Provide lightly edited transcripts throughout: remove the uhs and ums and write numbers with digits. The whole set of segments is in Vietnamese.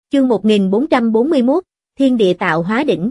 Chương 1441, Thiên địa tạo hóa đỉnh.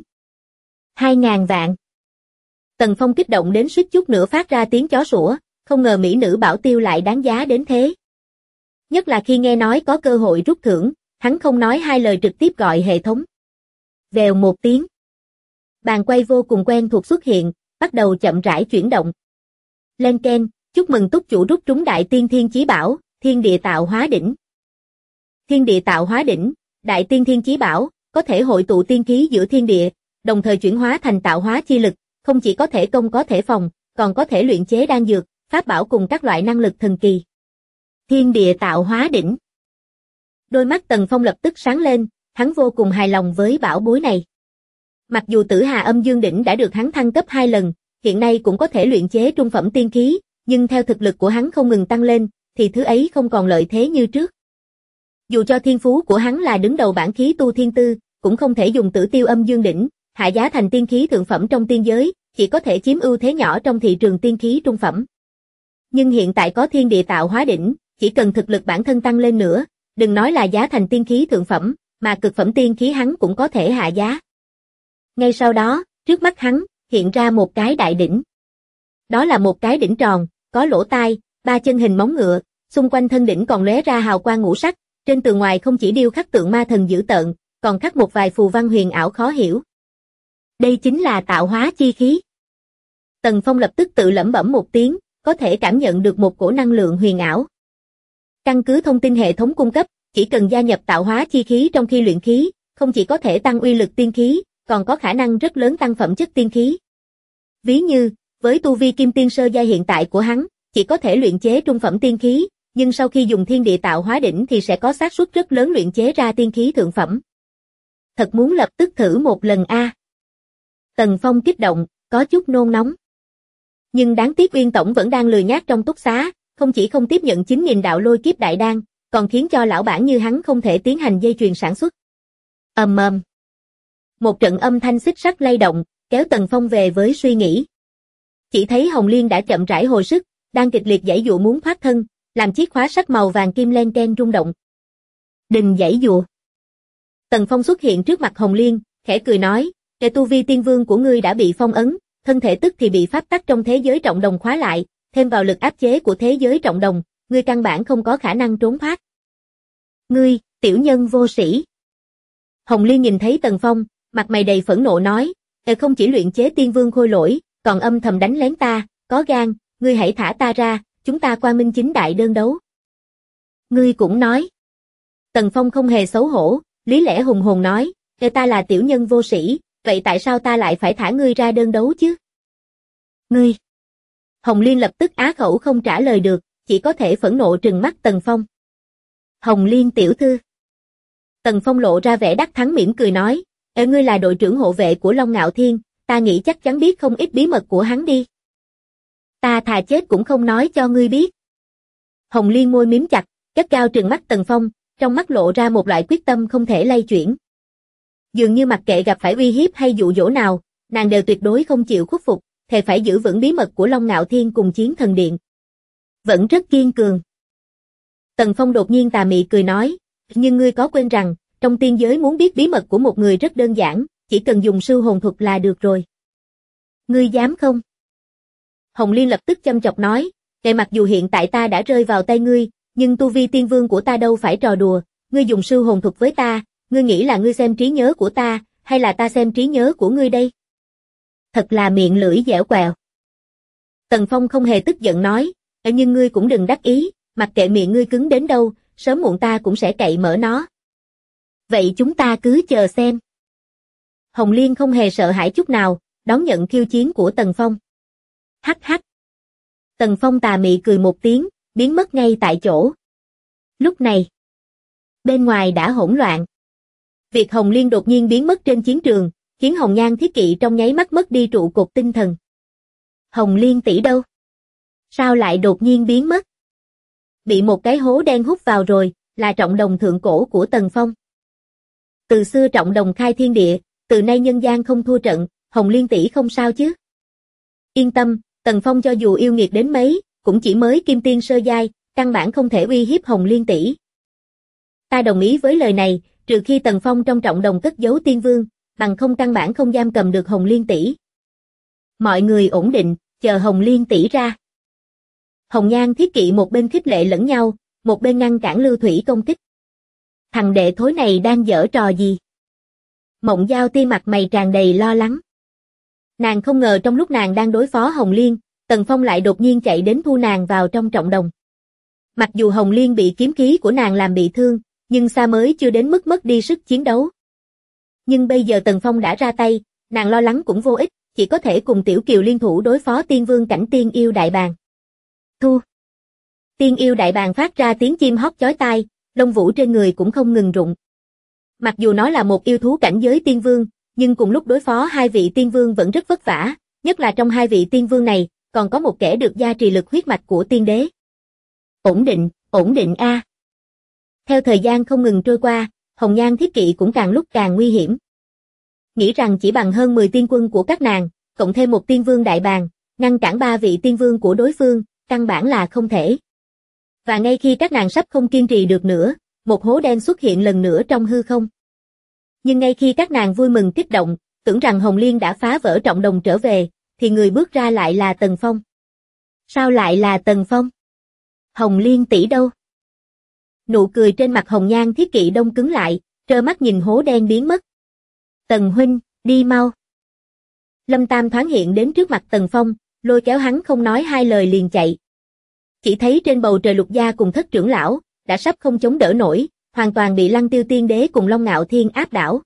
2.000 vạn. Tần Phong kích động đến suýt chút nữa phát ra tiếng chó sủa, không ngờ mỹ nữ bảo tiêu lại đáng giá đến thế. Nhất là khi nghe nói có cơ hội rút thưởng, hắn không nói hai lời trực tiếp gọi hệ thống. Vèo một tiếng. Bàn quay vô cùng quen thuộc xuất hiện, bắt đầu chậm rãi chuyển động. Lên keng, chúc mừng túc chủ rút trúng đại tiên thiên chí bảo, thiên địa tạo hóa đỉnh. Thiên địa tạo hóa đỉnh, đại tiên thiên chí bảo, có thể hội tụ tiên khí giữa thiên địa, đồng thời chuyển hóa thành tạo hóa chi lực, không chỉ có thể công có thể phòng, còn có thể luyện chế đan dược, pháp bảo cùng các loại năng lực thần kỳ. Thiên địa tạo hóa đỉnh. Đôi mắt Tần Phong lập tức sáng lên, hắn vô cùng hài lòng với bảo bối này. Mặc dù Tử Hà Âm Dương đỉnh đã được hắn thăng cấp 2 lần, hiện nay cũng có thể luyện chế trung phẩm tiên khí, nhưng theo thực lực của hắn không ngừng tăng lên, thì thứ ấy không còn lợi thế như trước. Dù cho thiên phú của hắn là đứng đầu bảng khí tu thiên tư, cũng không thể dùng Tử Tiêu Âm Dương đỉnh, hạ giá thành tiên khí thượng phẩm trong tiên giới, chỉ có thể chiếm ưu thế nhỏ trong thị trường tiên khí trung phẩm. Nhưng hiện tại có thiên địa tạo hóa đỉnh, chỉ cần thực lực bản thân tăng lên nữa, đừng nói là giá thành tiên khí thượng phẩm, mà cực phẩm tiên khí hắn cũng có thể hạ giá. Ngay sau đó, trước mắt hắn, hiện ra một cái đại đỉnh. Đó là một cái đỉnh tròn, có lỗ tai, 3 chân hình móng ngựa, xung quanh thân đỉnh còn lóe ra hào quang ngũ sắc, trên tường ngoài không chỉ điêu khắc tượng ma thần dữ tợn, còn khắc một vài phù văn huyền ảo khó hiểu. Đây chính là tạo hóa chi khí. Tần Phong lập tức tự lẩm bẩm một tiếng, có thể cảm nhận được một cổ năng lượng huyền ảo. Căn cứ thông tin hệ thống cung cấp, chỉ cần gia nhập tạo hóa chi khí trong khi luyện khí, không chỉ có thể tăng uy lực tiên khí, còn có khả năng rất lớn tăng phẩm chất tiên khí. Ví như, với tu vi kim tiên sơ giai hiện tại của hắn, chỉ có thể luyện chế trung phẩm tiên khí, nhưng sau khi dùng thiên địa tạo hóa đỉnh thì sẽ có xác suất rất lớn luyện chế ra tiên khí thượng phẩm. Thật muốn lập tức thử một lần a. Tần Phong kích động, có chút nôn nóng. Nhưng đáng tiếc Uyên Tổng vẫn đang lười nhác trong túc xá, không chỉ không tiếp nhận 9.000 đạo lôi kiếp đại đan, còn khiến cho lão bản như hắn không thể tiến hành dây chuyền sản xuất. Ầm ầm. Một trận âm thanh xích sắt lay động, kéo Tần Phong về với suy nghĩ. Chỉ thấy Hồng Liên đã chậm rãi hồi sức, đang kịch liệt giãy giụa muốn thoát thân, làm chiếc khóa sắt màu vàng kim len keng rung động. Đừng giãy giụa. Tần Phong xuất hiện trước mặt Hồng Liên, khẽ cười nói, "Kẻ tu vi tiên vương của ngươi đã bị phong ấn, thân thể tức thì bị pháp tắc trong thế giới trọng đồng khóa lại, thêm vào lực áp chế của thế giới trọng đồng, ngươi căn bản không có khả năng trốn thoát." "Ngươi, tiểu nhân vô sĩ." Hồng Liên nhìn thấy Tần Phong, mặt mày đầy phẫn nộ nói, không chỉ luyện chế tiên vương khôi lỗi, còn âm thầm đánh lén ta, có gan, ngươi hãy thả ta ra, chúng ta qua minh chính đại đơn đấu." "Ngươi cũng nói." Tần Phong không hề xấu hổ, lý lẽ hùng hồn nói, ta là tiểu nhân vô sĩ, vậy tại sao ta lại phải thả ngươi ra đơn đấu chứ? Ngươi. Hồng Liên lập tức á khẩu không trả lời được, chỉ có thể phẫn nộ trừng mắt Tần Phong. "Hồng Liên tiểu thư." Tần Phong lộ ra vẻ đắc thắng mỉm cười nói, ngươi là đội trưởng hộ vệ của Long Ngạo Thiên, ta nghĩ chắc chắn biết không ít bí mật của hắn đi. Ta thà chết cũng không nói cho ngươi biết." Hồng Liên môi mím chặt, gắt gao trừng mắt Tần Phong, trong mắt lộ ra một loại quyết tâm không thể lay chuyển. Dường như mặc kệ gặp phải uy hiếp hay dụ dỗ nào, nàng đều tuyệt đối không chịu khuất phục, thề phải giữ vững bí mật của Long Ngạo Thiên cùng Chiến Thần Điện. Vẫn rất kiên cường. Tần Phong đột nhiên tà mị cười nói, nhưng ngươi có quên rằng, trong tiên giới muốn biết bí mật của một người rất đơn giản, chỉ cần dùng sư hồn thuật là được rồi. Ngươi dám không? Hồng Liên lập tức châm chọc nói, mặc dù hiện tại ta đã rơi vào tay ngươi, nhưng tu vi tiên vương của ta đâu phải trò đùa, ngươi dùng sư hồn thuật với ta, ngươi nghĩ là ngươi xem trí nhớ của ta, hay là ta xem trí nhớ của ngươi đây? Thật là miệng lưỡi dẻo quẹo. Tần Phong không hề tức giận nói, nhưng ngươi cũng đừng đắc ý, mặc kệ miệng ngươi cứng đến đâu, sớm muộn ta cũng sẽ cậy mở nó. Vậy chúng ta cứ chờ xem. Hồng Liên không hề sợ hãi chút nào, đón nhận khiêu chiến của Tần Phong. Hắc hắc. Tần Phong tà mị cười một tiếng, biến mất ngay tại chỗ. Lúc này, bên ngoài đã hỗn loạn. Việc Hồng Liên đột nhiên biến mất trên chiến trường, khiến Hồng Nhan Thiết Kỵ trong nháy mắt mất đi trụ cột tinh thần. Hồng Liên tỷ đâu? Sao lại đột nhiên biến mất? Bị một cái hố đen hút vào rồi, là trọng đồng thượng cổ của Tần Phong. Từ xưa trọng đồng khai thiên địa, từ nay nhân gian không thua trận, Hồng Liên tỷ không sao chứ? Yên tâm, Tần Phong cho dù yêu nghiệt đến mấy, cũng chỉ mới kim tiên sơ giai, căn bản không thể uy hiếp Hồng Liên tỷ. Ta đồng ý với lời này, trừ khi Tần Phong trong trọng đồng cất giấu tiên vương, bằng không căn bản không giam cầm được Hồng Liên tỷ. Mọi người ổn định, chờ Hồng Liên tỷ ra. Hồng Nhan Thiết Kỵ một bên khích lệ lẫn nhau, một bên ngăn cản Lưu Thủy công kích. Thằng đệ thối này đang giở trò gì? Mộng Giao Tiên mặt mày tràn đầy lo lắng. Nàng không ngờ trong lúc nàng đang đối phó Hồng Liên, Tần Phong lại đột nhiên chạy đến thu nàng vào trong trọng đồng. Mặc dù Hồng Liên bị kiếm khí của nàng làm bị thương, nhưng xa mới chưa đến mức mất đi sức chiến đấu. Nhưng bây giờ Tần Phong đã ra tay, nàng lo lắng cũng vô ích, chỉ có thể cùng Tiểu Kiều liên thủ đối phó tiên vương cảnh tiên yêu đại bàng. Thu. Tiên yêu đại bàng phát ra tiếng chim hót chói tai, lông vũ trên người cũng không ngừng rụng. Mặc dù nó là một yêu thú cảnh giới tiên vương, nhưng cùng lúc đối phó hai vị tiên vương vẫn rất vất vả, nhất là trong hai vị tiên vương này, còn có một kẻ được gia trì lực huyết mạch của tiên đế. Ổn định a. Theo thời gian không ngừng trôi qua, Hồng Nhan Thiết Kỵ cũng càng lúc càng nguy hiểm. Nghĩ rằng chỉ bằng hơn 10 tiên quân của các nàng, cộng thêm một tiên vương đại bàng, ngăn cản 3 vị tiên vương của đối phương, căn bản là không thể. Và ngay khi các nàng sắp không kiên trì được nữa, một hố đen xuất hiện lần nữa trong hư không. Nhưng ngay khi các nàng vui mừng kích động, tưởng rằng Hồng Liên đã phá vỡ trọng đồng trở về, thì người bước ra lại là Tần Phong. Sao lại là Tần Phong? Hồng Liên tỷ đâu? Nụ cười trên mặt Hồng Nhan Thiết Kỵ đông cứng lại, trơ mắt nhìn hố đen biến mất. Tần huynh, đi mau. Lâm Tam thoáng hiện đến trước mặt Tần Phong, lôi kéo hắn không nói hai lời liền chạy. Chỉ thấy trên bầu trời Lục Gia cùng Thất trưởng lão, đã sắp không chống đỡ nổi, hoàn toàn bị Lăng Tiêu Tiên Đế cùng Long Ngạo Thiên áp đảo.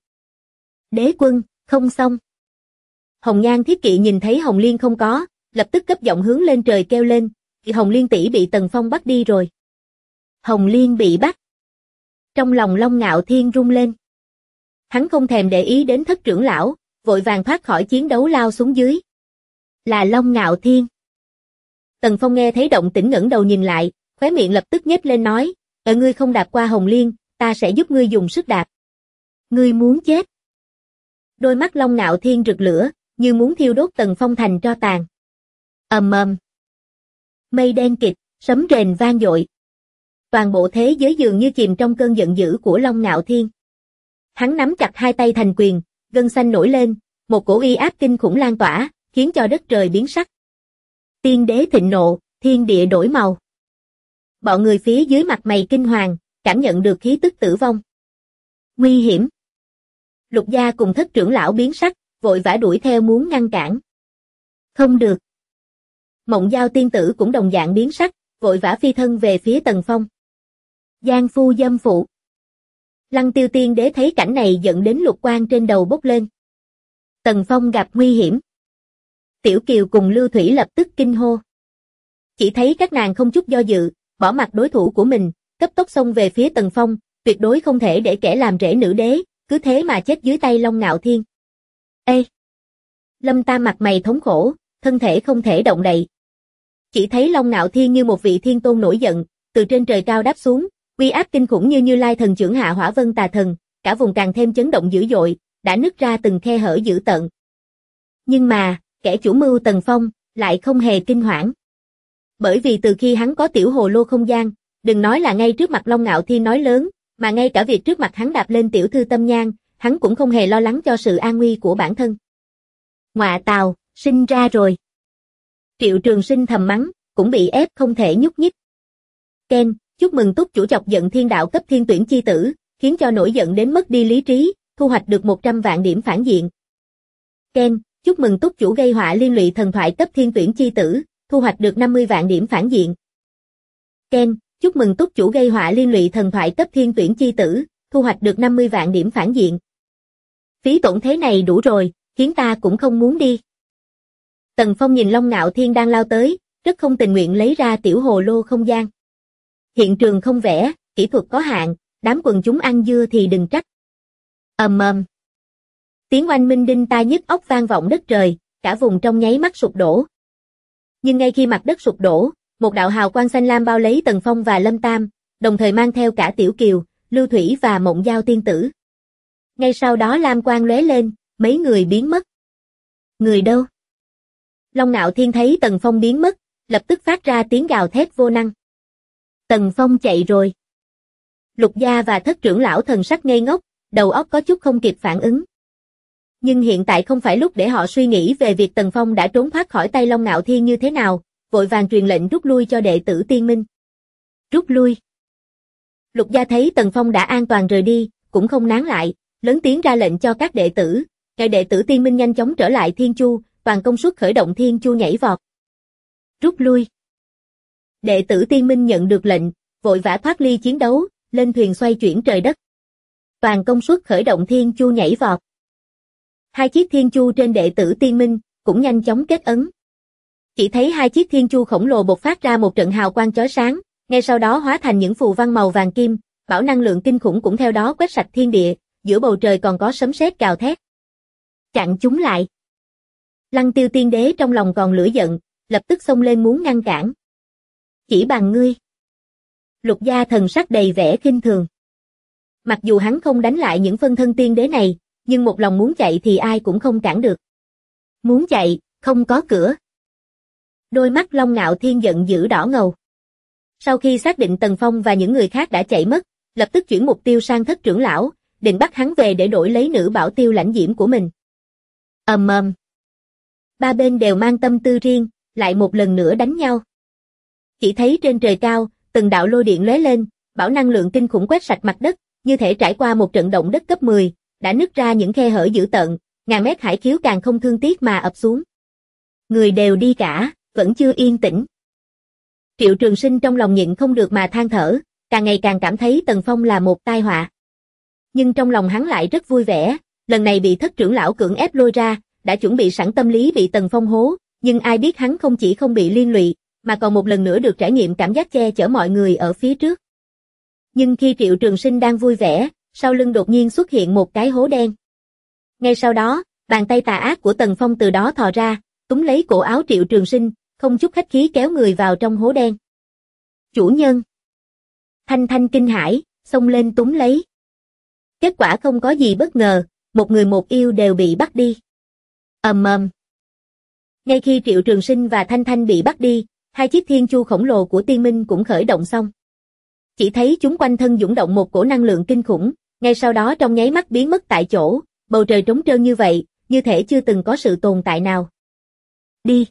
Đế quân, không xong. Hồng Nhan Thiết Kỵ nhìn thấy Hồng Liên không có, lập tức cấp giọng hướng lên trời kêu lên, thì Hồng Liên tỷ bị Tần Phong bắt đi rồi. Hồng Liên bị bắt. Trong lòng Long Ngạo Thiên rung lên. Hắn không thèm để ý đến Thất trưởng lão, vội vàng thoát khỏi chiến đấu lao xuống dưới. Là Long Ngạo Thiên. Tần Phong nghe thấy động tĩnh ngẩng đầu nhìn lại, khóe miệng lập tức nhếch lên nói, ngươi không đạp qua Hồng Liên, ta sẽ giúp ngươi dùng sức đạp. Ngươi muốn chết. Đôi mắt Long Ngạo Thiên rực lửa, như muốn thiêu đốt Tần Phong thành tro tàn. Ầm ầm. Mây đen kịt, sấm rền vang dội. Toàn bộ thế giới dường như chìm trong cơn giận dữ của Long Ngạo Thiên. Hắn nắm chặt hai tay thành quyền, gân xanh nổi lên, một cổ uy áp kinh khủng lan tỏa, khiến cho đất trời biến sắc. Tiên đế thịnh nộ, thiên địa đổi màu. Bọn người phía dưới mặt mày kinh hoàng, cảm nhận được khí tức tử vong. Nguy hiểm. Lục Gia cùng Thất trưởng lão biến sắc, vội vã đuổi theo muốn ngăn cản. Không được. Mộng Giao tiên tử cũng đồng dạng biến sắc, vội vã phi thân về phía Tần Phong. Giang phu dâm phụ. Lăng Tiêu Tiên Đế thấy cảnh này giận đến lục quang trên đầu bốc lên. Tần Phong gặp nguy hiểm. Tiểu Kiều cùng Lưu Thủy lập tức kinh hô. Chỉ thấy các nàng không chút do dự, bỏ mặc đối thủ của mình, cấp tốc xông về phía Tần Phong, tuyệt đối không thể để kẻ làm rễ nữ đế, cứ thế mà chết dưới tay Long Ngạo Thiên. Ê! Lâm Tam mặt mày thống khổ, thân thể không thể động đậy. Chỉ thấy Long Ngạo Thiên như một vị thiên tôn nổi giận, từ trên trời cao đáp xuống, uy áp kinh khủng như Như Lai thần chưởng hạ hỏa vân tà thần, cả vùng càng thêm chấn động dữ dội, đã nứt ra từng khe hở dữ tợn. Nhưng mà, kẻ chủ mưu Tần Phong lại không hề kinh hoảng. Bởi vì từ khi hắn có tiểu hồ lô không gian, đừng nói là ngay trước mặt Long Ngạo Thiên nói lớn, mà ngay cả việc trước mặt hắn đạp lên tiểu thư Tâm Nhan, hắn cũng không hề lo lắng cho sự an nguy của bản thân. Ngọa tào, sinh ra rồi. Triệu Trường Sinh thầm mắng, cũng bị ép không thể nhúc nhích. Ken, chúc mừng túc chủ chọc giận thiên đạo cấp thiên tuyển chi tử, khiến cho nổi giận đến mất đi lý trí, thu hoạch được 100 vạn điểm phản diện. Ken, chúc mừng túc chủ gây họa liên lụy thần thoại cấp thiên tuyển chi tử, thu hoạch được 50 vạn điểm phản diện. Ken, chúc mừng túc chủ gây họa liên lụy thần thoại cấp thiên tuyển chi tử, thu hoạch được 50 vạn điểm phản diện. Phí tổn thế này đủ rồi, khiến ta cũng không muốn đi. Tần Phong nhìn Long Ngạo Thiên đang lao tới, rất không tình nguyện lấy ra tiểu hồ lô không gian. Hiện trường không vẽ, kỹ thuật có hạn, đám quần chúng ăn dưa thì đừng trách. Ầm ầm. Tiếng oanh minh đinh tai nhức óc vang vọng đất trời, cả vùng trong nháy mắt sụp đổ. Nhưng ngay khi mặt đất sụp đổ, một đạo hào quang xanh lam bao lấy Tần Phong và Lâm Tam, đồng thời mang theo cả Tiểu Kiều, Lưu Thủy và Mộng Giao tiên tử. Ngay sau đó lam quang lóe lên, mấy người biến mất. Người đâu? Long Ngạo Thiên thấy Tần Phong biến mất, lập tức phát ra tiếng gào thét vô năng. Tần Phong chạy rồi. Lục Gia và Thất trưởng lão thần sắc ngây ngốc, đầu óc có chút không kịp phản ứng. Nhưng hiện tại không phải lúc để họ suy nghĩ về việc Tần Phong đã trốn thoát khỏi tay Long Ngạo Thiên như thế nào, vội vàng truyền lệnh rút lui cho đệ tử Tiên Minh. Rút lui. Lục Gia thấy Tần Phong đã an toàn rời đi, cũng không nán lại, lớn tiếng ra lệnh cho các đệ tử, kẻ đệ tử Tiên Minh nhanh chóng trở lại Thiên Chu, toàn công suất khởi động Thiên Chu nhảy vọt. Rút lui. Đệ tử Tiên Minh nhận được lệnh, vội vã thoát ly chiến đấu, lên thuyền xoay chuyển trời đất. Toàn công suất khởi động Thiên Chu nhảy vọt. Hai chiếc Thiên Chu trên đệ tử Tiên Minh cũng nhanh chóng kết ấn. Chỉ thấy hai chiếc Thiên Chu khổng lồ bộc phát ra một trận hào quang chói sáng, ngay sau đó hóa thành những phù văn màu vàng kim, bão năng lượng kinh khủng cũng theo đó quét sạch thiên địa, giữa bầu trời còn có sấm sét gào thét. Chặn chúng lại. Lăng Tiêu Tiên Đế trong lòng còn lửa giận, lập tức xông lên muốn ngăn cản. Chỉ bằng ngươi. Lục Gia thần sắc đầy vẻ khinh thường. Mặc dù hắn không đánh lại những phân thân tiên đế này, nhưng một lòng muốn chạy thì ai cũng không cản được. Muốn chạy, không có cửa. Đôi mắt Long Ngạo Thiên giận dữ đỏ ngầu. Sau khi xác định Tần Phong và những người khác đã chạy mất, lập tức chuyển mục tiêu sang Thất trưởng lão, định bắt hắn về để đổi lấy nữ bảo tiêu lãnh diễm của mình. Ầm ầm. Ba bên đều mang tâm tư riêng, lại một lần nữa đánh nhau. Chỉ thấy trên trời cao, từng đạo lôi điện lóe lên, bão năng lượng kinh khủng quét sạch mặt đất, như thể trải qua một trận động đất cấp 10, đã nứt ra những khe hở dữ tợn, ngàn mét hải khiếu càng không thương tiếc mà ập xuống. Người đều đi cả, vẫn chưa yên tĩnh. Triệu Trường Sinh trong lòng nhịn không được mà than thở, càng ngày càng cảm thấy Tần Phong là một tai họa. Nhưng trong lòng hắn lại rất vui vẻ, lần này bị Thất trưởng lão cưỡng ép lôi ra, đã chuẩn bị sẵn tâm lý bị Tần Phong hố, nhưng ai biết hắn không chỉ không bị liên lụy, mà còn một lần nữa được trải nghiệm cảm giác che chở mọi người ở phía trước. Nhưng khi Triệu Trường Sinh đang vui vẻ, sau lưng đột nhiên xuất hiện một cái hố đen. Ngay sau đó, bàn tay tà ác của Tần Phong từ đó thò ra, túm lấy cổ áo Triệu Trường Sinh, không chút khách khí kéo người vào trong hố đen. Chủ nhân. Thanh Thanh kinh hãi, xông lên túm lấy. Kết quả không có gì bất ngờ, một người một yêu đều bị bắt đi. Ầm ầm. Ngay khi Triệu Trường Sinh và Thanh Thanh bị bắt đi, hai chiếc Thiên Chu khổng lồ của Tiên Minh cũng khởi động xong. Chỉ thấy chúng quanh thân dũng động một cổ năng lượng kinh khủng, ngay sau đó trong nháy mắt biến mất tại chỗ, bầu trời trống trơn như vậy, như thể chưa từng có sự tồn tại nào. Đi.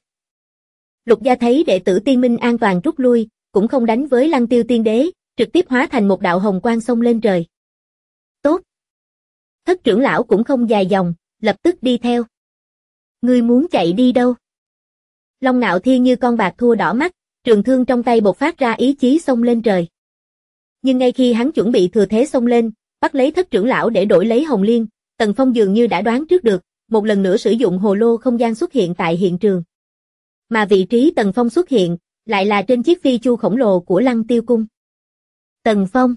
Lục Gia thấy đệ tử Tiên Minh an toàn rút lui, cũng không đánh với Lăng Tiêu Tiên Đế, trực tiếp hóa thành một đạo hồng quang xông lên trời. Tốt. Thất trưởng lão cũng không dài dòng, lập tức đi theo. Ngươi muốn chạy đi đâu? Long Ngạo Thiên như con bạc thua đỏ mắt, trường thương trong tay bộc phát ra ý chí xông lên trời. Nhưng ngay khi hắn chuẩn bị thừa thế xông lên, bắt lấy Thất trưởng lão để đổi lấy Hồng Liên, Tần Phong dường như đã đoán trước được, một lần nữa sử dụng hồ lô không gian xuất hiện tại hiện trường. Mà vị trí Tần Phong xuất hiện, lại là trên chiếc phi chu khổng lồ của Lăng Tiêu Cung. Tần Phong.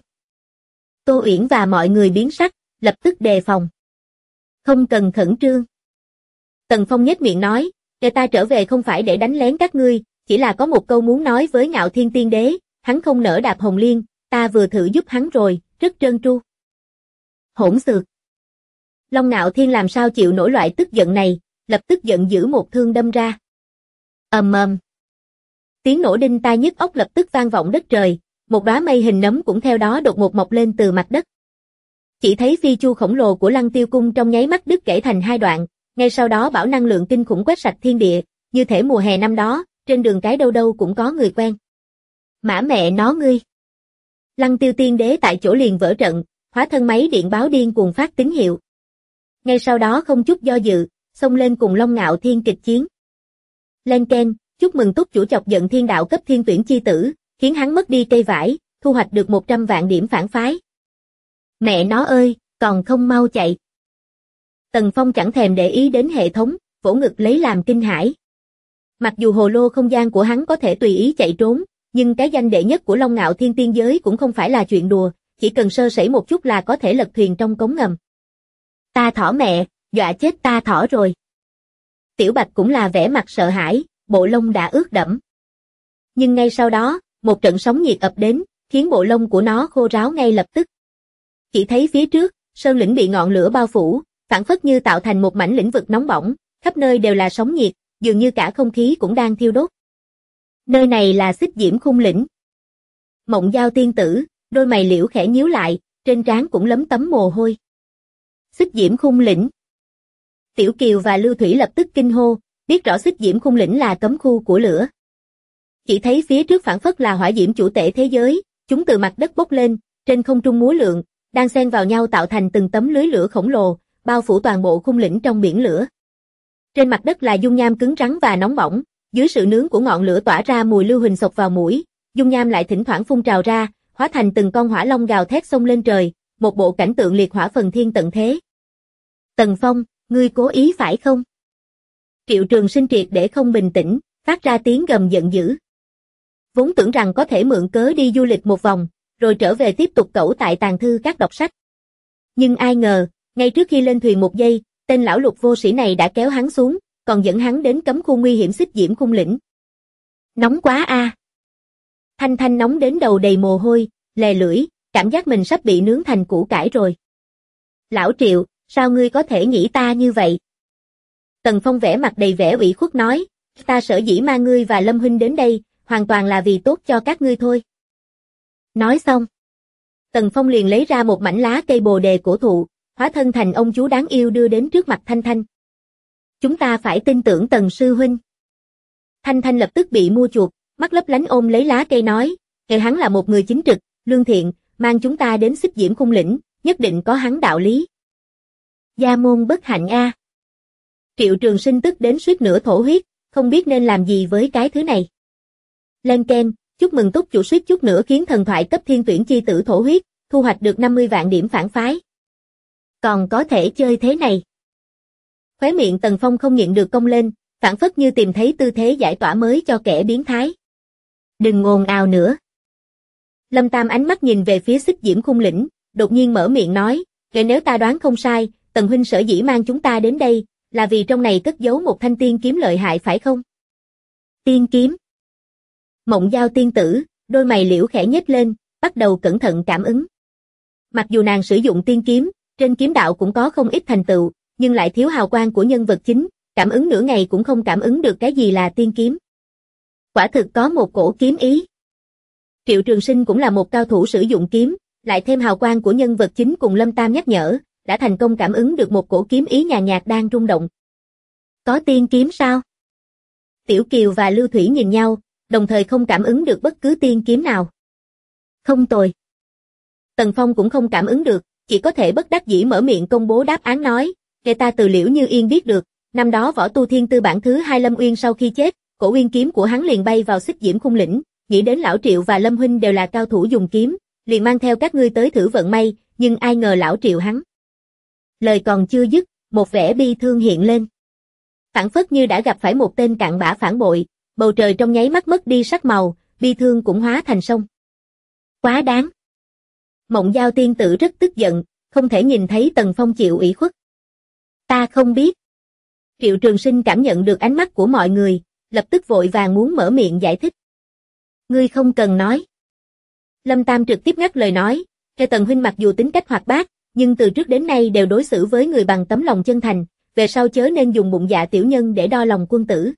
Tô Uyển và mọi người biến sắc, lập tức đề phòng. Không cần khẩn trương. Tần Phong nhếch miệng nói, để ta trở về không phải để đánh lén các ngươi, chỉ là có một câu muốn nói với Ngạo Thiên Tiên Đế, hắn không nỡ đạp Hồng Liên, ta vừa thử giúp hắn rồi, rất trơn tru. Hỗn xược. Long Ngạo Thiên làm sao chịu nổi loại tức giận này, lập tức giận dữ một thương đâm ra. Ầm ầm. Tiếng nổ đinh tai nhức óc lập tức vang vọng đất trời, một đóa mây hình nấm cũng theo đó đột ngột mọc lên từ mặt đất. Chỉ thấy phi chu khổng lồ của Lăng Tiêu Cung trong nháy mắt đứt gãy thành hai đoạn, ngay sau đó bão năng lượng kinh khủng quét sạch thiên địa, như thể mùa hè năm đó, trên đường cái đâu đâu cũng có người quen. Mã mẹ nó ngươi. Lăng Tiêu Tiên Đế tại chỗ liền vỡ trận, hóa thân máy điện báo điên cuồng phát tín hiệu. Ngay sau đó không chút do dự, xông lên cùng Long Ngạo Thiên kịch chiến. Len keng, chúc mừng túc chủ chọc giận thiên đạo cấp thiên tuyển chi tử, khiến hắn mất đi cây vải, thu hoạch được 100 vạn điểm phản phái. Mẹ nó ơi, còn không mau chạy. Tần Phong chẳng thèm để ý đến hệ thống, vỗ ngực lấy làm kinh hãi. Mặc dù hồ lô không gian của hắn có thể tùy ý chạy trốn, nhưng cái danh đệ nhất của Long Ngạo Thiên tiên giới cũng không phải là chuyện đùa, chỉ cần sơ sẩy một chút là có thể lật thuyền trong cống ngầm. Ta thỏ mẹ, dọa chết ta thỏ rồi. Tiểu Bạch cũng là vẻ mặt sợ hãi, bộ lông đã ướt đẫm. Nhưng ngay sau đó, một trận sóng nhiệt ập đến, khiến bộ lông của nó khô ráo ngay lập tức. Chỉ thấy phía trước, sơn lĩnh bị ngọn lửa bao phủ, phảng phất như tạo thành một mảnh lĩnh vực nóng bỏng, khắp nơi đều là sóng nhiệt, dường như cả không khí cũng đang thiêu đốt. Nơi này là Xích Diễm Khung lĩnh. Mộng Giao tiên tử, đôi mày liễu khẽ nhíu lại, trên trán cũng lấm tấm mồ hôi. Xích Diễm Khung Lĩnh. Tiểu Kiều và Lưu Thủy lập tức kinh hô, biết rõ Xích Diễm Khung Lĩnh là cấm khu của lửa. Chỉ thấy phía trước phảng phất là hỏa diễm chủ tể thế giới, chúng từ mặt đất bốc lên, trên không trung múa lượn, đang xen vào nhau tạo thành từng tấm lưới lửa khổng lồ, bao phủ toàn bộ khung lĩnh trong biển lửa. Trên mặt đất là dung nham cứng rắn và nóng bỏng, dưới sự nướng của ngọn lửa tỏa ra mùi lưu huỳnh xộc vào mũi, dung nham lại thỉnh thoảng phun trào ra, hóa thành từng con hỏa long gào thét xông lên trời, một bộ cảnh tượng liệt hỏa phần thiên tận thế. Tần Phong, ngươi cố ý phải không? Triệu Trường Sinh triệt để không bình tĩnh, phát ra tiếng gầm giận dữ. Vốn tưởng rằng có thể mượn cớ đi du lịch một vòng, rồi trở về tiếp tục cẩu tại tàng thư các đọc sách. Nhưng ai ngờ, ngay trước khi lên thuyền một giây, tên lão lục vô sĩ này đã kéo hắn xuống, còn dẫn hắn đến cấm khu nguy hiểm Xích Diễm Khung Lĩnh. Nóng quá a! Thanh Thanh nóng đến đầu đầy mồ hôi, lè lưỡi, cảm giác mình sắp bị nướng thành củ cải rồi. Lão Triệu, sao ngươi có thể nghĩ ta như vậy? Tần Phong vẻ mặt đầy vẻ ủy khuất nói, ta sở dĩ mang ngươi và Lâm huynh đến đây, hoàn toàn là vì tốt cho các ngươi thôi. Nói xong, Tần Phong liền lấy ra một mảnh lá cây bồ đề cổ thụ, hóa thân thành ông chú đáng yêu đưa đến trước mặt Thanh Thanh. Chúng ta phải tin tưởng Tần sư huynh. Thanh Thanh lập tức bị mua chuộc, mắt lấp lánh ôm lấy lá cây nói, kể hắn là một người chính trực, lương thiện, mang chúng ta đến Xích Diễm Khung Lĩnh, nhất định có hắn đạo lý. Gia môn bất hạnh a. Triệu Trường Sinh tức đến suýt nửa thổ huyết, không biết nên làm gì với cái thứ này. Lên ken, chúc mừng túc chủ suýt chút nữa khiến thần thoại cấp thiên tuyển chi tử thổ huyết, thu hoạch được 50 vạn điểm phản phái. Còn có thể chơi thế này. Khóe miệng Tần Phong không nhịn được cong lên, phảng phất như tìm thấy tư thế giải tỏa mới cho kẻ biến thái. Đừng ồn ào nữa. Lâm Tam ánh mắt nhìn về phía Xích Diễm Khung Lĩnh, đột nhiên mở miệng nói, nếu ta đoán không sai, Tần huynh sở dĩ mang chúng ta đến đây, là vì trong này cất giấu một thanh tiên kiếm lợi hại phải không? Tiên kiếm. Mộng Giao tiên tử, đôi mày liễu khẽ nhếch lên, bắt đầu cẩn thận cảm ứng. Mặc dù nàng sử dụng tiên kiếm, trên kiếm đạo cũng có không ít thành tựu, nhưng lại thiếu hào quang của nhân vật chính, cảm ứng nửa ngày cũng không cảm ứng được cái gì là tiên kiếm. Quả thực có một cổ kiếm ý. Triệu Trường Sinh cũng là một cao thủ sử dụng kiếm, lại thêm hào quang của nhân vật chính cùng Lâm Tam nhắc nhở, đã thành công cảm ứng được một cổ kiếm ý nhàn nhạt đang rung động. Có tiên kiếm sao? Tiểu Kiều và Lưu Thủy nhìn nhau, đồng thời không cảm ứng được bất cứ tiên kiếm nào. Không tồi. Tần Phong cũng không cảm ứng được, chỉ có thể bất đắc dĩ mở miệng công bố đáp án nói, nghe ta từ Liễu Như Yên biết được, năm đó Võ Tu Thiên Tư bản thứ 2 Lâm Uyên sau khi chết, cổ uyên kiếm của hắn liền bay vào Xích Diễm Khung Lĩnh, nghĩ đến lão Triệu và Lâm huynh đều là cao thủ dùng kiếm, liền mang theo các ngươi tới thử vận may, nhưng ai ngờ lão Triệu hắn. Lời còn chưa dứt, một vẻ bi thương hiện lên. Phảng phất như đã gặp phải một tên cặn bã phản bội, bầu trời trong nháy mắt mất đi sắc màu, bi thương cũng hóa thành sông. Quá đáng. Mộng Giao tiên tử rất tức giận, không thể nhìn thấy Tần Phong chịu ủy khuất. Ta không biết. Triệu Trường Sinh cảm nhận được ánh mắt của mọi người, lập tức vội vàng muốn mở miệng giải thích. Ngươi không cần nói. Lâm Tam trực tiếp ngắt lời nói, Kê Tần huynh mặc dù tính cách hoạt bát, nhưng từ trước đến nay đều đối xử với người bằng tấm lòng chân thành, về sau chớ nên dùng bụng dạ tiểu nhân để đo lòng quân tử.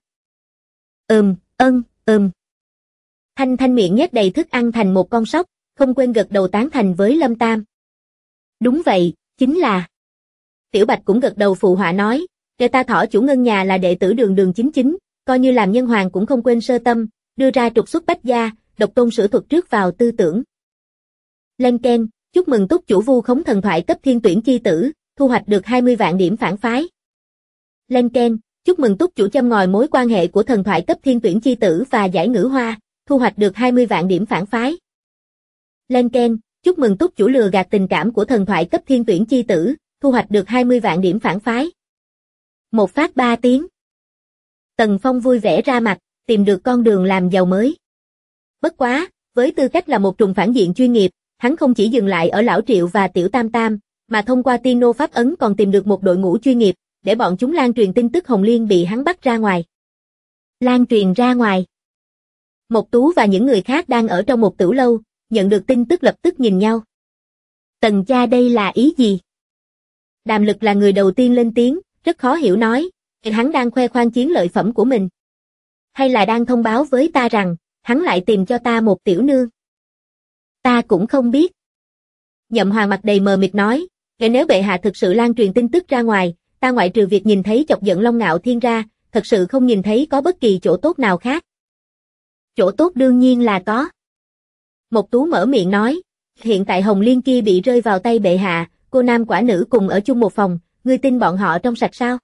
Thanh Thanh miệng nhét đầy thức ăn thành một con sóc, không quên gật đầu tán thành với Lâm Tam. Đúng vậy, chính là. Tiểu Bạch cũng gật đầu phụ họa nói, Kê ta thỏ chủ ngân nhà là đệ tử Đường Đường chính chính, coi như làm nhân hoàng cũng không quên sơ tâm, đưa ra trục xuất bách gia, độc tôn sử thuật trước vào tư tưởng. Lên ken, chúc mừng túc chủ vu khống thần thoại cấp thiên tuyển chi tử, thu hoạch được 20 vạn điểm phản phái. Lên ken, chúc mừng túc chủ châm ngòi mối quan hệ của thần thoại cấp thiên tuyển chi tử và giải ngữ hoa, thu hoạch được 20 vạn điểm phản phái. Lên ken, chúc mừng túc chủ lừa gạt tình cảm của thần thoại cấp thiên tuyển chi tử, thu hoạch được 20 vạn điểm phản phái. Một phát 3 tiếng. Tần Phong vui vẻ ra mặt, tìm được con đường làm giàu mới. Bất quá, với tư cách là một trùng phản diện chuyên nghiệp, hắn không chỉ dừng lại ở lão Triệu và tiểu Tam Tam, mà thông qua tiên nô pháp ấn còn tìm được một đội ngũ chuyên nghiệp, để bọn chúng lan truyền tin tức Hồng Liên bị hắn bắt ra ngoài. Lan truyền ra ngoài. Mộc Tú và những người khác đang ở trong một tửu lâu, nhận được tin tức lập tức nhìn nhau. Tần cha đây là ý gì? Đàm Lực là người đầu tiên lên tiếng, rất khó hiểu nói, hắn đang khoe khoang chiến lợi phẩm của mình. Hay là đang thông báo với ta rằng, hắn lại tìm cho ta một tiểu nương? Ta cũng không biết. Nhậm Hoàng mặt đầy mờ mịt nói, Nếu bệ hạ thực sự lan truyền tin tức ra ngoài, ta ngoại trừ việc nhìn thấy chọc giận Long Ngạo Thiên ra, thật sự không nhìn thấy có bất kỳ chỗ tốt nào khác. Chỗ tốt đương nhiên là có. Mộc Tú mở miệng nói, hiện tại Hồng Liên kia bị rơi vào tay bệ hạ, cô nam quả nữ cùng ở chung một phòng, ngươi tin bọn họ trong sạch sao?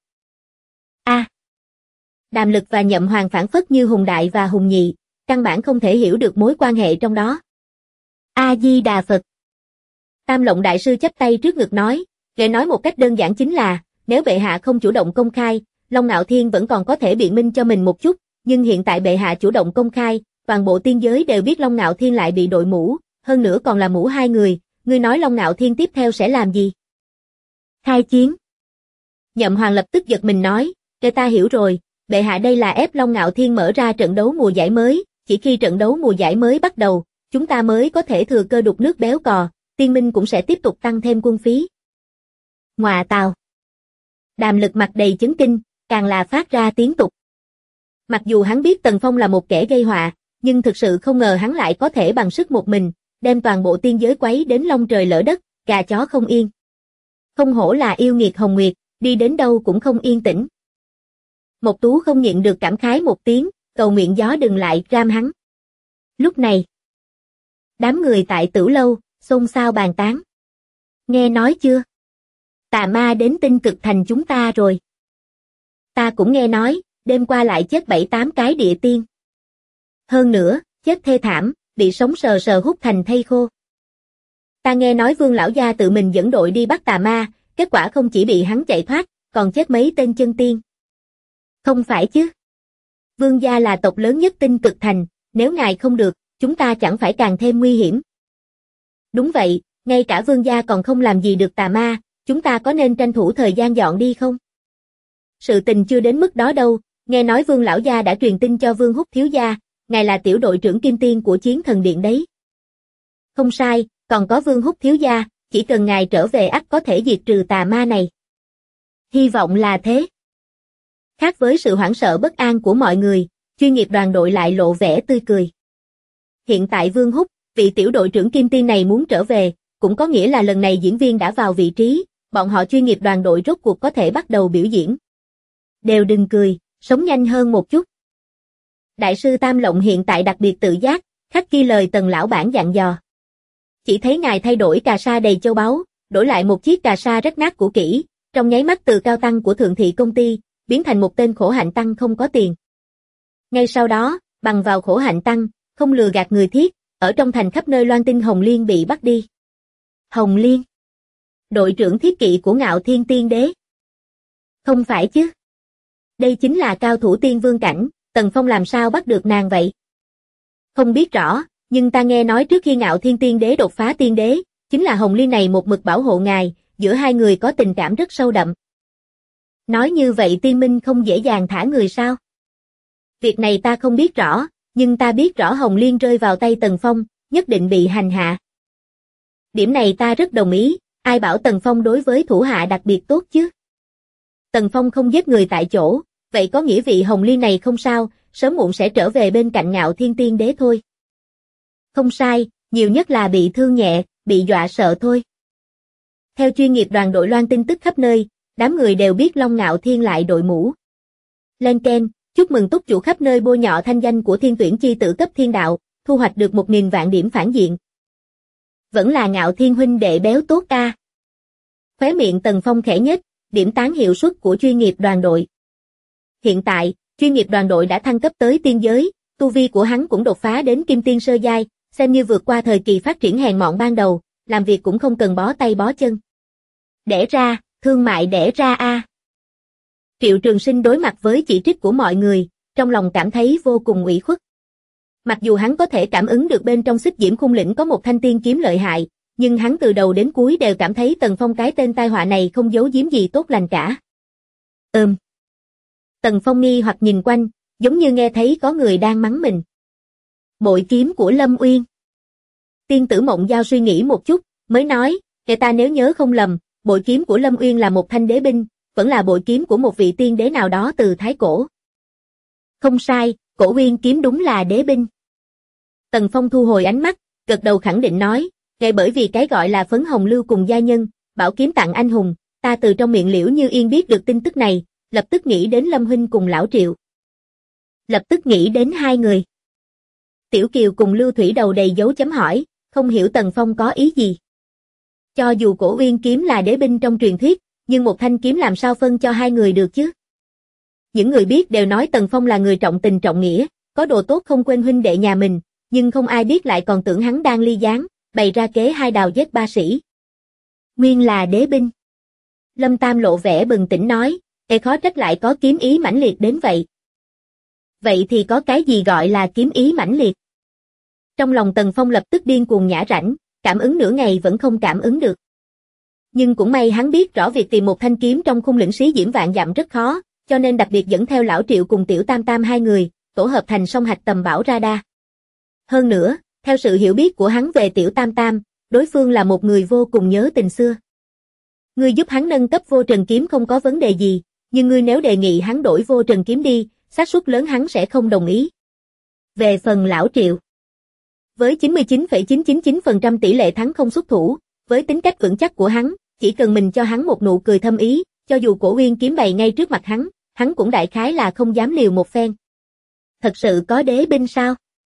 Đàm Lực và Nhậm Hoàng phản phất như Hùng Đại và Hùng Nhị, căn bản không thể hiểu được mối quan hệ trong đó. A-di-đà Phật. Tam Lộng Đại Sư chắp tay trước ngực nói, để nói một cách đơn giản chính là, nếu bệ hạ không chủ động công khai, Long Ngạo Thiên vẫn còn có thể biện minh cho mình một chút, nhưng hiện tại bệ hạ chủ động công khai, toàn bộ tiên giới đều biết Long Ngạo Thiên lại bị đội mũ, hơn nữa còn là mũ hai người, ngươi nói Long Ngạo Thiên tiếp theo sẽ làm gì? Khai chiến. Nhậm Hoàng lập tức giật mình nói, để ta hiểu rồi, bệ hạ đây là ép Long Ngạo Thiên mở ra trận đấu mùa giải mới, chỉ khi trận đấu mùa giải mới bắt đầu, chúng ta mới có thể thừa cơ đục nước béo cò, tiên minh cũng sẽ tiếp tục tăng thêm quân phí. Ngoà tào. Đàm Lực mặt đầy chấn kinh, càng là phát ra tiếng tục. Mặc dù hắn biết Tần Phong là một kẻ gây họa, nhưng thực sự không ngờ hắn lại có thể bằng sức một mình, đem toàn bộ tiên giới quấy đến long trời lỡ đất, gà chó không yên. Không hổ là yêu nghiệt Hồng Nguyệt, đi đến đâu cũng không yên tĩnh. Mộc Tú không nhịn được cảm khái một tiếng, cầu nguyện gió đừng lại ram hắn. Lúc này, đám người tại Tửu Lâu, xôn xao bàn tán. Nghe nói chưa? Tà ma đến Tinh Cực Thành chúng ta rồi. Ta cũng nghe nói, đêm qua lại chết 7-8 cái địa tiên. Hơn nữa, chết thê thảm, bị sống sờ sờ hút thành thây khô. Ta nghe nói Vương lão gia tự mình dẫn đội đi bắt tà ma, kết quả không chỉ bị hắn chạy thoát, còn chết mấy tên chân tiên. Không phải chứ? Vương gia là tộc lớn nhất Tinh Cực Thành, nếu ngài không được, chúng ta chẳng phải càng thêm nguy hiểm. Đúng vậy, ngay cả vương gia còn không làm gì được tà ma, chúng ta có nên tranh thủ thời gian dọn đi không? Sự tình chưa đến mức đó đâu, nghe nói Vương lão gia đã truyền tin cho Vương Húc thiếu gia, ngài là tiểu đội trưởng kim tiên của Chiến Thần Điện đấy. Không sai, còn có Vương Húc thiếu gia, chỉ cần ngài trở về ắt có thể diệt trừ tà ma này. Hy vọng là thế. Khác với sự hoảng sợ bất an của mọi người, chuyên nghiệp đoàn đội lại lộ vẻ tươi cười. Hiện tại Vương Húc, vị tiểu đội trưởng kim tiên này muốn trở về, cũng có nghĩa là lần này diễn viên đã vào vị trí, bọn họ chuyên nghiệp đoàn đội rốt cuộc có thể bắt đầu biểu diễn. Đều đừng cười, sống nhanh hơn một chút. Đại sư Tam Lộng hiện tại đặc biệt tự giác, khắc ghi lời Tần lão bản dặn dò. Chỉ thấy ngài thay đổi cà sa đầy châu báu, đổi lại một chiếc cà sa rách nát cũ kỹ, trong nháy mắt từ cao tăng của thượng thị công ty, biến thành một tên khổ hạnh tăng không có tiền. Ngay sau đó, bằng vào khổ hạnh tăng, không lừa gạt người thiết, ở trong thành khắp nơi loan tin Hồng Liên bị bắt đi. Hồng Liên? Đội trưởng thiết kỵ của Ngạo Thiên Tiên Đế? Không phải chứ? Đây chính là cao thủ tiên vương cảnh, Tần Phong làm sao bắt được nàng vậy? Không biết rõ, nhưng ta nghe nói trước khi Ngạo Thiên Tiên Đế đột phá tiên đế, chính là Hồng Liên này một mực bảo hộ ngài, giữa hai người có tình cảm rất sâu đậm. Nói như vậy tiên minh không dễ dàng thả người sao? Việc này ta không biết rõ, nhưng ta biết rõ Hồng Liên rơi vào tay Tần Phong, nhất định bị hành hạ. Điểm này ta rất đồng ý, ai bảo Tần Phong đối với thủ hạ đặc biệt tốt chứ? Tần Phong không giết người tại chỗ, vậy có nghĩa vị Hồng Liên này không sao, sớm muộn sẽ trở về bên cạnh Ngạo Thiên Tiên Đế thôi. Không sai, nhiều nhất là bị thương nhẹ, bị dọa sợ thôi. Theo chuyên nghiệp đoàn đội loan tin tức khắp nơi, đám người đều biết Long Ngạo Thiên lại đội mũ. Lên keng, chúc mừng túc chủ khắp nơi bôi nhọ thanh danh của thiên tuyển chi tử cấp thiên đạo, thu hoạch được 1000 vạn điểm phản diện. Vẫn là Ngạo Thiên huynh đệ béo tốt a. Khóe miệng Tần Phong khẽ nhếch, điểm tán hiệu suất của chuyên nghiệp đoàn đội. Hiện tại, chuyên nghiệp đoàn đội đã thăng cấp tới tiên giới, tu vi của hắn cũng đột phá đến kim tiên sơ giai, xem như vượt qua thời kỳ phát triển hèn mọn ban đầu, làm việc cũng không cần bó tay bó chân. Đẻ ra, thương mại đẻ ra a. Triệu Trường Sinh đối mặt với chỉ trích của mọi người, trong lòng cảm thấy vô cùng ủy khuất. Mặc dù hắn có thể cảm ứng được bên trong Xích Diễm Khung Lĩnh có một thanh tiên kiếm lợi hại, nhưng hắn từ đầu đến cuối đều cảm thấy Tần Phong cái tên tai họa này không giấu giếm gì tốt lành cả. Tần Phong nghi hoặc nhìn quanh, giống như nghe thấy có người đang mắng mình. Bội kiếm của Lâm Uyên. Tiên tử Mộng Giao suy nghĩ một chút, mới nói, kẻ ta nếu nhớ không lầm, bội kiếm của Lâm Uyên là một thanh đế binh, vẫn là bội kiếm của một vị tiên đế nào đó từ Thái Cổ. Không sai, Cổ Uyên kiếm đúng là đế binh. Tần Phong thu hồi ánh mắt, gật đầu khẳng định nói, ngay bởi vì cái gọi là phấn hồng lưu cùng gia nhân, bảo kiếm tặng anh hùng, ta từ trong miệng Liễu Như Yên biết được tin tức này, lập tức nghĩ đến Lâm huynh cùng lão Triệu. Lập tức nghĩ đến hai người. Tiểu Kiều cùng Lưu Thủy đầu đầy dấu chấm hỏi, không hiểu Tần Phong có ý gì. Cho dù Cổ Uyên kiếm là đế binh trong truyền thuyết, nhưng một thanh kiếm làm sao phân cho hai người được chứ? Những người biết đều nói Tần Phong là người trọng tình trọng nghĩa, có đồ tốt không quên huynh đệ nhà mình, nhưng không ai biết lại còn tưởng hắn đang ly gián, bày ra kế hai đào giết ba sĩ. Nguyên là đế binh. Lâm Tam lộ vẻ bừng tỉnh nói, khó trách lại có kiếm ý mãnh liệt đến vậy. Vậy thì có cái gì gọi là kiếm ý mãnh liệt? Trong lòng Tần Phong lập tức điên cuồng nhả rãnh, cảm ứng nửa ngày vẫn không cảm ứng được. Nhưng cũng may hắn biết rõ việc tìm một thanh kiếm trong khung lĩnh sĩ diễm vạn dặm rất khó, cho nên đặc biệt dẫn theo lão Triệu cùng Tiểu Tam Tam hai người, tổ hợp thành song hạch tầm bảo radar. Hơn nữa, theo sự hiểu biết của hắn về Tiểu Tam Tam, đối phương là một người vô cùng nhớ tình xưa. Ngươi giúp hắn nâng cấp vô trần kiếm không có vấn đề gì, nhưng ngươi nếu đề nghị hắn đổi vô trần kiếm đi, xác suất lớn hắn sẽ không đồng ý. Về phần lão Triệu, với 99,999% tỷ lệ thắng không xuất thủ, với tính cách vững chắc của hắn, chỉ cần mình cho hắn một nụ cười thâm ý, cho dù Cổ Uyên kiếm bày ngay trước mặt hắn cũng đại khái là không dám liều một phen. Thật sự có đế binh sao?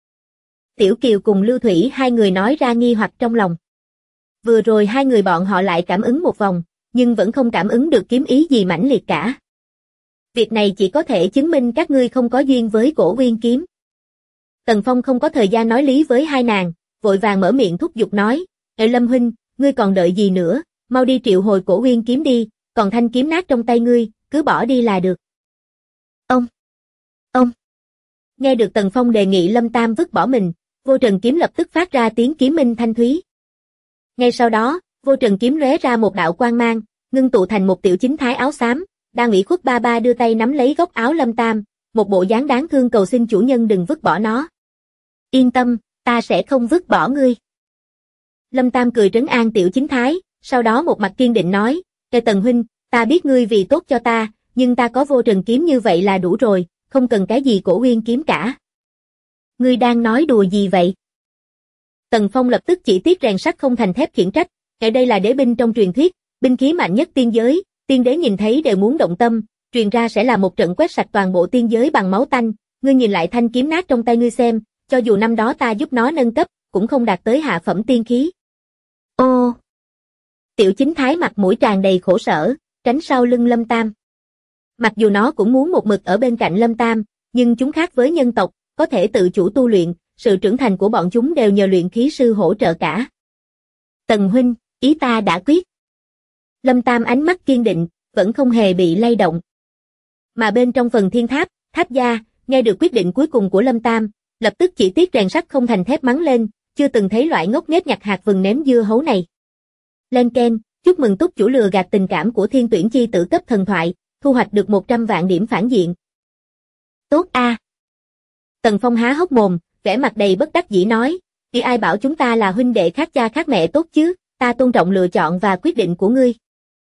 Tiểu Kiều cùng Lưu Thủy hai người nói ra nghi hoặc trong lòng. Vừa rồi hai người bọn họ lại cảm ứng một vòng, nhưng vẫn không cảm ứng được kiếm ý gì mãnh liệt cả. Việc này chỉ có thể chứng minh các ngươi không có duyên với Cổ Uyên kiếm. Tần Phong không có thời gian nói lý với hai nàng, vội vàng mở miệng thúc giục nói, Lâm huynh, ngươi còn đợi gì nữa, mau đi triệu hồi Cổ Uyên kiếm đi, còn thanh kiếm nát trong tay ngươi, cứ bỏ đi là được. Ông! Nghe được Tần Phong đề nghị Lâm Tam vứt bỏ mình, vô trần kiếm lập tức phát ra tiếng kiếm minh thanh thúy. Ngay sau đó, vô trần kiếm lóe ra một đạo quang mang, ngưng tụ thành một tiểu chính thái áo xám, đang ủy khuất ba ba đưa tay nắm lấy góc áo Lâm Tam, một bộ dáng đáng thương cầu xin chủ nhân đừng vứt bỏ nó. Yên tâm, ta sẽ không vứt bỏ ngươi. Lâm Tam cười trấn an tiểu chính thái, sau đó một mặt kiên định nói, Tần huynh, ta biết ngươi vì tốt cho ta, nhưng ta có vô trần kiếm như vậy là đủ rồi, không cần cái gì Cổ Uyên kiếm cả. Ngươi đang nói đùa gì vậy? Tần Phong lập tức chỉ tiếc rèn sắt không thành thép khiển trách, đây là đế binh trong truyền thuyết, binh khí mạnh nhất tiên giới, tiên đế nhìn thấy đều muốn động tâm, truyền ra sẽ là một trận quét sạch toàn bộ tiên giới bằng máu tanh, ngươi nhìn lại thanh kiếm nát trong tay ngươi xem, cho dù năm đó ta giúp nó nâng cấp, cũng không đạt tới hạ phẩm tiên khí. Ô! Tiểu chính thái mặt mũi tràn đầy khổ sở, tránh sau lưng Lâm Tam. Mặc dù nó cũng muốn một mực ở bên cạnh Lâm Tam, nhưng chúng khác với nhân tộc, có thể tự chủ tu luyện, sự trưởng thành của bọn chúng đều nhờ luyện khí sư hỗ trợ cả. Tần huynh, ý ta đã quyết. Lâm Tam ánh mắt kiên định, vẫn không hề bị lay động. Mà bên trong phần thiên tháp, Tháp gia, nghe được quyết định cuối cùng của Lâm Tam, lập tức chỉ tiếc rèn sắt không thành thép mắng lên, chưa từng thấy loại ngốc nghếch nhặt hạt vừng ném dưa hấu này. Lên Ken, chúc mừng túc chủ lừa gạt tình cảm của thiên tuyển chi tử cấp thần thoại, thu hoạch được 100 vạn điểm phản diện. Tốt a. Tần Phong há hốc mồm, vẻ mặt đầy bất đắc dĩ nói, thì ai bảo chúng ta là huynh đệ khác cha khác mẹ tốt chứ, ta tôn trọng lựa chọn và quyết định của ngươi.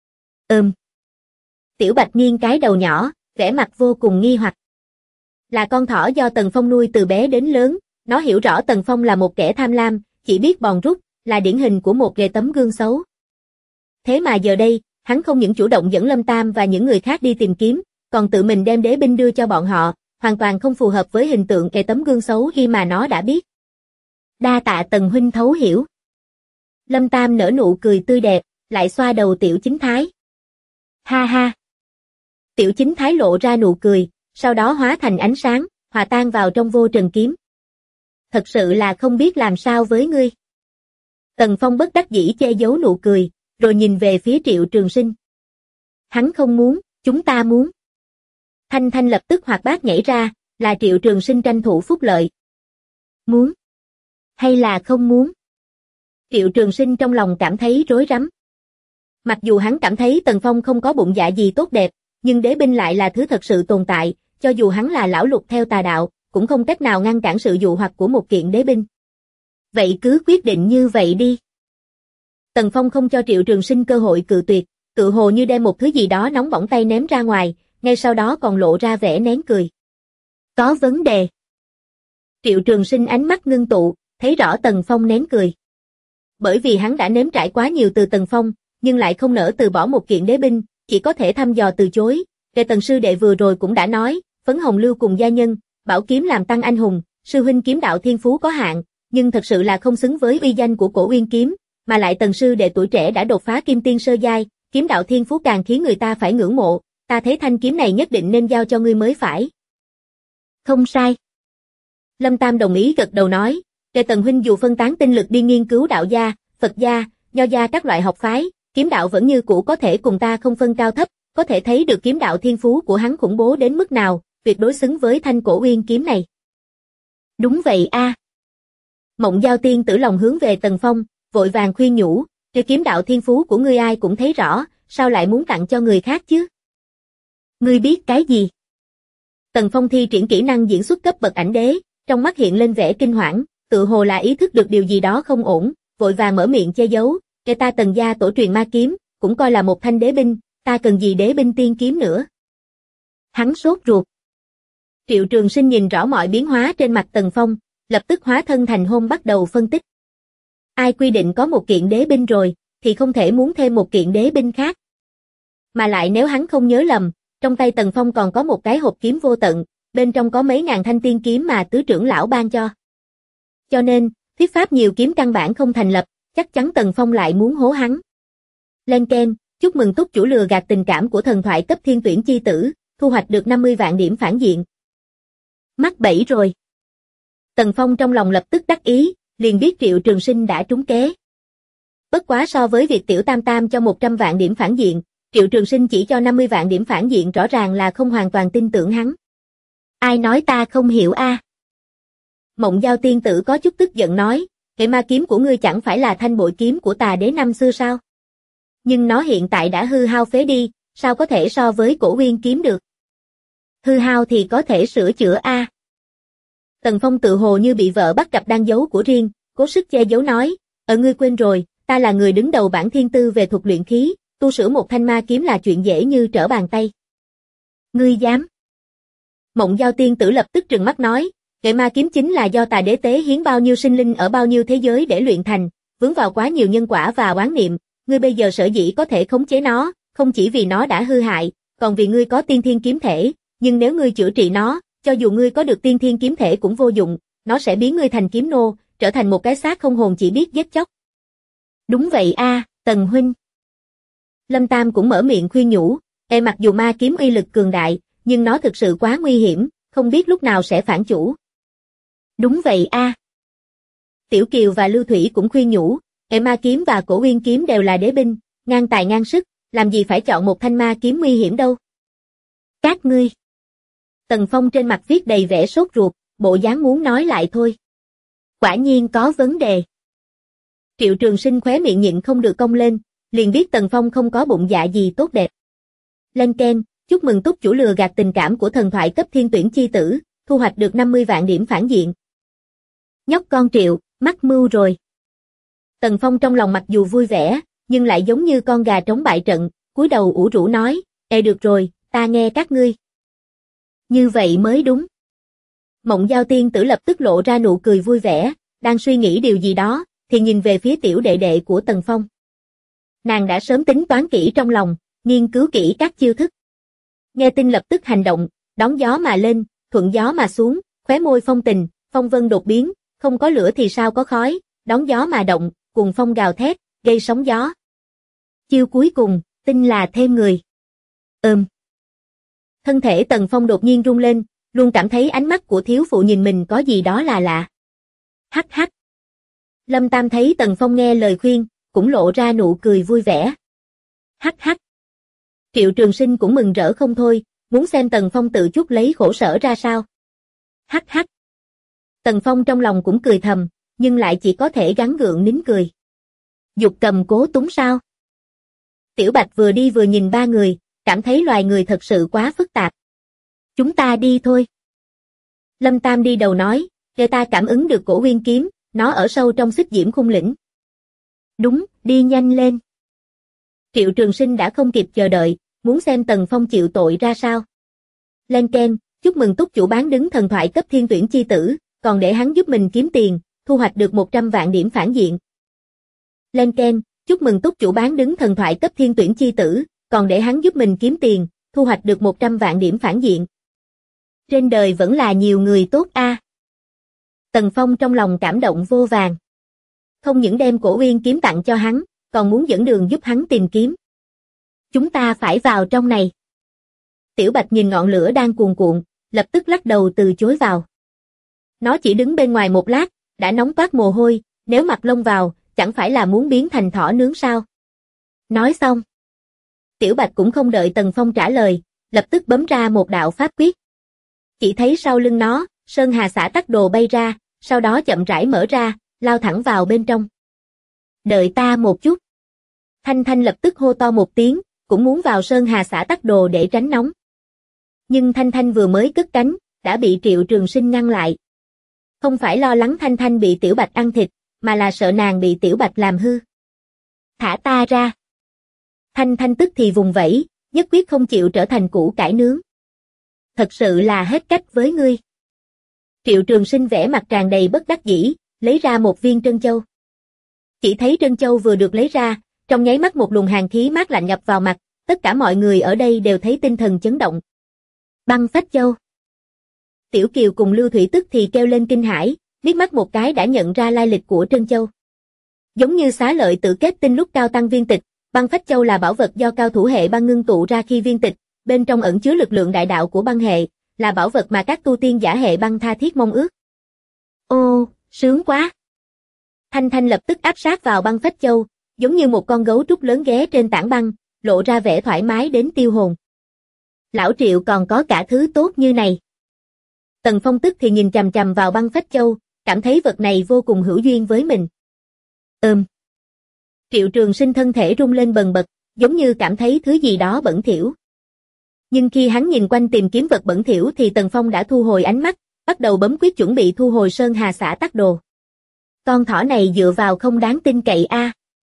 Tiểu Bạch nghiêng cái đầu nhỏ, vẻ mặt vô cùng nghi hoặc. Là con thỏ do Tần Phong nuôi từ bé đến lớn, nó hiểu rõ Tần Phong là một kẻ tham lam, chỉ biết bòn rút, là điển hình của một ghê tấm gương xấu. Thế mà giờ đây, hắn không những chủ động dẫn Lâm Tam và những người khác đi tìm kiếm, còn tự mình đem đế binh đưa cho bọn họ, hoàn toàn không phù hợp với hình tượng ghê tấm gương xấu khi mà nó đã biết. Đa tạ Tần huynh thấu hiểu. Lâm Tam nở nụ cười tươi đẹp, lại xoa đầu tiểu chính thái. Ha ha. Tiểu chính thái lộ ra nụ cười, sau đó hóa thành ánh sáng, hòa tan vào trong vô trần kiếm. Thật sự là không biết làm sao với ngươi. Tần Phong bất đắc dĩ che giấu nụ cười, rồi nhìn về phía Triệu Trường Sinh. Hắn không muốn, chúng ta muốn. Thanh Thanh lập tức hoạt bát nhảy ra, là Triệu Trường Sinh tranh thủ phúc lợi. Muốn? Hay là không muốn? Triệu Trường Sinh trong lòng cảm thấy rối rắm. Mặc dù hắn cảm thấy Tần Phong không có bụng dạ gì tốt đẹp, nhưng đế binh lại là thứ thật sự tồn tại, cho dù hắn là lão lục theo tà đạo, cũng không cách nào ngăn cản sự dụ hoặc của một kiện đế binh. Vậy cứ quyết định như vậy đi. Tần Phong không cho Triệu Trường Sinh cơ hội cự tuyệt, tự hồ như đem một thứ gì đó nóng bỏng tay ném ra ngoài, ngay sau đó còn lộ ra vẻ nén cười. Có vấn đề. Triệu Trường Sinh ánh mắt ngưng tụ, thấy rõ Tần Phong nén cười. Bởi vì hắn đã nếm trải quá nhiều từ Tần Phong, nhưng lại không nỡ từ bỏ một kiện đế binh, chỉ có thể thăm dò từ chối. Tần sư đệ vừa rồi cũng đã nói, phấn hồng lưu cùng gia nhân, bảo kiếm làm tăng anh hùng, sư huynh kiếm đạo thiên phú có hạn, nhưng thật sự là không xứng với uy danh của Cổ Uyên kiếm, mà lại Tần sư đệ tuổi trẻ đã đột phá kim tiên sơ giai, kiếm đạo thiên phú càng khiến người ta phải ngưỡng mộ, ta thấy thanh kiếm này nhất định nên giao cho ngươi mới phải. Không sai. Lâm Tam đồng ý gật đầu nói, Tần huynh dù phân tán tinh lực đi nghiên cứu đạo gia, Phật gia, Nho gia các loại học phái, kiếm đạo vẫn như cũ có thể cùng ta không phân cao thấp, có thể thấy được kiếm đạo thiên phú của hắn khủng bố đến mức nào, tuyệt đối xứng với thanh Cổ Uyên kiếm này. Đúng vậy a. Mộng Giao tiên tử lòng hướng về Tần Phong, vội vàng khuyên nhủ, kiếm đạo thiên phú của ngươi ai cũng thấy rõ, sao lại muốn tặng cho người khác chứ? Ngươi biết cái gì? Tần Phong thi triển kỹ năng diễn xuất cấp bậc ảnh đế, trong mắt hiện lên vẻ kinh hoảng, tự hồ là ý thức được điều gì đó không ổn, vội vàng mở miệng che giấu, ta Tần gia tổ truyền ma kiếm, cũng coi là một thanh đế binh, ta cần gì đế binh tiên kiếm nữa. Hắn sốt ruột. Triệu Trường Sinh nhìn rõ mọi biến hóa trên mặt Tần Phong, lập tức hóa thân thành hôn bắt đầu phân tích. Ai quy định có một kiện đế binh rồi, thì không thể muốn thêm một kiện đế binh khác. Mà lại nếu hắn không nhớ lầm, trong tay Tần Phong còn có một cái hộp kiếm vô tận, bên trong có mấy ngàn thanh tiên kiếm mà tứ trưởng lão ban cho. Cho nên, thuyết pháp nhiều kiếm căn bản không thành lập, chắc chắn Tần Phong lại muốn hố hắn. Lên keng, chúc mừng túc chủ lừa gạt tình cảm của thần thoại cấp thiên tuyển chi tử, thu hoạch được 50 vạn điểm phản diện. Mắc bẫy rồi. Tần Phong trong lòng lập tức đắc ý, liền biết Triệu Trường Sinh đã trúng kế. Bất quá so với việc Tiểu Tam Tam cho 100 vạn điểm phản diện, Triệu Trường Sinh chỉ cho 50 vạn điểm phản diện rõ ràng là không hoàn toàn tin tưởng hắn. Ai nói ta không hiểu a? Mộng Giao tiên tử có chút tức giận nói, cái ma kiếm của ngươi chẳng phải là thanh bội kiếm của Tà Đế năm xưa sao? Nhưng nó hiện tại đã hư hao phế đi, sao có thể so với Cổ Uyên kiếm được? Hư hao thì có thể sửa chữa a. Tần Phong tự hồ như bị vợ bắt gặp đang giấu của riêng, cố sức che giấu nói, ngươi quên rồi, ta là người đứng đầu bảng thiên tư về thuật luyện khí, tu sửa một thanh ma kiếm là chuyện dễ như trở bàn tay. Ngươi dám? Mộng Giao tiên tử lập tức trừng mắt nói, cái ma kiếm chính là do Tà Đế tế hiến bao nhiêu sinh linh ở bao nhiêu thế giới để luyện thành, vướng vào quá nhiều nhân quả và oán niệm, ngươi bây giờ sở dĩ có thể khống chế nó, không chỉ vì nó đã hư hại, còn vì ngươi có tiên thiên kiếm thể, nhưng nếu ngươi chữa trị nó, cho dù ngươi có được tiên thiên kiếm thể cũng vô dụng, nó sẽ biến ngươi thành kiếm nô, trở thành một cái xác không hồn chỉ biết giết chóc. Đúng vậy a, Tần huynh. Lâm Tam cũng mở miệng khuyên nhủ, mặc dù ma kiếm uy lực cường đại, nhưng nó thực sự quá nguy hiểm, không biết lúc nào sẽ phản chủ. Đúng vậy a. Tiểu Kiều và Lưu Thủy cũng khuyên nhủ, ma kiếm và Cổ Uyên kiếm đều là đế binh, ngang tài ngang sức, làm gì phải chọn một thanh ma kiếm nguy hiểm đâu. Các ngươi. Tần Phong trên mặt viết đầy vẻ sốt ruột, bộ dáng muốn nói lại thôi. Quả nhiên có vấn đề. Triệu Trường Sinh khóe miệng nhịn không được cong lên, liền biết Tần Phong không có bụng dạ gì tốt đẹp. Lên keng, chúc mừng túc chủ lừa gạt tình cảm của thần thoại cấp thiên tuyển chi tử, thu hoạch được 50 vạn điểm phản diện. Nhóc con Triệu, mắc mưu rồi. Tần Phong trong lòng mặc dù vui vẻ, nhưng lại giống như con gà trống bại trận, cúi đầu ủ rũ nói, được rồi, ta nghe các ngươi. Như vậy mới đúng. Mộng Giao tiên tử lập tức lộ ra nụ cười vui vẻ, đang suy nghĩ điều gì đó, thì nhìn về phía tiểu đệ đệ của Tần Phong. Nàng đã sớm tính toán kỹ trong lòng, nghiên cứu kỹ các chiêu thức. Nghe tin lập tức hành động, đón gió mà lên, thuận gió mà xuống, khóe môi phong tình, phong vân đột biến, không có lửa thì sao có khói, đón gió mà động, cùng phong gào thét, gây sóng gió. Chiêu cuối cùng, tin là thêm người. Thân thể Tần Phong đột nhiên rung lên, luôn cảm thấy ánh mắt của thiếu phụ nhìn mình có gì đó là lạ. Hắc hắc. Lâm Tam thấy Tần Phong nghe lời khuyên, cũng lộ ra nụ cười vui vẻ. Hắc hắc. Triệu Trường Sinh cũng mừng rỡ không thôi, muốn xem Tần Phong tự chuốc lấy khổ sở ra sao. Hắc hắc. Tần Phong trong lòng cũng cười thầm, nhưng lại chỉ có thể gắng gượng nín cười. Dục cầm cố túng sao? Tiểu Bạch vừa đi vừa nhìn ba người, cảm thấy loài người thật sự quá phức tạp. Chúng ta đi thôi. Lâm Tam đi đầu nói, để ta cảm ứng được Cổ Uyên kiếm, nó ở sâu trong Xích Diễm Khung Lĩnh. Đúng, đi nhanh lên. Triệu Trường Sinh đã không kịp chờ đợi, muốn xem Tần Phong chịu tội ra sao. Lên keng, chúc mừng túc chủ bán đứng thần thoại cấp thiên tuyển chi tử, còn để hắn giúp mình kiếm tiền, thu hoạch được 100 vạn điểm phản diện. Lên keng, chúc mừng túc chủ bán đứng thần thoại cấp thiên tuyển chi tử, còn để hắn giúp mình kiếm tiền, thu hoạch được 100 vạn điểm phản diện. Trên đời vẫn là nhiều người tốt a. Tần Phong trong lòng cảm động vô vàn. Không những đem cổ uyên kiếm tặng cho hắn, còn muốn dẫn đường giúp hắn tìm kiếm. Chúng ta phải vào trong này. Tiểu Bạch nhìn ngọn lửa đang cuồn cuộn, lập tức lắc đầu từ chối vào. Nó chỉ đứng bên ngoài một lát, đã nóng toát mồ hôi, nếu mặc lông vào, chẳng phải là muốn biến thành thỏ nướng sao? Nói xong. Tiểu Bạch cũng không đợi Tần Phong trả lời, lập tức bấm ra một đạo pháp quyết. Chỉ thấy sau lưng nó, Sơn Hà Xã Tắc Đồ bay ra, sau đó chậm rãi mở ra, lao thẳng vào bên trong. Đợi ta một chút. Thanh Thanh lập tức hô to một tiếng, cũng muốn vào Sơn Hà Xã Tắc Đồ để tránh nóng. Nhưng Thanh Thanh vừa mới cất cánh, đã bị Triệu Trường Sinh ngăn lại. Không phải lo lắng Thanh Thanh bị Tiểu Bạch ăn thịt, mà là sợ nàng bị Tiểu Bạch làm hư. Thả ta ra. Thanh Thanh tức thì vùng vẫy, nhất quyết không chịu trở thành củ cải nướng. Thật sự là hết cách với ngươi. Triệu Trường Sinh vẻ mặt tràn đầy bất đắc dĩ, lấy ra một viên trân châu. Chỉ thấy trân châu vừa được lấy ra, trong nháy mắt một luồng hàn khí mát lạnh nhập vào mặt, tất cả mọi người ở đây đều thấy tinh thần chấn động. Băng phách châu. Tiểu Kiều cùng Lưu Thủy tức thì kêu lên kinh hãi, liếc mắt một cái đã nhận ra lai lịch của trân châu. Giống như xá lợi tự kết tinh lúc cao tăng viên tịch, băng phách châu là bảo vật do cao thủ hệ băng ngưng tụ ra khi viên tịch, bên trong ẩn chứa lực lượng đại đạo của băng hệ, là bảo vật mà các tu tiên giả hệ băng tha thiết mong ước. Ô, sướng quá! Thanh Thanh lập tức áp sát vào băng phách châu, giống như một con gấu trúc lớn ghé trên tảng băng, lộ ra vẻ thoải mái đến tiêu hồn. Lão Triệu còn có cả thứ tốt như này. Tần Phong tức thì nhìn chằm chằm vào băng phách châu, cảm thấy vật này vô cùng hữu duyên với mình. Triệu Trường Sinh thân thể rung lên bần bật, giống như cảm thấy thứ gì đó bẩn thỉu. Nhưng khi hắn nhìn quanh tìm kiếm vật bẩn thỉu thì Tần Phong đã thu hồi ánh mắt, bắt đầu bấm quyết chuẩn bị thu hồi Sơn Hà Xã Tắc Đồ. Con thỏ này dựa vào không đáng tin cậy a.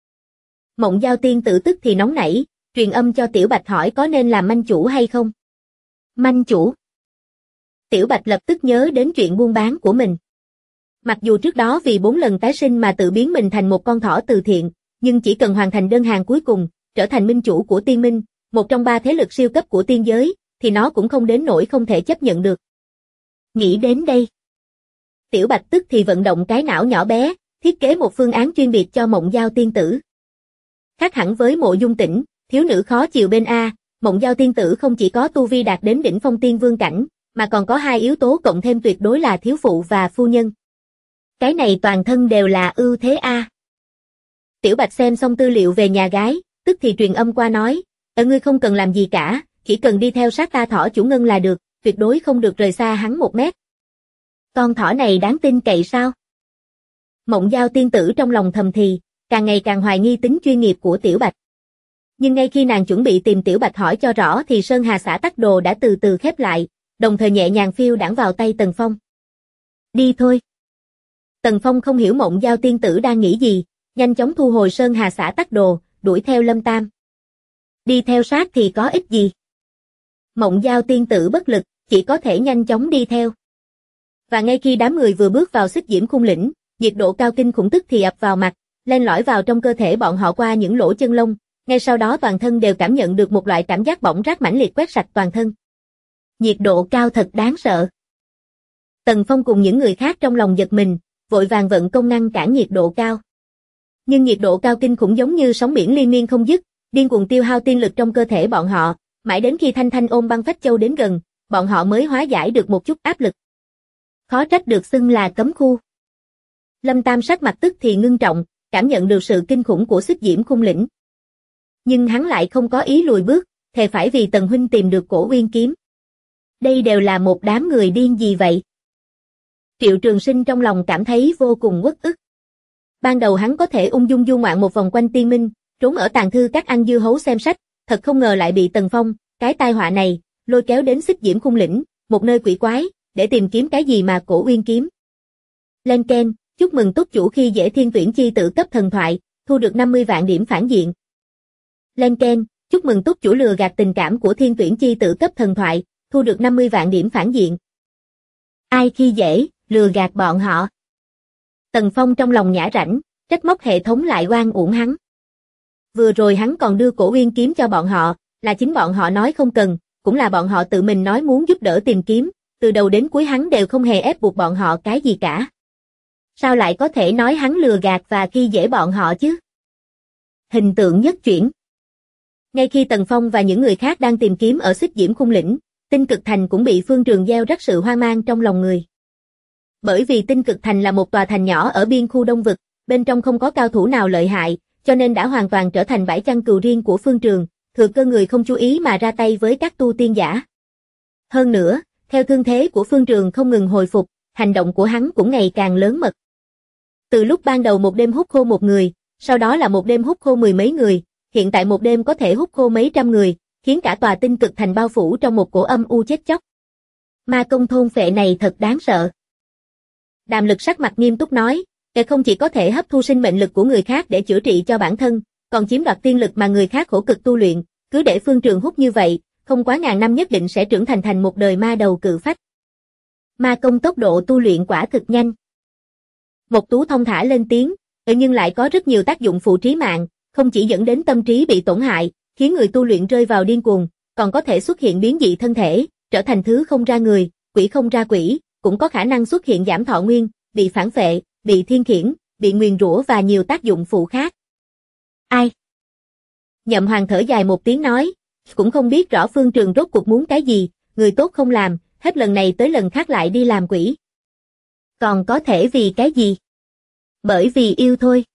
Mộng Giao Tiên Tử tức thì nóng nảy, truyền âm cho Tiểu Bạch hỏi có nên làm manh chủ hay không. Manh chủ. Tiểu Bạch lập tức nhớ đến chuyện buôn bán của mình. Mặc dù trước đó vì 4 lần tái sinh mà tự biến mình thành một con thỏ từ thiện, nhưng chỉ cần hoàn thành đơn hàng cuối cùng, trở thành minh chủ của Tiên Minh, một trong 3 thế lực siêu cấp của tiên giới, thì nó cũng không đến nỗi không thể chấp nhận được. Nghĩ đến đây, Tiểu Bạch tức thì vận động cái não nhỏ bé, thiết kế một phương án chuyên biệt cho Mộng Giao Tiên Tử. Khác hẳn với Mộ Dung Tĩnh, thiếu nữ khó chiều bên A, Mộng Giao Tiên Tử không chỉ có tu vi đạt đến đỉnh phong tiên vương cảnh, mà còn có 2 yếu tố cộng thêm tuyệt đối là thiếu phụ và phu nhân. Cái này toàn thân đều là ưu thế A. Tiểu Bạch xem xong tư liệu về nhà gái, tức thì truyền âm qua nói, ngươi không cần làm gì cả, chỉ cần đi theo sát ta thỏ chủ ngân là được, tuyệt đối không được rời xa hắn 1 mét. Con thỏ này đáng tin cậy sao? Mộng Giao Tiên Tử trong lòng thầm thì, càng ngày càng hoài nghi tính chuyên nghiệp của Tiểu Bạch. Nhưng ngay khi nàng chuẩn bị tìm Tiểu Bạch hỏi cho rõ thì Sơn Hà Xã Tắc Đồ đã từ từ khép lại, đồng thời nhẹ nhàng phiêu đãng vào tay Tần Phong. Đi thôi. Tần Phong không hiểu Mộng Giao Tiên Tử đang nghĩ gì, nhanh chóng thu hồi Sơn Hà Xã Tắc Đồ, đuổi theo Lâm Tam. Đi theo sát thì có ích gì? Mộng Giao Tiên Tử bất lực, chỉ có thể nhanh chóng đi theo. Và ngay khi đám người vừa bước vào Xích Diễm Khung Lĩnh, nhiệt độ cao kinh khủng tức thì ập vào mặt, len lỏi vào trong cơ thể bọn họ qua những lỗ chân lông, ngay sau đó toàn thân đều cảm nhận được một loại cảm giác bỏng rát mãnh liệt quét sạch toàn thân. Nhiệt độ cao thật đáng sợ. Tần Phong cùng những người khác trong lòng giật mình, vội vàng vận công ngăn cản nhiệt độ cao. Nhưng nhiệt độ cao kinh khủng giống như sóng biển liên miên không dứt, điên cuồng tiêu hao tiên lực trong cơ thể bọn họ, mãi đến khi Thanh Thanh ôm băng phách châu đến gần, bọn họ mới hóa giải được một chút áp lực. Khó trách được xưng là cấm khu. Lâm Tam sắc mặt tức thì ngưng trọng, cảm nhận được sự kinh khủng của Xích Diễm Khung Lĩnh. Nhưng hắn lại không có ý lùi bước, thề phải vì Tần huynh tìm được Cổ Uyên kiếm. Đây đều là một đám người điên gì vậy? Triệu Trường Sinh trong lòng cảm thấy vô cùng uất ức. Ban đầu hắn có thể ung dung du ngoạn một vòng quanh Tiên Minh, trốn ở tàng thư các ăn dưa hấu xem sách, thật không ngờ lại bị Tần Phong, cái tai họa này, lôi kéo đến Xích Diễm Khung Lĩnh, một nơi quỷ quái, để tìm kiếm cái gì mà Cổ Uyên kiếm. Lên Ken, chúc mừng túc chủ khi dễ thiên tuyển chi tử cấp thần thoại, thu được 50 vạn điểm phản diện. Lên Ken, chúc mừng túc chủ lừa gạt tình cảm của thiên tuyển chi tử cấp thần thoại, thu được 50 vạn điểm phản diện. Ai khi dễ, lừa gạt bọn họ. Tần Phong trong lòng nhã rãnh, trách móc hệ thống lại oan uổng hắn. Vừa rồi hắn còn đưa cổ uyên kiếm cho bọn họ, là chính bọn họ nói không cần, cũng là bọn họ tự mình nói muốn giúp đỡ tìm kiếm, từ đầu đến cuối hắn đều không hề ép buộc bọn họ cái gì cả. Sao lại có thể nói hắn lừa gạt và khi dễ bọn họ chứ? Hình tượng nhất chuyển. Ngay khi Tần Phong và những người khác đang tìm kiếm ở Xích Diễm Khung Lĩnh, Tinh Cực Thành cũng bị Phương Trường gieo rắc sự hoang mang trong lòng người. Bởi vì Tinh Cực Thành là một tòa thành nhỏ ở biên khu Đông Vực, bên trong không có cao thủ nào lợi hại, cho nên đã hoàn toàn trở thành bãi chăn cừu riêng của Phương Trường, thừa cơ người không chú ý mà ra tay với các tu tiên giả. Hơn nữa, theo thương thế của Phương Trường không ngừng hồi phục, hành động của hắn cũng ngày càng lớn mật. Từ lúc ban đầu một đêm hút khô một người, sau đó là một đêm hút khô mười mấy người, hiện tại một đêm có thể hút khô mấy trăm người, khiến cả tòa Tinh Cực Thành bao phủ trong một cổ âm u chết chóc. Ma công thôn phệ này thật đáng sợ. Đàm Lực sắc mặt nghiêm túc nói, kẻ không chỉ có thể hấp thu sinh mệnh lực của người khác để chữa trị cho bản thân, còn chiếm đoạt tiên lực mà người khác khổ cực tu luyện, cứ để Phương Trường hút như vậy, không quá ngàn năm nhất định sẽ trưởng thành một đời ma đầu cự phách. Ma công tốc độ tu luyện quả thực nhanh. Một Tú thông thả lên tiếng, nhưng lại có rất nhiều tác dụng phụ trí mạng, không chỉ dẫn đến tâm trí bị tổn hại, khiến người tu luyện rơi vào điên cuồng, còn có thể xuất hiện biến dị thân thể, trở thành thứ không ra người, quỷ không ra quỷ, cũng có khả năng xuất hiện giảm thọ nguyên, bị phản phệ, bị thiên khiển, bị nguyền rủa và nhiều tác dụng phụ khác. Ai? Nhậm Hoàng thở dài một tiếng nói, cũng không biết rõ Phương Trường rốt cuộc muốn cái gì, người tốt không làm, hết lần này tới lần khác lại đi làm quỷ. Còn có thể vì cái gì? Bởi vì yêu thôi.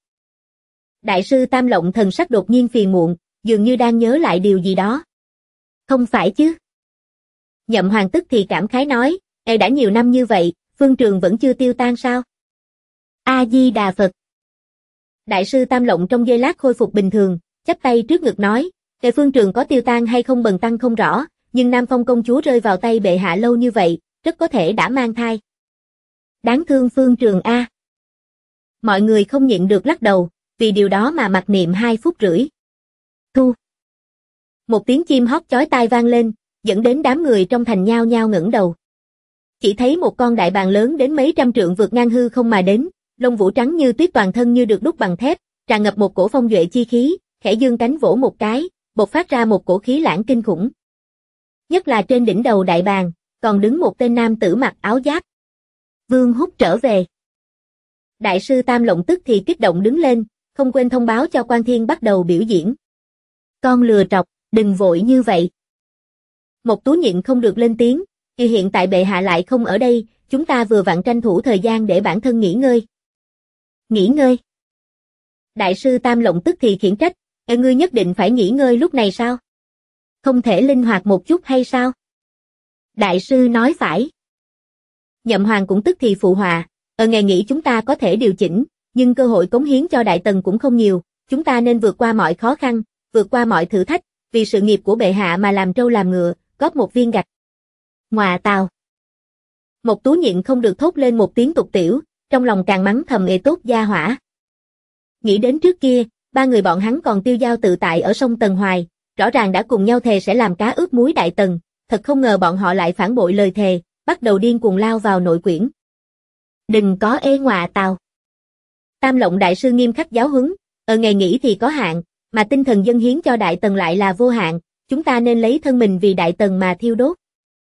Đại sư Tam Lộng thần sắc đột nhiên phiền muộn, dường như đang nhớ lại điều gì đó. Không phải chứ? Nhậm Hoàng tức thì cảm khái nói, đã nhiều năm như vậy, Phương Trường vẫn chưa tiêu tan sao? A-di-đà Phật. Đại sư Tam Lộng trong giây lát khôi phục bình thường, chắp tay trước ngực nói, Phương Trường có tiêu tan hay không bần tăng không rõ, nhưng Nam Phong công chúa rơi vào tay bệ hạ lâu như vậy, rất có thể đã mang thai. Đáng thương Phương Trường a. Mọi người không nhịn được lắc đầu, vì điều đó mà mặc niệm 2 phút rưỡi. Thu. Một tiếng chim hót chói tai vang lên, dẫn đến đám người trong thành nhao nhao ngẩng đầu. Chỉ thấy một con đại bàng lớn đến mấy trăm trượng vượt ngang hư không mà đến, lông vũ trắng như tuyết, toàn thân như được đúc bằng thép, tràn ngập một cổ phong duệ chi khí, khẽ dương cánh vỗ một cái, bộc phát ra một cổ khí lãng kinh khủng. Nhất là trên đỉnh đầu đại bàng, còn đứng một tên nam tử mặc áo giáp. Vương Húc trở về. Đại sư Tam Lộng tức thì kích động đứng lên, không quên thông báo cho Quan Thiên bắt đầu biểu diễn. Con lừa trọc, đừng vội như vậy. Một Tú nhịn không được lên tiếng, thì hiện tại bệ hạ lại không ở đây, chúng ta vừa vặn tranh thủ thời gian để bản thân nghỉ ngơi. Nghỉ ngơi? Đại sư Tam Lộng tức thì khiển trách, ngươi nhất định phải nghỉ ngơi lúc này sao? Không thể linh hoạt một chút hay sao? Đại sư nói phải. Nhậm Hoàng cũng tức thì phụ họa, ngày nghỉ chúng ta có thể điều chỉnh, nhưng cơ hội cống hiến cho Đại Tần cũng không nhiều, chúng ta nên vượt qua mọi khó khăn, vượt qua mọi thử thách, vì sự nghiệp của bệ hạ mà làm trâu làm ngựa, góp một viên gạch. Ngoà tào. Một Tú nhịn không được thốt lên một tiếng tục tiểu, trong lòng càng mắng thầm tốt gia hỏa. Nghĩ đến trước kia, 3 người bọn hắn còn tiêu dao tự tại ở sông Tần Hoài, rõ ràng đã cùng nhau thề sẽ làm cá ướp muối Đại Tần, thật không ngờ bọn họ lại phản bội lời thề, bắt đầu điên cuồng lao vào nội quyển. Đừng có ngoà tào. Tam Lộng đại sư nghiêm khắc giáo huấn, ngày nghỉ thì có hạn, mà tinh thần dâng hiến cho Đại Tần lại là vô hạn, chúng ta nên lấy thân mình vì Đại Tần mà thiêu đốt.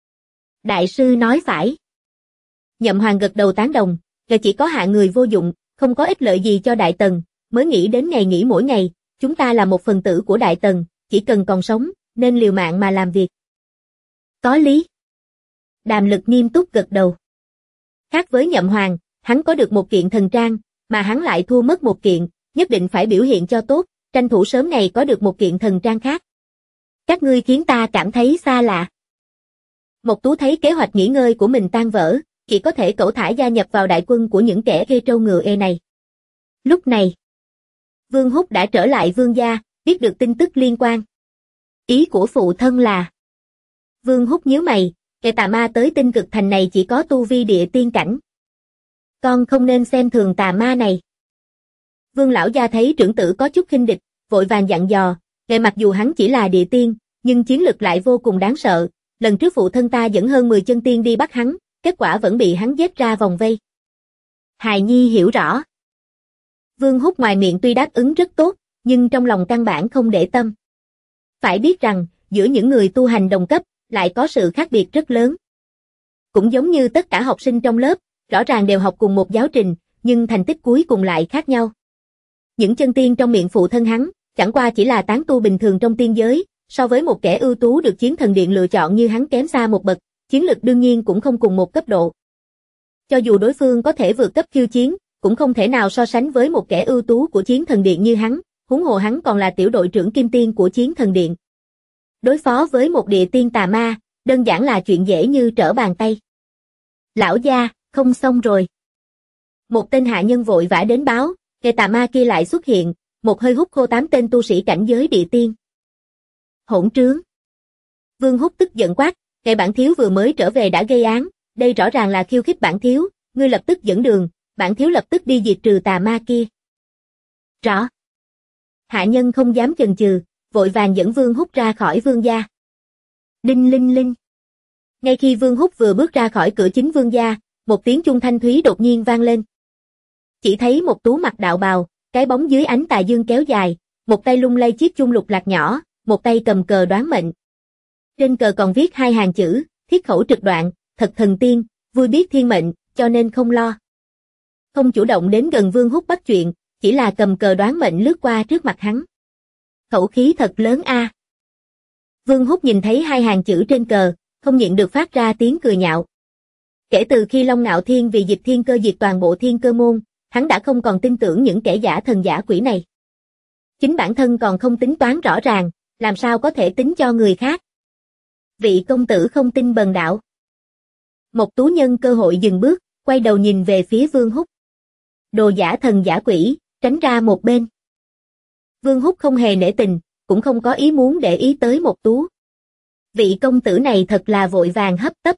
Đại sư nói phải. Nhậm Hoàng gật đầu tán đồng, là chỉ có hạng người vô dụng, không có ích lợi gì cho Đại Tần, mới nghĩ đến ngày nghỉ mỗi ngày, chúng ta là một phần tử của Đại Tần, chỉ cần còn sống, nên liều mạng mà làm việc. Có lý. Đàm Lực nghiêm túc gật đầu. Khác với Nhậm Hoàng, hắn có được một kiện thần trang, mà hắn lại thua mất một kiện, nhất định phải biểu hiện cho tốt, tranh thủ sớm ngày có được một kiện thần trang khác. Các ngươi khiến ta cảm thấy xa lạ. Một Tú thấy kế hoạch nghỉ ngơi của mình tan vỡ, chỉ có thể cẩu thả gia nhập vào đại quân của những kẻ ghê trâu ngựa này. Lúc này, Vương Húc đã trở lại Vương gia, biết được tin tức liên quan. Ý của phụ thân là... Vương Húc nhíu mày, kẻ tà ma tới Tinh Cực Thành này chỉ có tu vi địa tiên cảnh. Con không nên xem thường tà ma này. Vương lão gia thấy trưởng tử có chút khinh địch, vội vàng dặn dò, mặc dù hắn chỉ là địa tiên, nhưng chiến lực lại vô cùng đáng sợ. Lần trước phụ thân ta dẫn hơn 10 chân tiên đi bắt hắn, kết quả vẫn bị hắn giết ra vòng vây. Hài Nhi hiểu rõ. Vương Húc ngoài miệng tuy đáp ứng rất tốt, nhưng trong lòng căn bản không để tâm. Phải biết rằng, giữa những người tu hành đồng cấp, lại có sự khác biệt rất lớn. Cũng giống như tất cả học sinh trong lớp, rõ ràng đều học cùng một giáo trình, nhưng thành tích cuối cùng lại khác nhau. Những chân tiên trong miệng phụ thân hắn, chẳng qua chỉ là tán tu bình thường trong tiên giới, so với một kẻ ưu tú được Chiến Thần Điện lựa chọn như hắn kém xa một bậc, chiến lực đương nhiên cũng không cùng một cấp độ. Cho dù đối phương có thể vượt cấp khiêu chiến, cũng không thể nào so sánh với một kẻ ưu tú của Chiến Thần Điện như hắn, huống hồ hắn còn là tiểu đội trưởng kim tiên của Chiến Thần Điện. Đối phó với một địa tiên tà ma, đơn giản là chuyện dễ như trở bàn tay. Lão gia, không xong rồi. Một tên hạ nhân vội vã đến báo, kẻ tà ma kia lại xuất hiện, một hơi hút khô 8 tên tu sĩ cảnh giới địa tiên. Hỗn trướng. Vương Húc tức giận quát, kẻ bản thiếu vừa mới trở về đã gây án, đây rõ ràng là khiêu khích bản thiếu, ngươi lập tức dẫn đường, bản thiếu lập tức đi diệt trừ tà ma kia. Rõ. Hạ nhân không dám chần chừ, vội vàng dẫn Vương Húc ra khỏi vương gia. Đinh linh linh. Ngay khi Vương Húc vừa bước ra khỏi cửa chính vương gia, một tiếng chuông thanh thúy đột nhiên vang lên. Chỉ thấy một tú mặc đạo bào, cái bóng dưới ánh tà dương kéo dài, một tay lung lay chiếc chuông lục lạc nhỏ, một tay cầm cờ đoán mệnh. Trên cờ còn viết 2 hàng chữ, thiết khẩu trực đoạn, thật thần tiên, vui biết thiên mệnh, cho nên không lo. Không chủ động đến gần Vương Húc bắt chuyện, chỉ là cầm cờ đoán mệnh lướt qua trước mặt hắn. Khẩu khí thật lớn a. Vương Húc nhìn thấy 2 hàng chữ trên cờ, không nhịn được phát ra tiếng cười nhạo. Kể từ khi Long Ngạo Thiên vì dịch thiên cơ diệt toàn bộ thiên cơ môn, hắn đã không còn tin tưởng những kẻ giả thần giả quỷ này. Chính bản thân còn không tính toán rõ ràng, làm sao có thể tính cho người khác. Vị công tử không tin bần đạo. Một tú nhân cơ hội dừng bước, quay đầu nhìn về phía Vương Húc. Đồ giả thần giả quỷ, tránh ra một bên. Vương Húc không hề nể tình, cũng không có ý muốn để ý tới một tú. Vị công tử này thật là vội vàng hấp tấp.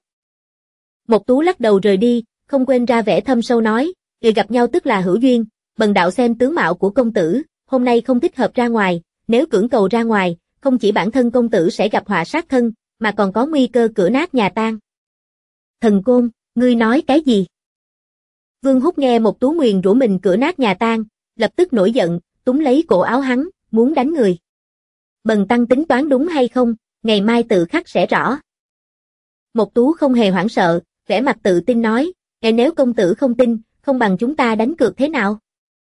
Một tú lắc đầu rời đi, không quên ra vẻ thâm sâu nói, người gặp nhau tức là hữu duyên, bần đạo xem tướng mạo của công tử, hôm nay không thích hợp ra ngoài, nếu cưỡng cầu ra ngoài, không chỉ bản thân công tử sẽ gặp họa sát thân, mà còn có nguy cơ cửa nát nhà tan. Thần Côn, ngươi nói cái gì? Vương Húc nghe một tú nguyền rủa mình cửa nát nhà tan, lập tức nổi giận, túm lấy cổ áo hắn, muốn đánh người. Bần tăng tính toán đúng hay không, ngày mai tự khắc sẽ rõ. Một tú không hề hoảng sợ, vẻ mặt tự tin nói, nếu công tử không tin, không bằng chúng ta đánh cược thế nào?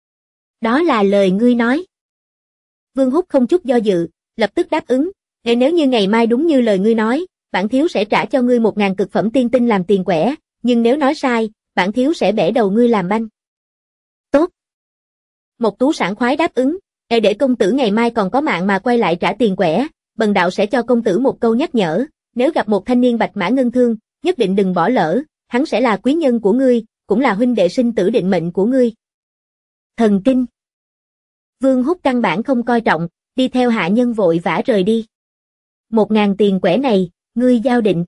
Đó là lời ngươi nói. Vương Húc không chút do dự, lập tức đáp ứng, nếu như ngày mai đúng như lời ngươi nói, bản thiếu sẽ trả cho ngươi 1000 cực phẩm tiên tinh làm tiền quẻ, nhưng nếu nói sai, bản thiếu sẽ bẻ đầu ngươi làm banh. Tốt. Một tú sảng khoái đáp ứng, để công tử ngày mai còn có mạng mà quay lại trả tiền quẻ, bần đạo sẽ cho công tử một câu nhắc nhở, nếu gặp một thanh niên bạch mã ngân thương, nhất định đừng bỏ lỡ, hắn sẽ là quý nhân của ngươi, cũng là huynh đệ sinh tử định mệnh của ngươi. Thần kinh. Vương Húc căn bản không coi trọng, đi theo hạ nhân vội vã rời đi. 1000 tiền quẻ này, ngươi giao định.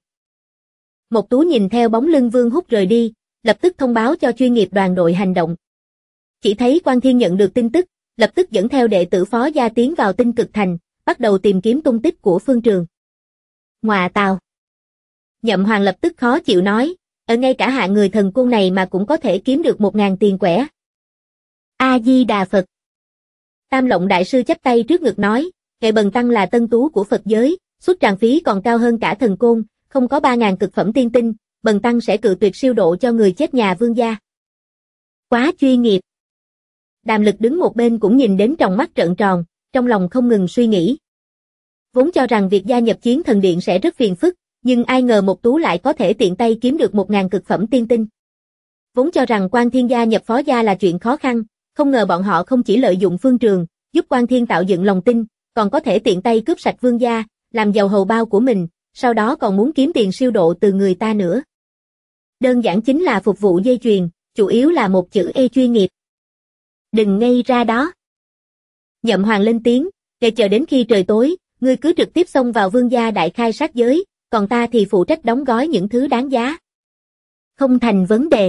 Một tú nhìn theo bóng lưng Vương Húc rời đi, lập tức thông báo cho chuyên nghiệp đoàn đội hành động. Chỉ thấy Quan Thiên nhận được tin tức, lập tức dẫn theo đệ tử phó gia tiến vào Tinh Cực Thành, bắt đầu tìm kiếm tung tích của Phương Trường. Ngoà tào. Nhậm Hoàng lập tức khó chịu nói, ở ngay cả hạ người thần côn này mà cũng có thể kiếm được 1000 tiền quẻ. A-di-đà Phật. Tam Lộng đại sư chắp tay trước ngực nói, ngài bần tăng là tân tú của Phật giới, xuất tràng phí còn cao hơn cả thần côn, không có 3000 cực phẩm tiên tinh, bần tăng sẽ cự tuyệt siêu độ cho người chết nhà Vương gia. Quá chuyên nghiệp. Đàm Lực đứng một bên cũng nhìn đến tròng mắt trợn tròn, trong lòng không ngừng suy nghĩ. Vốn cho rằng việc gia nhập Chiến Thần Điện sẽ rất phiền phức, nhưng ai ngờ một tú lại có thể tiện tay kiếm được 1000 cực phẩm tiên tinh. Vốn cho rằng Quan Thiên gia nhập phó gia là chuyện khó khăn, không ngờ bọn họ không chỉ lợi dụng Phương Trường, giúp Quan Thiên tạo dựng lòng tin, còn có thể tiện tay cướp sạch Vương gia, làm giàu hầu bao của mình, sau đó còn muốn kiếm tiền siêu độ từ người ta nữa. Đơn giản chính là phục vụ dây chuyền, chủ yếu là một chữ E chuyên nghiệp. Đừng ngây ra đó. Nhậm Hoàng lên tiếng, để chờ đến khi trời tối, ngươi cứ trực tiếp xông vào Vương gia đại khai sát giới, còn ta thì phụ trách đóng gói những thứ đáng giá. Không thành vấn đề.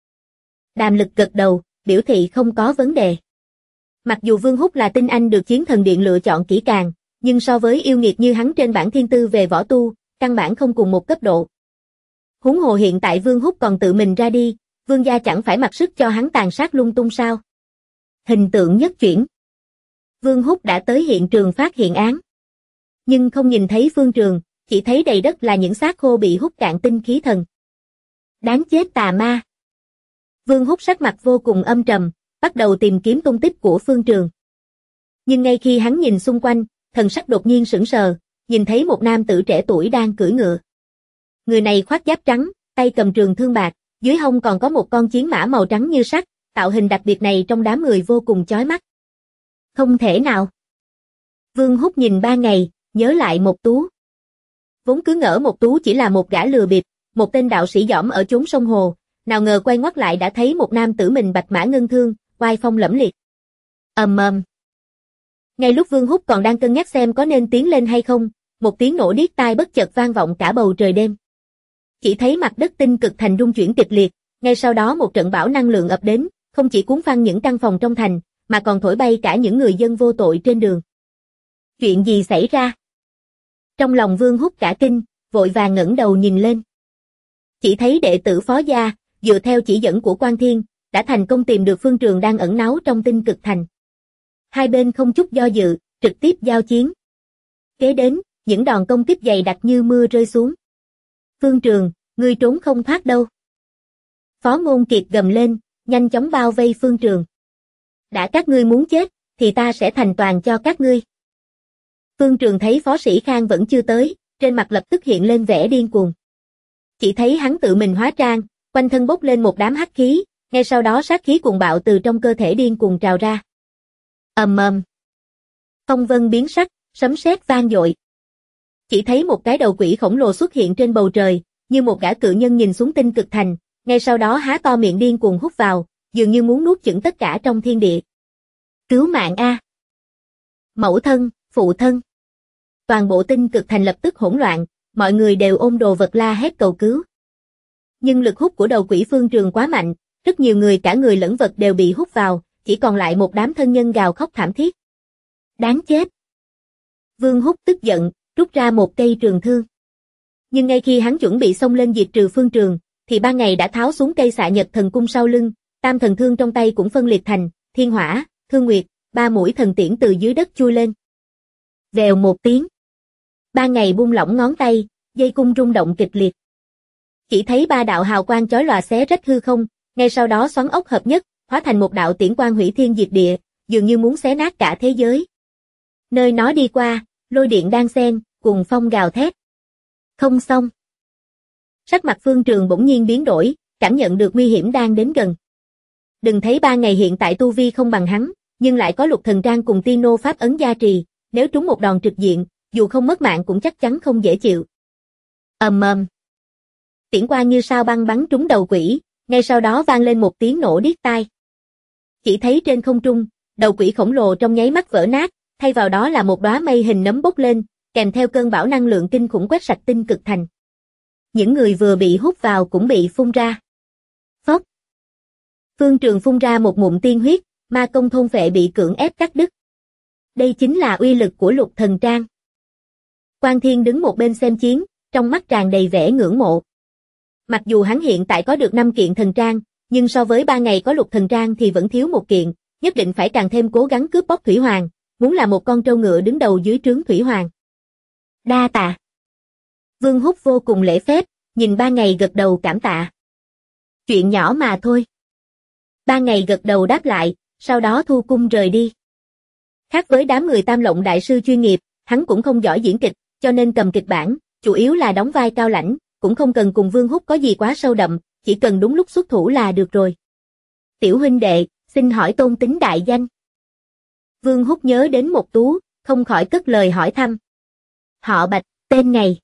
Đàm Lực gật đầu, biểu thị không có vấn đề. Mặc dù Vương Húc là tinh anh được Chiến Thần Điện lựa chọn kỹ càng, nhưng so với yêu nghiệt như hắn trên bảng thiên tư về võ tu, căn bản không cùng một cấp độ. Huống hồ hiện tại Vương Húc còn tự mình ra đi, Vương gia chẳng phải mặc sức cho hắn tàn sát lung tung sao? Hình tượng nhất chuyển. Vương Húc đã tới hiện trường phát hiện án. Nhưng không nhìn thấy Phương Trường, chỉ thấy đầy đất là những xác khô bị hút cạn tinh khí thần. Đáng chết tà ma. Vương Húc sắc mặt vô cùng âm trầm, bắt đầu tìm kiếm tung tích của Phương Trường. Nhưng ngay khi hắn nhìn xung quanh, thần sắc đột nhiên sững sờ, nhìn thấy một nam tử trẻ tuổi đang cưỡi ngựa. Người này khoác giáp trắng, tay cầm trường thương bạc, dưới hông còn có một con chiến mã màu trắng như sắt, tạo hình đặc biệt này trong đám người vô cùng chói mắt. Không thể nào. Vương Húc nhìn 3 ngày, nhớ lại Mộc Tú. Vốn cứ ngỡ Mộc Tú chỉ là một gã lừa bịp, một tên đạo sĩ dỏm ở chốn sông hồ, nào ngờ quay ngoắt lại đã thấy một nam tử mình bạch mã ngân thương, oai phong lẫm liệt. Ầm ầm. Ngay lúc Vương Húc còn đang cân nhắc xem có nên tiến lên hay không, một tiếng nổ điếc tai bất chợt vang vọng cả bầu trời đêm. Chỉ thấy mặt đất tinh cực thành rung chuyển kịch liệt, ngay sau đó một trận bão năng lượng ập đến, không chỉ cuốn phăng những căn phòng trong thành, mà còn thổi bay cả những người dân vô tội trên đường. Chuyện gì xảy ra? Trong lòng Vương Húc cả kinh, vội vàng ngẩng đầu nhìn lên. Chỉ thấy đệ tử Phó gia, dựa theo chỉ dẫn của Quan Thiên, đã thành công tìm được Phương Trường đang ẩn náu trong tinh cực thành. Hai bên không chút do dự, trực tiếp giao chiến. Kế đến, những đòn công kích dày đặc như mưa rơi xuống. Phương Trường, ngươi trốn không thoát đâu. Phó Ngôn Kiệt gầm lên, nhanh chóng bao vây Phương Trường. Đã các ngươi muốn chết, thì ta sẽ thành toàn cho các ngươi. Phương Trường thấy Phó Sĩ Khang vẫn chưa tới, trên mặt lập tức hiện lên vẻ điên cuồng. Chỉ thấy hắn tự mình hóa trang, quanh thân bốc lên một đám hắc khí, ngay sau đó sát khí cuồng bạo từ trong cơ thể điên cuồng trào ra. Ầm ầm. Phong vân biến sắc, sấm sét vang dội. Chỉ thấy một cái đầu quỷ khổng lồ xuất hiện trên bầu trời, như một gã cự nhân nhìn xuống tinh cực thành, ngay sau đó há to miệng điên cuồng hút vào, dường như muốn nuốt chửng tất cả trong thiên địa. Cứu mạng a! Mẫu thân, phụ thân. Toàn bộ tinh cực thành lập tức hỗn loạn, mọi người đều ôm đồ vật la hét cầu cứu. Nhưng lực hút của đầu quỷ Phương Trường quá mạnh, rất nhiều người cả người lẫn vật đều bị hút vào, chỉ còn lại một đám thân nhân gào khóc thảm thiết. Đáng chết! Vương Húc tức giận, rút ra một cây trường thương. Nhưng ngay khi hắn chuẩn bị xông lên diệt trừ Phương Trường, thì Ban Ngày đã tháo xuống cây xạ nhật thần cung sau lưng, tam thần thương trong tay cũng phân liệt thành Thiên Hỏa, Thương Nguyệt, 3 mũi thần tiễn từ dưới đất chui lên. Vèo một tiếng. Ban Ngày buông lỏng ngón tay, dây cung rung động kịch liệt. Chỉ thấy 3 đạo hào quang chói lòa xé rách hư không, ngay sau đó xoắn ốc hợp nhất, hóa thành một đạo tiễn quang hủy thiên diệt địa, dường như muốn xé nát cả thế giới. Nơi nó đi qua, lôi điện đan xen, cùng phong gào thét. Không xong. Sắc mặt Phương Trường bỗng nhiên biến đổi, cảm nhận được nguy hiểm đang đến gần. Đừng thấy Ban Ngày hiện tại tu vi không bằng hắn, nhưng lại có Lục Thần Trang cùng Tino pháp ấn gia trì, nếu trúng một đòn trực diện, dù không mất mạng cũng chắc chắn không dễ chịu. Ầm ầm. Tiễn quang như sao băng bắn trúng đầu quỷ, ngay sau đó vang lên một tiếng nổ điếc tai. Chỉ thấy trên không trung, đầu quỷ khổng lồ trong nháy mắt vỡ nát, thay vào đó là một đóa mây hình nấm bốc lên, kèm theo cơn bão năng lượng kinh khủng quét sạch tinh cực thành. Những người vừa bị hút vào cũng bị phun ra. Phốc. Phương Trường phun ra một ngụm tiên huyết, ma công thôn phệ bị cưỡng ép cắt đứt. Đây chính là uy lực của Lục Thần Trang. Quan Thiên đứng một bên xem chiến, trong mắt tràn đầy vẻ ngưỡng mộ. Mặc dù hắn hiện tại có được 5 kiện thần trang, nhưng so với 3 ngày có Lục Thần Trang thì vẫn thiếu một kiện, nhất định phải càng thêm cố gắng cướp bóc Thủy Hoàng, muốn là một con trâu ngựa đứng đầu dưới trướng Thủy Hoàng. Đa tạ. Vương Húc vô cùng lễ phép, nhìn 3 ngày gật đầu cảm tạ. Chuyện nhỏ mà thôi. 3 ngày gật đầu đáp lại, sau đó thu cung rời đi. Khác với đám người Tam Lộng đại sư chuyên nghiệp, hắn cũng không giỏi diễn kịch, cho nên cầm kịch bản, chủ yếu là đóng vai cao lãnh, cũng không cần cùng Vương Húc có gì quá sâu đậm, chỉ cần đúng lúc xuất thủ là được rồi. Tiểu huynh đệ, xin hỏi tôn tính đại danh. Vương Húc nhớ đến Mộc Tú, không khỏi cất lời hỏi thăm. Họ Bạch, tên Ngày.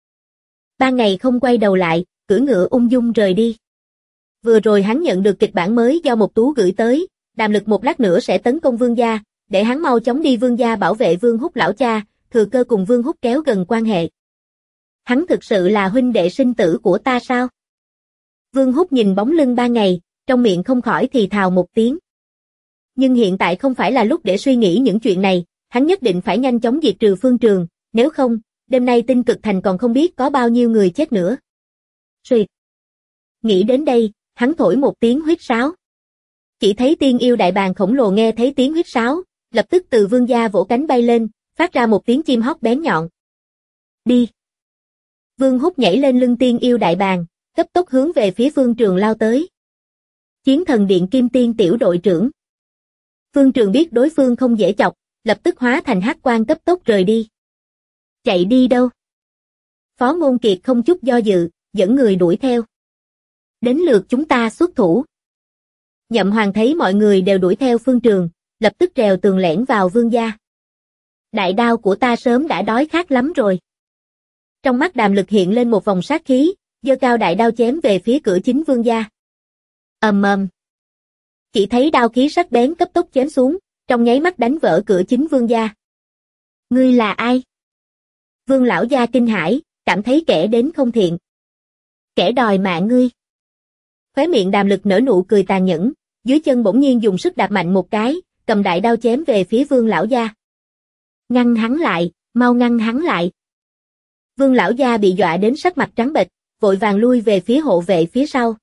Ban Ngày không quay đầu lại, cưỡi ngựa ung dung rời đi. Vừa rồi hắn nhận được kịch bản mới do Mộc Tú gửi tới, Đàm Lực một lát nữa sẽ tấn công Vương gia, để hắn mau chóng đi Vương gia bảo vệ Vương Húc lão cha, thừa cơ cùng Vương Húc kéo gần quan hệ. Hắn thực sự là huynh đệ sinh tử của ta sao? Vương Húc nhìn bóng lưng Ban Ngày, trong miệng không khỏi thì thào một tiếng. Nhưng hiện tại không phải là lúc để suy nghĩ những chuyện này, hắn nhất định phải nhanh chóng diệt trừ Phương Trường, nếu không, đêm nay tinh cực thành còn không biết có bao nhiêu người chết nữa. Xuyệt. Nghĩ đến đây, hắn thổi một tiếng huýt sáo. Chỉ thấy tiên yêu đại bàng khổng lồ nghe thấy tiếng huýt sáo, lập tức từ vương gia vỗ cánh bay lên, phát ra một tiếng chim hót bén nhọn. Đi! Vương Húc nhảy lên lưng tiên yêu đại bàng, cấp tốc hướng về phía Phương Trường lao tới. Chiến thần điện Kim Tiên tiểu đội trưởng. Phương Trường biết đối phương không dễ chọc, lập tức hóa thành hắc quang cấp tốc rời đi. Chạy đi đâu? Phó Ngôn Kiệt không chút do dự, dẫn người đuổi theo. Đến lượt chúng ta xuất thủ. Nhậm Hoàng thấy mọi người đều đuổi theo Phương Trường, lập tức trèo tường lẻn vào vương gia. Đại đao của ta sớm đã đói khát lắm rồi. Trong mắt Đàm Lực hiện lên một vòng sát khí, giơ cao đại đao chém về phía cửa chính vương gia. Ầm ầm. Chỉ thấy đao khí sắc bén cấp tốc chém xuống, trong nháy mắt đánh vỡ cửa chính vương gia. Ngươi là ai? Vương lão gia kinh hãi, cảm thấy kẻ đến không thiện. Kẻ đòi mạng ngươi. Khóe miệng Đàm Lực nở nụ cười tàn nhẫn, dưới chân bỗng nhiên dùng sức đạp mạnh một cái, cầm đại đao chém về phía Vương lão gia. Ngăn hắn lại, mau ngăn hắn lại. Vương lão gia bị dọa đến sắc mặt trắng bệch, vội vàng lui về phía hộ vệ phía sau.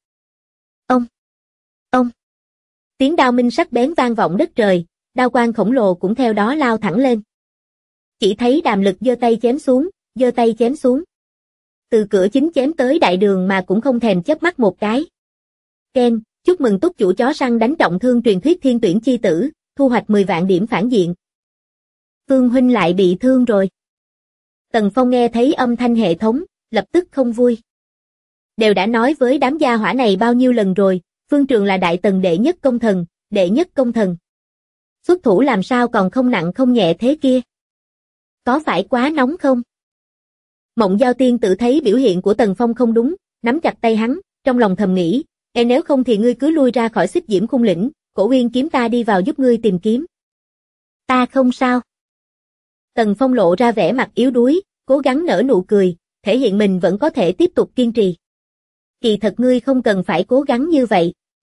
Ông! Tiếng đao minh sắc bén vang vọng đất trời, đao quang khổng lồ cũng theo đó lao thẳng lên. Chỉ thấy Đàm Lực giơ tay chém xuống. Từ cửa chính chém tới đại đường mà cũng không thèm chớp mắt một cái. Ken, chúc mừng túc chủ chó săn đánh trọng thương truyền thuyết thiên tuyển chi tử, thu hoạch 10 vạn điểm phản diện. Phương huynh lại bị thương rồi. Tần Phong nghe thấy âm thanh hệ thống, lập tức không vui. Đều đã nói với đám gia hỏa này bao nhiêu lần rồi, Phương Trường là đại tần đệ nhất công thần. Xuất thủ làm sao còn không nặng không nhẹ thế kia? Có phải quá nóng không? Mộng Giao Tiên Tử thấy biểu hiện của Tần Phong không đúng, nắm chặt tay hắn, trong lòng thầm nghĩ, nếu không thì ngươi cứ lui ra khỏi Xích Diễm Khung Lĩnh, Cổ Uyên kiếm ta đi vào giúp ngươi tìm kiếm. Ta không sao. Tần Phong lộ ra vẻ mặt yếu đuối, cố gắng nở nụ cười, thể hiện mình vẫn có thể tiếp tục kiên trì. Kỳ thật ngươi không cần phải cố gắng như vậy.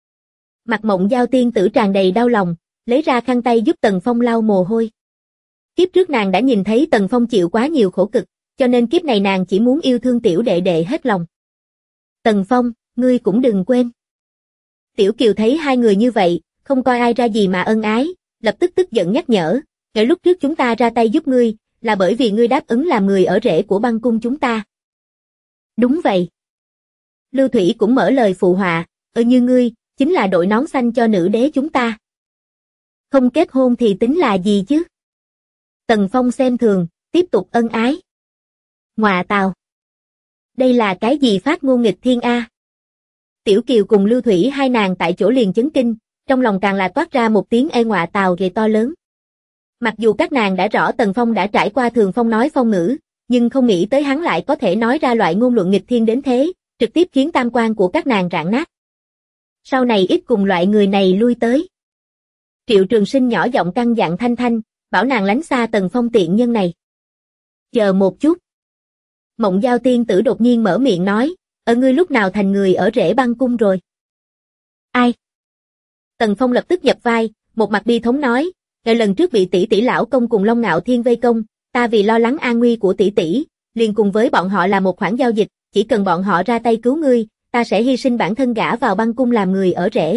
Mặt Mộng Giao Tiên Tử tràn đầy đau lòng, lấy ra khăn tay giúp Tần Phong lau mồ hôi. Kiếp trước nàng đã nhìn thấy Tần Phong chịu quá nhiều khổ cực, cho nên kiếp này nàng chỉ muốn yêu thương tiểu đệ đệ hết lòng. Tần Phong, ngươi cũng đừng quên. Tiểu Kiều thấy hai người như vậy, không coi ai ra gì mà ân ái, lập tức tức giận nhắc nhở, kể lúc trước chúng ta ra tay giúp ngươi, là bởi vì ngươi đáp ứng làm người ở rễ của băng cung chúng ta. Đúng vậy. Lưu Thủy cũng mở lời phụ họa, như ngươi, chính là đội nón xanh cho nữ đế chúng ta. Không kết hôn thì tính là gì chứ? Tần Phong xem thường, tiếp tục ân ái. Ngọa tào. Đây là cái gì phát ngôn nghịch thiên a? Tiểu Kiều cùng Lưu Thủy hai nàng tại chỗ liền chấn kinh, trong lòng càng là toát ra một tiếng ê ngọa tào ghê to lớn. Mặc dù các nàng đã rõ Tần Phong đã trải qua Thường Phong nói phong ngữ, nhưng không nghĩ tới hắn lại có thể nói ra loại ngôn luận nghịch thiên đến thế, trực tiếp khiến tam quan của các nàng rạn nát. Sau này ít cùng loại người này lui tới. Triệu Trường Sinh nhỏ giọng căn dặn Thanh Thanh, bảo nàng lánh xa Tần Phong tiện nhân này. Chờ một chút. Mộng Giao Tiên Tử đột nhiên mở miệng nói, ngươi lúc nào thành người ở rễ băng cung rồi? Ai? Tần Phong lập tức nhập vai, một mặt bi thống nói, lần trước bị tỷ tỷ lão công cùng Long Ngạo Thiên vây công, ta vì lo lắng an nguy của tỷ tỷ, liền cùng với bọn họ làm một khoản giao dịch, chỉ cần bọn họ ra tay cứu ngươi, ta sẽ hy sinh bản thân gả vào băng cung làm người ở rễ.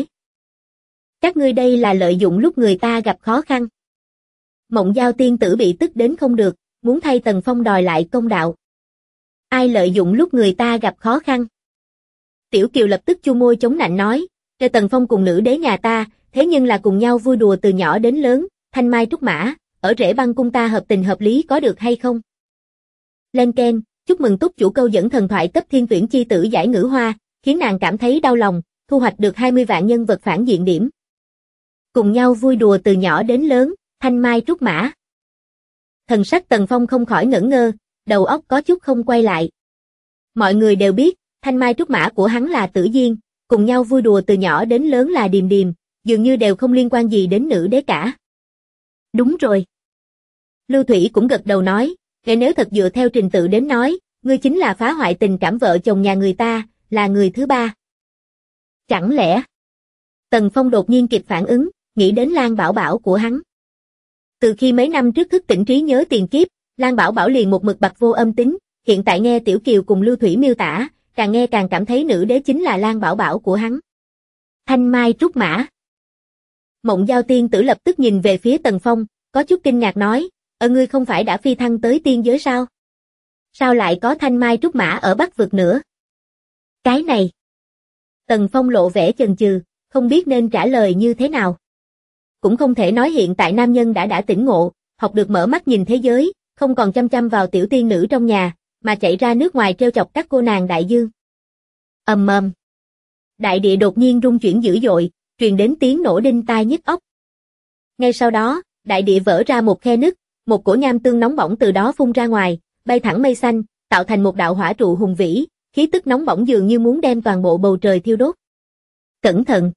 Các ngươi đây là lợi dụng lúc người ta gặp khó khăn. Mộng Giao Tiên Tử bị tức đến không được, muốn thay Tần Phong đòi lại công đạo. Ai lợi dụng lúc người ta gặp khó khăn? Tiểu Kiều lập tức chu môi chống nạnh nói, Tần Phong cùng nữ đế nhà ta, thế nhưng là cùng nhau vui đùa từ nhỏ đến lớn, thanh mai trúc mã, ở rễ băng cung ta hợp tình hợp lý có được hay không? Lên Ken, chúc mừng túc chủ câu dẫn thần thoại cấp thiên tuyển chi tử giải ngữ hoa, khiến nàng cảm thấy đau lòng, thu hoạch được 20 vạn nhân vật phản diện điểm. Cùng nhau vui đùa từ nhỏ đến lớn, thanh mai trúc mã. Thần sắc Tần Phong không khỏi ngẩn ngơ, đầu óc có chút không quay lại. Mọi người đều biết, thanh mai trúc mã của hắn là Tử Diên, cùng nhau vui đùa từ nhỏ đến lớn là Điềm Điềm, dường như đều không liên quan gì đến nữ đế cả. Đúng rồi. Lưu Thủy cũng gật đầu nói, nếu thật dựa theo trình tự đến nói, ngươi chính là phá hoại tình cảm vợ chồng nhà người ta, là người thứ ba. Chẳng lẽ? Tần Phong đột nhiên kịp phản ứng, nghĩ đến Lan Bảo Bảo của hắn. Từ khi mấy năm trước thức tỉnh trí nhớ tiền kiếp, Lan Bảo Bảo liền một mực bặt vô âm tính, hiện tại nghe Tiểu Kiều cùng Lưu Thủy miêu tả, càng nghe càng cảm thấy nữ đế chính là Lan Bảo Bảo của hắn. Thanh mai trúc mã. Mộng Giao tiên tử lập tức nhìn về phía Tần Phong, có chút kinh ngạc nói, ngươi không phải đã phi thăng tới tiên giới sao? Sao lại có thanh mai trúc mã ở Bắc vực nữa? Cái này. Tần Phong lộ vẻ chần chừ, không biết nên trả lời như thế nào. Cũng không thể nói hiện tại nam nhân đã tỉnh ngộ, học được mở mắt nhìn thế giới, không còn chăm chăm vào tiểu tiên nữ trong nhà, mà chạy ra nước ngoài trêu chọc các cô nàng đại dương. Ầm ầm. Đại địa đột nhiên rung chuyển dữ dội, truyền đến tiếng nổ đinh tai nhức óc. Ngay sau đó, đại địa vỡ ra một khe nứt, một cổ nham tương nóng bỏng từ đó phun ra ngoài, bay thẳng mây xanh, tạo thành một đạo hỏa trụ hùng vĩ, khí tức nóng bỏng dường như muốn đem toàn bộ bầu trời thiêu đốt. Cẩn thận!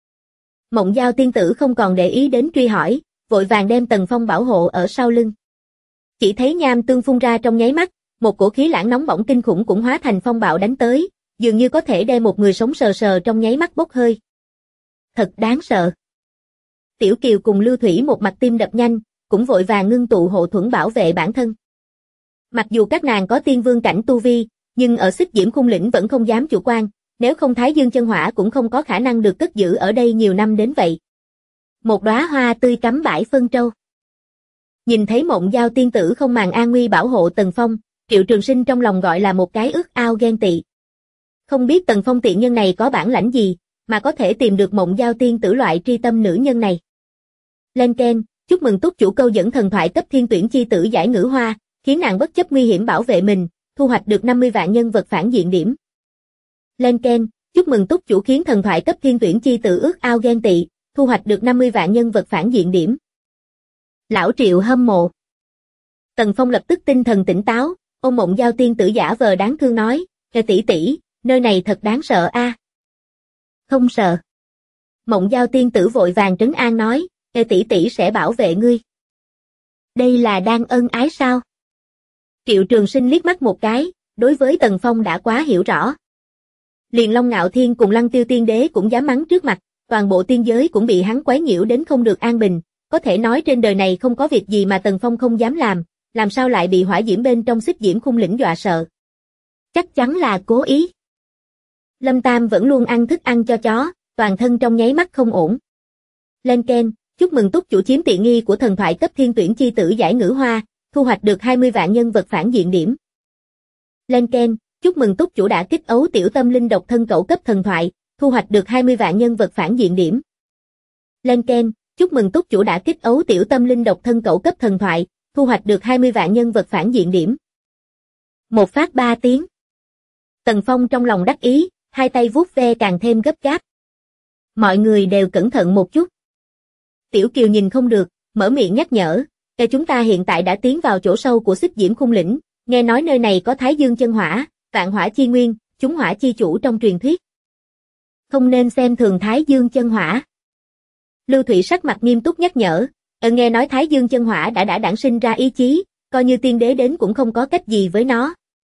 Mộng Giao tiên tử không còn để ý đến truy hỏi, vội vàng đem Tần Phong bảo hộ ở sau lưng. Chỉ thấy nham tương phun ra trong nháy mắt, một cổ khí lãng nóng bỏng kinh khủng cũng hóa thành phong bạo đánh tới, dường như có thể đem một người sống sờ sờ trong nháy mắt bốc hơi. Thật đáng sợ. Tiểu Kiều cùng Lưu Thủy một mặt tim đập nhanh, cũng vội vàng ngưng tụ hộ thuẫn bảo vệ bản thân. Mặc dù các nàng có tiên vương cảnh tu vi, nhưng ở Xích Diễm Khung Lĩnh vẫn không dám chủ quan, nếu không Thái Dương chân hỏa cũng không có khả năng được cất giữ ở đây nhiều năm đến vậy. Một đóa hoa tươi cắm bãi phân trâu. Nhìn thấy Mộng Giao tiên tử không màng an nguy bảo hộ Tần Phong, Triệu Trường Sinh trong lòng gọi là một cái ước ao ghen tị. Không biết Tần Phong tiện nhân này có bản lãnh gì, mà có thể tìm được Mộng Giao tiên tử loại tri tâm nữ nhân này. Lên Ken, chúc mừng túc chủ câu dẫn thần thoại cấp thiên tuyển chi tử giải ngữ hoa, khiến nàng bất chấp nguy hiểm bảo vệ mình, thu hoạch được 50 vạn nhân vật phản diện điểm. Lên Ken, chúc mừng túc chủ khiến thần thoại cấp thiên tuyển chi tử ước ao ghen tị, thu hoạch được 50 vạn nhân vật phản diện điểm. Lão Triệu hâm mộ. Tần Phong lập tức tinh thần tỉnh táo, ôm Mộng Giao tiên tử giả vờ đáng thương nói, tỷ tỷ, nơi này thật đáng sợ a. Không sợ. Mộng Giao tiên tử vội vàng trấn an nói, tỷ tỷ sẽ bảo vệ ngươi. Đây là đang ân ái sao? Triệu Trường Sinh liếc mắt một cái, đối với Tần Phong đã quá hiểu rõ. Liền Long Ngạo Thiên cùng Lăng Tiêu tiên đế cũng dám mắng trước mặt, toàn bộ tiên giới cũng bị hắn quấy nhiễu đến không được an bình, có thể nói trên đời này không có việc gì mà Tần Phong không dám làm sao lại bị hỏa diễm bên trong Xích Diễm Khung Lĩnh dọa sợ. Chắc chắn là cố ý. Lâm Tam vẫn luôn ăn thức ăn cho chó, toàn thân trong nháy mắt không ổn. Lên Ken, chúc mừng túc chủ chiếm tiện nghi của thần thoại cấp thiên tuyển chi tử giải ngữ hoa, thu hoạch được 20 vạn nhân vật phản diện điểm. Lên Ken, chúc mừng túc chủ đã kích ấu tiểu tâm linh độc thân cẩu cấp thần thoại, thu hoạch được 20 vạn nhân vật phản diện điểm. Lên Ken, chúc mừng túc chủ đã kích ấu tiểu tâm linh độc thân cẩu cấp thần thoại, thu hoạch được 20 vạn nhân vật phản diện điểm. Một phát 3 tiếng. Tần Phong trong lòng đắc ý, hai tay vuốt ve càng thêm gấp gáp. Mọi người đều cẩn thận một chút. Tiểu Kiều nhìn không được, mở miệng nhắc nhở, chúng ta hiện tại đã tiến vào chỗ sâu của Xích Diễm Khung Lĩnh, nghe nói nơi này có Thái Dương chân hỏa, Vạn hỏa chi nguyên, chúng hỏa chi chủ trong truyền thuyết. Không nên xem thường Thái Dương chân hỏa. Lưu Thủy sắc mặt nghiêm túc nhắc nhở, nghe nói Thái Dương chân hỏa đã đản sinh ra ý chí, coi như tiên đế đến cũng không có cách gì với nó.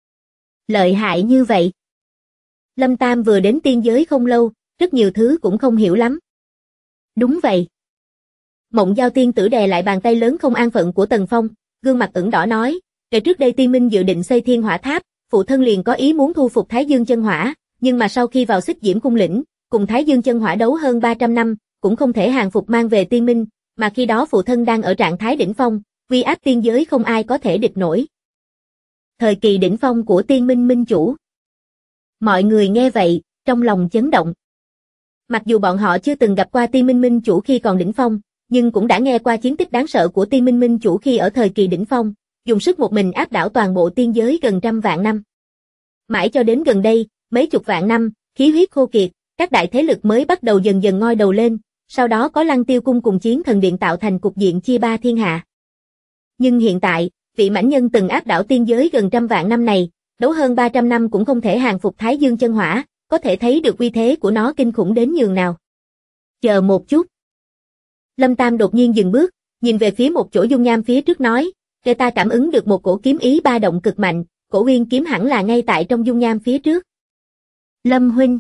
Lợi hại như vậy. Lâm Tam vừa đến tiên giới không lâu, rất nhiều thứ cũng không hiểu lắm. Đúng vậy. Mộng Giao tiên tử đè lại bàn tay lớn không an phận của Tần Phong, gương mặt ửng đỏ nói, trước đây Tiên Minh dự định xây Thiên Hỏa Tháp, phụ thân liền có ý muốn thu phục Thái Dương chân hỏa, nhưng mà sau khi vào Xích Diễm Khung Lĩnh, cùng Thái Dương chân hỏa đấu hơn 300 năm, cũng không thể hàng phục mang về Tiên Minh, mà khi đó phụ thân đang ở trạng thái đỉnh phong, uy áp tiên giới không ai có thể địch nổi. Thời kỳ đỉnh phong của Tiên Minh minh chủ. Mọi người nghe vậy, trong lòng chấn động. Mặc dù bọn họ chưa từng gặp qua Tiên Minh minh chủ khi còn đỉnh phong, nhưng cũng đã nghe qua chiến tích đáng sợ của Tiên Minh minh chủ khi ở thời kỳ đỉnh phong, dùng sức một mình áp đảo toàn bộ tiên giới gần 100 vạn năm. Mãi cho đến gần đây, mấy chục vạn năm, khí huyết khô kiệt, các đại thế lực mới bắt đầu dần dần ngoi đầu lên, sau đó có Lăng Tiêu cung cùng Chiến Thần Điện tạo thành cục diện chia ba thiên hạ. Nhưng hiện tại, vị mãnh nhân từng áp đảo tiên giới gần 100 vạn năm này, đấu hơn 300 năm cũng không thể hàng phục Thái Dương chân hỏa, có thể thấy được uy thế của nó kinh khủng đến nhường nào. Chờ một chút. Lâm Tam đột nhiên dừng bước, nhìn về phía một chỗ dung nham phía trước nói, người ta cảm ứng được một cổ kiếm ý ba động cực mạnh, cổ uyên kiếm hẳn là ngay tại trong dung nham phía trước. Lâm huynh.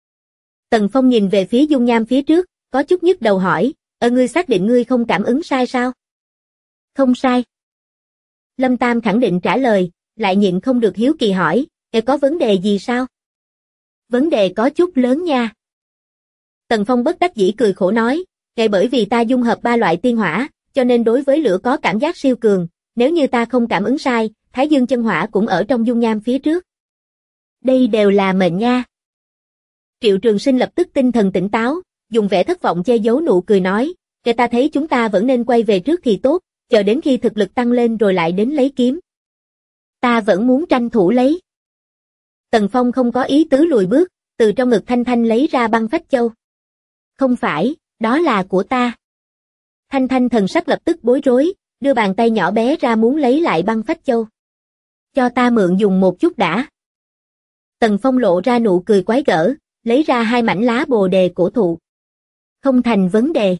Tần Phong nhìn về phía dung nham phía trước, có chút nhức đầu hỏi, ngươi xác định ngươi không cảm ứng sai sao? Không sai. Lâm Tam khẳng định trả lời, lại nhịn không được hiếu kỳ hỏi, có vấn đề gì sao? Vấn đề có chút lớn nha. Tần Phong bất đắc dĩ cười khổ nói, bởi vì ta dung hợp 3 loại tiên hỏa, cho nên đối với lửa có cảm giác siêu cường, nếu như ta không cảm ứng sai, Thái Dương chân hỏa cũng ở trong dung nham phía trước. Đây đều là mệnh nha. Triệu Trường Sinh lập tức tinh thần tỉnh táo, dùng vẻ thất vọng che giấu nụ cười nói, "Kể ta thấy chúng ta vẫn nên quay về trước thì tốt, chờ đến khi thực lực tăng lên rồi lại đến lấy kiếm. Ta vẫn muốn tranh thủ lấy." Tần Phong không có ý tứ lùi bước, từ trong ngực Thanh Thanh lấy ra băng phách châu. "Không phải, đó là của ta." Thanh Thanh thần sắc lập tức bối rối, đưa bàn tay nhỏ bé ra muốn lấy lại băng phách châu. "Cho ta mượn dùng một chút đã." Tần Phong lộ ra nụ cười quái gở, lấy ra 2 mảnh lá bồ đề cổ thụ. "Không thành vấn đề."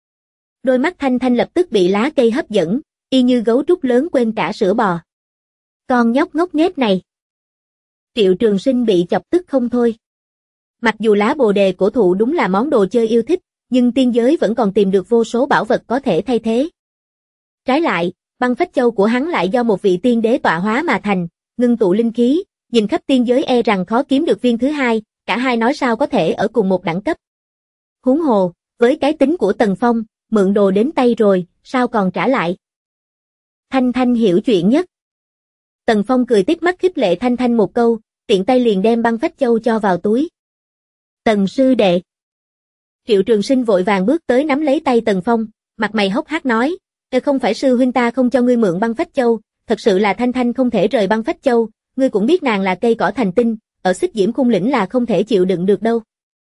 Đôi mắt Thanh Thanh lập tức bị lá cây hấp dẫn, y như gấu trúc lớn quên cả sữa bò. Con nhóc ngốc nghếch này. Triệu Trường Sinh bị chọc tức không thôi. Mặc dù lá bồ đề cổ thụ đúng là món đồ chơi yêu thích, nhưng tiên giới vẫn còn tìm được vô số bảo vật có thể thay thế. Trái lại, băng phách châu của hắn lại do một vị tiên đế tọa hóa mà thành, ngưng tụ linh khí, nhìn khắp tiên giới e rằng khó kiếm được viên thứ hai, cả hai nói sao có thể ở cùng một đẳng cấp. Huống hồ, với cái tính của Tần Phong, mượn đồ đến tay rồi, sao còn trả lại. Thanh Thanh hiểu chuyện nhất. Tần Phong cười tít mắt khích lệ Thanh Thanh một câu, tiện tay liền đem băng phách châu cho vào túi. "Tần sư đệ." Triệu Trường Sinh vội vàng bước tới nắm lấy tay Tần Phong, mặt mày hốc hác nói, "Không phải sư huynh ta không cho ngươi mượn băng phách châu, thật sự là Thanh Thanh không thể rời băng phách châu, ngươi cũng biết nàng là cây cỏ thành tinh, ở Xích Diễm Khung Lĩnh là không thể chịu đựng được đâu."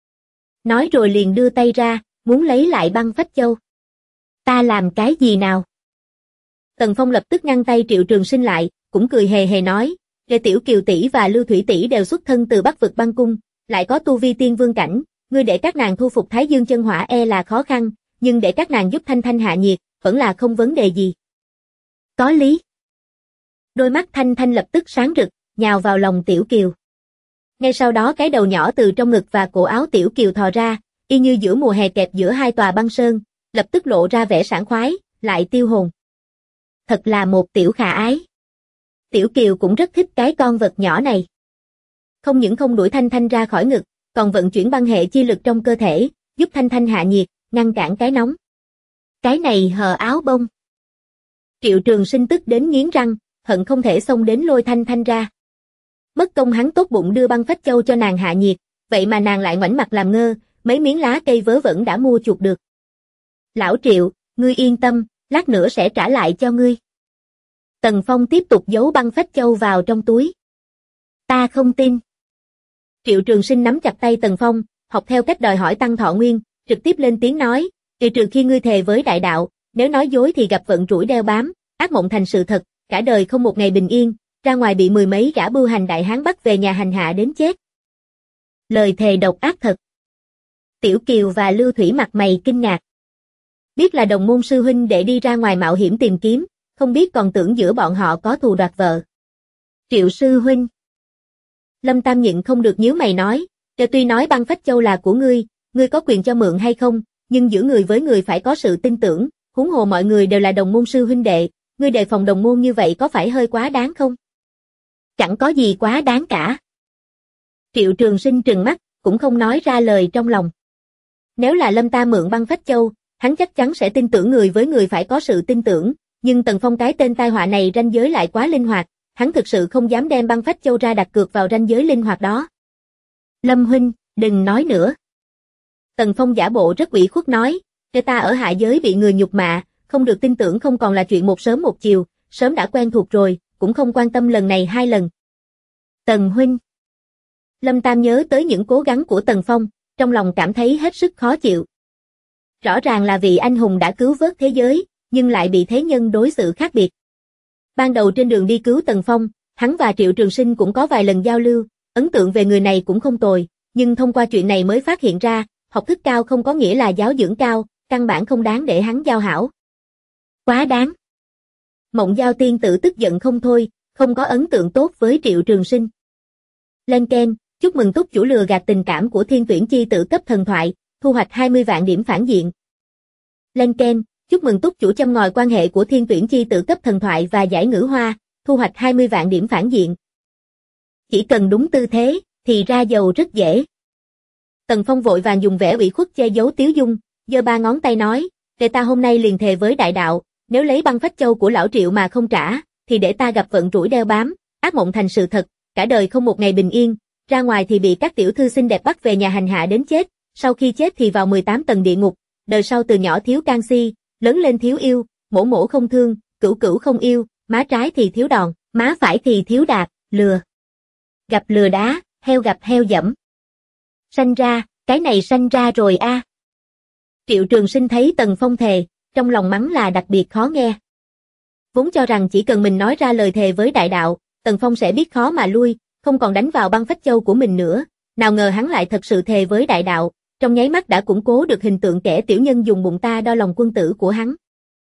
Nói rồi liền đưa tay ra, muốn lấy lại băng phách châu. "Ta làm cái gì nào?" Tần Phong lập tức ngăn tay Triệu Trường Sinh lại, cũng cười hề hề nói, Tiểu Kiều tỷ và Lưu Thủy tỷ đều xuất thân từ Bắc vực băng cung, lại có tu vi tiên vương cảnh, ngươi để các nàng thu phục Thái Dương chân hỏa e là khó khăn, nhưng để các nàng giúp Thanh Thanh hạ nhiệt, vẫn là không vấn đề gì." "Có lý." Đôi mắt Thanh Thanh lập tức sáng rực, nhào vào lòng Tiểu Kiều. Ngay sau đó cái đầu nhỏ từ trong ngực và cổ áo Tiểu Kiều thò ra, y như giữa mùa hè kẹp giữa 2 tòa băng sơn, lập tức lộ ra vẻ sảng khoái, lại tiêu hồn. Thật là một tiểu khả ái. Tiểu Kiều cũng rất thích cái con vật nhỏ này. Không những không đuổi Thanh Thanh ra khỏi ngực, còn vận chuyển băng hệ chi lực trong cơ thể, giúp Thanh Thanh hạ nhiệt, ngăn cản cái nóng. Cái này hờ áo bông. Triệu Trường Sinh tức đến nghiến răng, hận không thể xông đến lôi Thanh Thanh ra. Mất công hắn tốt bụng đưa băng phách châu cho nàng hạ nhiệt, vậy mà nàng lại ngoảnh mặt làm ngơ, mấy miếng lá cây vớ vẩn đã mua chuộc được. "Lão Triệu, ngươi yên tâm, lát nữa sẽ trả lại cho ngươi." Tần Phong tiếp tục giấu băng phách châu vào trong túi. "Ta không tin." Triệu Trường Sinh nắm chặt tay Tần Phong, học theo cách đòi hỏi tăng thọ nguyên, trực tiếp lên tiếng nói, trừ khi ngươi thề với đại đạo, nếu nói dối thì gặp vận rủi đeo bám, ác mộng thành sự thật, cả đời không một ngày bình yên, ra ngoài bị 10 mấy gã bưu hành đại hán bắt về nhà hành hạ đến chết." Lời thề độc ác thật. Tiểu Kiều và Lưu Thủy mặt mày kinh ngạc. Biết là đồng môn sư huynh đệ đi ra ngoài mạo hiểm tìm kiếm, không biết còn tưởng giữa bọn họ có thù đoạt vợ. "Triệu sư huynh." Lâm Tam nhịn không được nhíu mày nói, tuy nói băng phách châu là của ngươi có quyền cho mượn hay không, nhưng giữa người với người phải có sự tin tưởng, huống hồ mọi người đều là đồng môn sư huynh đệ, ngươi đề phòng đồng môn như vậy có phải hơi quá đáng không?" "Chẳng có gì quá đáng cả." Triệu Trường Sinh trừng mắt, cũng không nói ra lời trong lòng. Nếu là Lâm Tam mượn băng phách châu, hắn chắc chắn sẽ tin tưởng người với người phải có sự tin tưởng, nhưng Tần Phong cái tên tai họa này ranh giới lại quá linh hoạt, hắn thực sự không dám đem băng phách châu ra đặt cược vào ranh giới linh hoạt đó. "Lâm huynh, đừng nói nữa." Tần Phong giả bộ rất ủy khuất nói, ta ở hạ giới bị người nhục mạ, không được tin tưởng không còn là chuyện một sớm một chiều, sớm đã quen thuộc rồi, cũng không quan tâm lần này 2 lần. "Tần huynh." Lâm Tam nhớ tới những cố gắng của Tần Phong, trong lòng cảm thấy hết sức khó chịu. Rõ ràng là vị anh hùng đã cứu vớt thế giới, nhưng lại bị thế nhân đối xử khác biệt. Ban đầu trên đường đi cứu Tần Phong, hắn và Triệu Trường Sinh cũng có vài lần giao lưu, ấn tượng về người này cũng không tồi, nhưng thông qua chuyện này mới phát hiện ra, học thức cao không có nghĩa là giáo dưỡng cao, căn bản không đáng để hắn giao hảo. Quá đáng. Mộng Giao tiên tử tức giận không thôi, không có ấn tượng tốt với Triệu Trường Sinh. Lên Ken, chúc mừng túc chủ lừa gạt tình cảm của thiên tuyển chi tử cấp thần thoại, thu hoạch 20 vạn điểm phản diện. Lên Ken, chúc mừng túc chủ châm ngòi quan hệ của thiên tuyển chi tử cấp thần thoại và giải ngữ hoa, thu hoạch 20 vạn điểm phản diện. Chỉ cần đúng tư thế, thì ra giàu rất dễ. Tần Phong vội vàng dùng vẻ ủy khuất che giấu tiếu dung, giơ ba ngón tay nói, để ta hôm nay liền thề với đại đạo, nếu lấy băng phách châu của lão Triệu mà không trả, thì để ta gặp vận rủi đeo bám, ác mộng thành sự thật, cả đời không một ngày bình yên, ra ngoài thì bị các tiểu thư xinh đẹp bắt về nhà hành hạ đến chết, sau khi chết thì vào 18 tầng địa ngục, đời sau từ nhỏ thiếu canxi, lớn lên thiếu yêu, mổ mổ không thương, cửu cửu không yêu, má trái thì thiếu đòn, má phải thì thiếu đạp, lừa. Gặp lừa đá, heo gặp heo dẫm. Sanh ra, cái này sanh ra rồi a. Triệu Trường Sinh thấy Tần Phong thề, trong lòng mắng là đặc biệt khó nghe. Vốn cho rằng chỉ cần mình nói ra lời thề với đại đạo, Tần Phong sẽ biết khó mà lui, không còn đánh vào băng phách châu của mình nữa, nào ngờ hắn lại thật sự thề với đại đạo, trong nháy mắt đã củng cố được hình tượng kẻ tiểu nhân dùng bụng ta đo lòng quân tử của hắn.